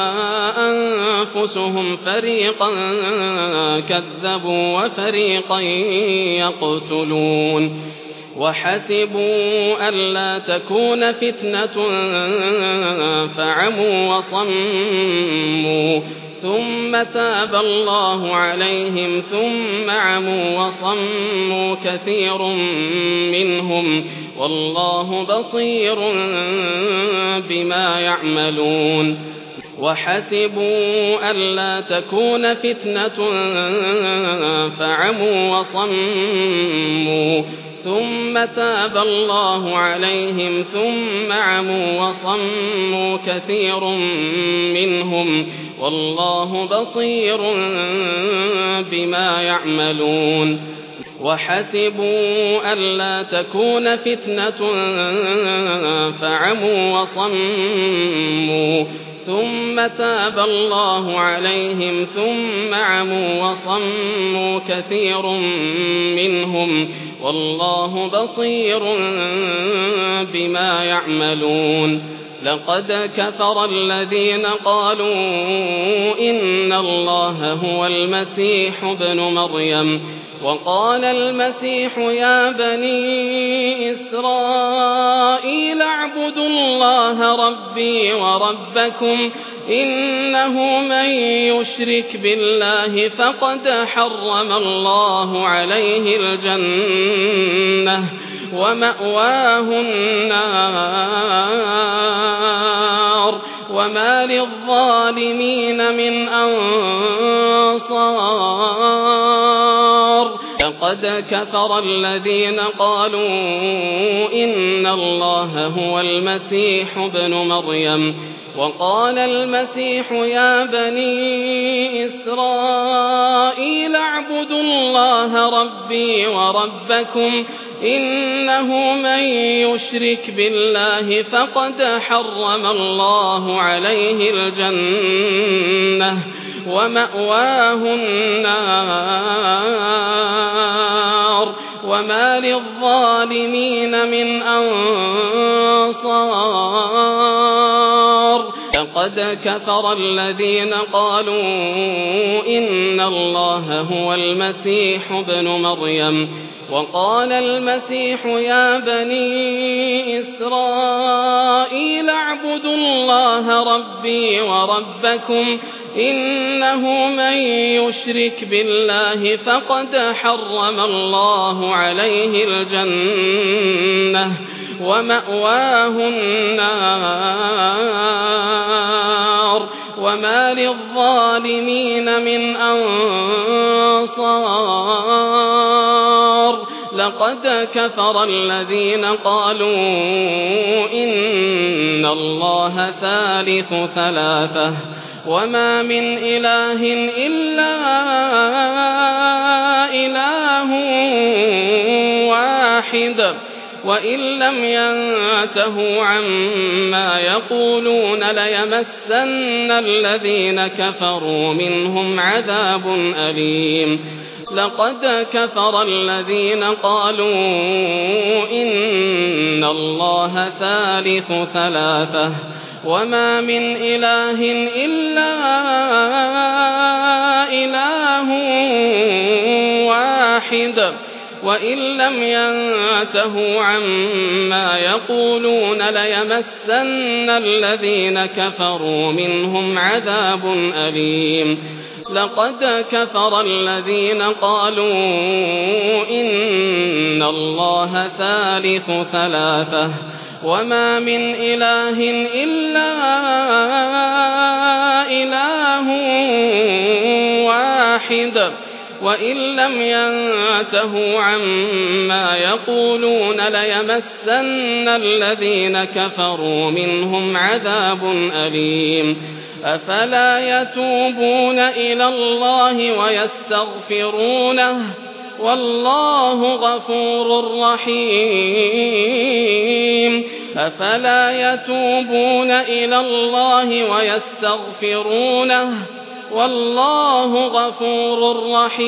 أنفسهم فريقا كذبوا وفريقا يقتلون وحسبوا ألا تكون فتنة فعموا وصموا ثم تاب الله عليهم ثم عموا وصموا كثير منهم والله بصير بما يعملون وحسبوا ألا تكون فتنة فعموا وصموا ثم تاب الله عليهم ثم عموا وصموا كثير منهم والله بصير بما يعملون وحسبوا ألا تكون فتنة فعموا وصموا ثم تاب الله عليهم ثم عموا وصموا كثير منهم والله بصير بما يعملون لقد كفر الذين قالوا إن الله هو المسيح ابن مريم وقال المسيح يا بني إسرائيل اعبدوا الله ربي وربكم إنه من يشرك بالله فقد حرم الله عليه الجنة ومأواه النار وما للظالمين من أنصار لقد كفر الذين قالوا إن الله هو المسيح ابن مريم وقال المسيح يا بني إسرائيل اعبدوا الله ربي وربكم إنه من يشرك بالله فقد حرم الله عليه الجنة ومأواه النار وما للظالمين من أنصار لقد كفر الذين قالوا إن الله هو المسيح ابن مريم وقال المسيح يا بني إسرائيل اعبدوا الله ربي وربكم إنه من يشرك بالله فقد حرم الله عليه الجنة ومأواه النار وما للظالمين من أنصار لقد كفر الذين قالوا إن الله ثالث ثلاثة وما من إله إلا إله واحد وإن لم ينتهوا عما يقولون ليمسن الذين كفروا منهم عذاب أليم لقد كفر الذين قالوا إن الله ثالث ثلاثة وما من إله إلا إله واحد وإن لم ينتهوا عما يقولون ليمسن الذين كفروا منهم عذاب أليم لقد كفر الذين قالوا إن الله ثالث ثلاثة وما من إله إلا إله واحد وإن لم ينتهوا عما يقولون ليمسن الذين كفروا منهم عذاب أليم أفلا يتوبون إلى الله ويستغفرونه والله غفور رحيم أفلا يتوبون إلى الله ويستغفرونه والله غفور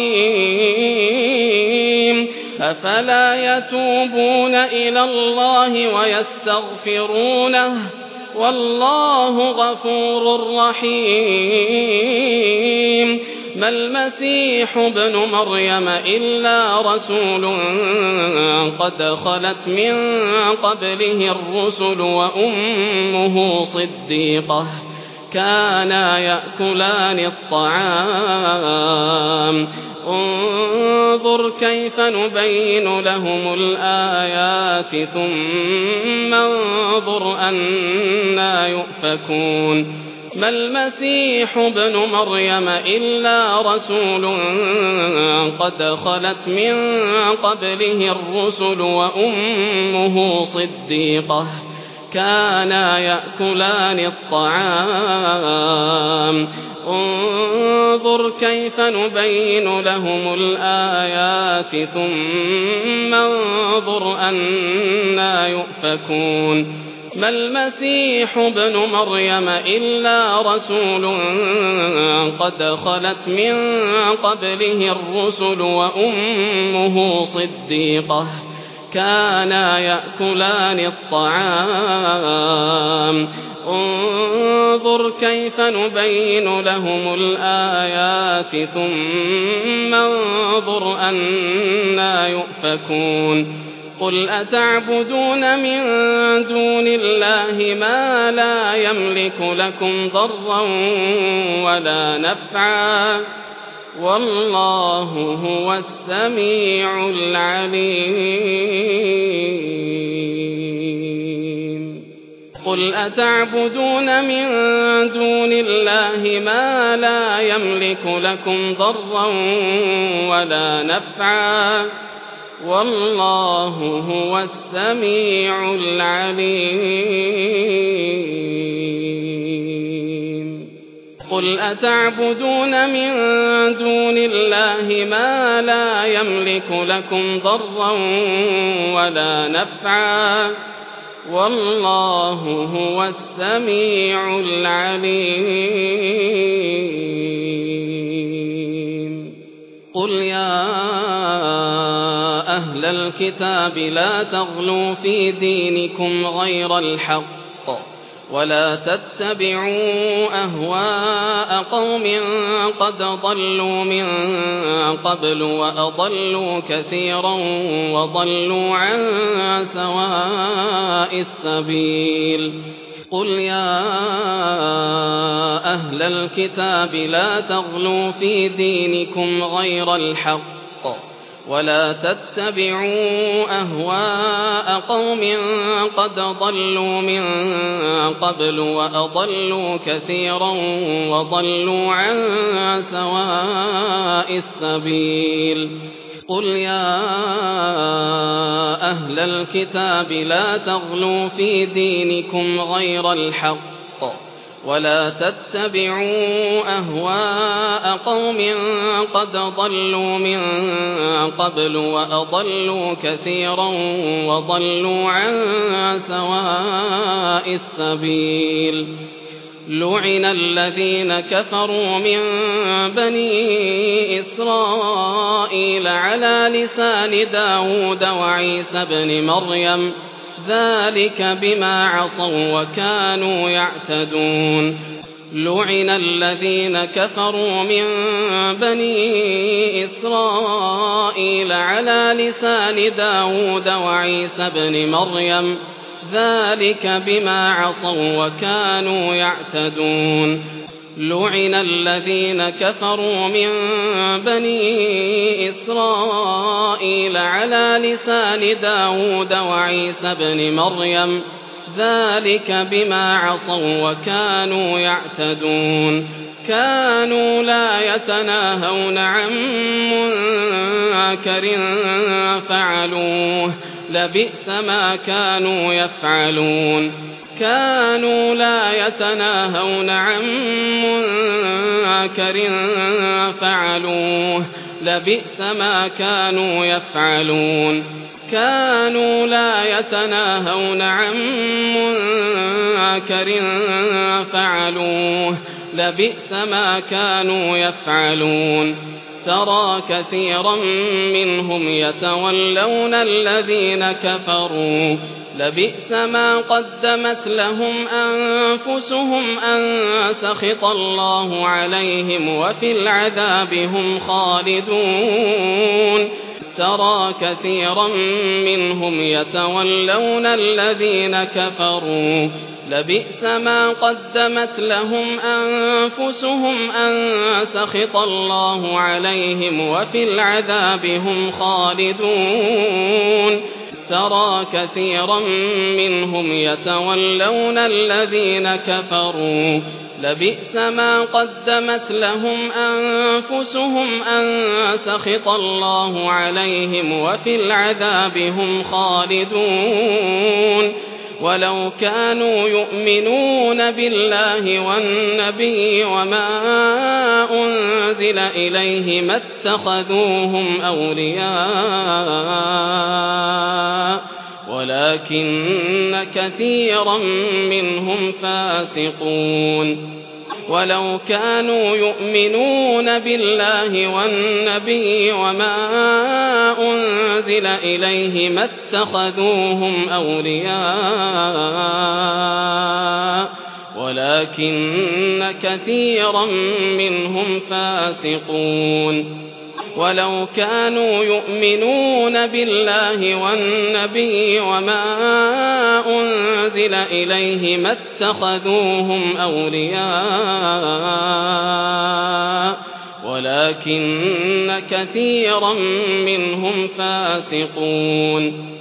رحيم أفلا يتوبون إلى الله ويستغفرونه والله غفور رحيم ما المسيح ابن مريم إلا رسول قد خلت من قبله الرسل وأمه صديقة كانا يأكلان الطعام انظر كيف نبين لهم الآيات ثم انظر أنى يؤفكون ما المسيح ابن مريم إلا رسول قد خلت من قبله الرسل وأمه صديقة كانا يأكلان الطعام انظر كيف نبين لهم الآيات ثم انظر أنى يؤفكون ما المسيح ابن مريم إلا رسول قد خلت من قبله الرسل وأمه صديقة كانا يأكلان الطعام انظر كيف نبين لهم الآيات ثم انظر أنى يؤفكون قل أتعبدون من دون الله ما لا يملك لكم ضرا ولا نفعا والله هو السميع العليم قل أتعبدون من دون الله ما لا يملك لكم ضرا ولا نفعا والله هو السميع العليم قل أتعبدون من دون الله ما لا يملك لكم ضرا ولا نفعا والله هو السميع العليم قل يا أهل الكتاب لا تغلوا في دينكم غير الحق ولا تتبعوا أهواء قوم قد ضلوا من قبل وأضلوا كثيرا وضلوا عن سواء السبيل قل يا أهل الكتاب لا تغلوا في دينكم غير الحق ولا تتبعوا أهواء قوم قد ضلوا من قبل وأضلوا كثيرا وضلوا عن سواء السبيل قل يا أهل الكتاب لا تغلوا في دينكم غير الحق ولا تتبعوا أهواء قوم قد ضلوا من قبل وأضلوا كثيرا وضلوا عن سواء السبيل لعن الذين كفروا من بني إسرائيل على لسان داود وعيسى بن مريم ذلك بما عصوا وكانوا يعتدون لعن الذين كفروا من بني إسرائيل على لسان داود وعيسى بن مريم ذلك بما عصوا وكانوا يعتدون لعن الذين كفروا من بني إسرائيل على لسان داود وعيسى بن مريم ذلك بما عصوا وكانوا يعتدون كانوا لا يتناهون عن منكر فعلوه لبئس ما كانوا يفعلون كانوا لا يتناهون عن منكر فعلوه لبئس ما كانوا يفعلون كانوا لا يتناهون عن منكر فعلوه لبئس ما كانوا يفعلون ترى كثيرا منهم يتولون الذين كفروا لبئس ما قدمت لهم أنفسهم أن سخط الله عليهم وفي العذاب هم خالدون ترى كثيرا منهم يتولون الذين كفروا لبئس ما قدمت لهم أنفسهم أن سخط الله عليهم وفي العذاب هم خالدون ترى كثيرا منهم يتولون الذين كفروا لبئس ما قدمت لهم أنفسهم أن سخط الله عليهم وفي العذاب هم خالدون ولو كانوا يؤمنون بالله والنبي وما أنزل إليه ما اتخذوهم أولياء ولكن كثيرا منهم فاسقون ولو كانوا يؤمنون بالله والنبي وما أنزل إليه ما اتخذوهم أولياء ولكن كثيرا منهم فاسقون ولو كانوا يؤمنون بالله والنبي وما أنزل إليه ما اتخذوهم أولياء ولكن كثيرا منهم فاسقون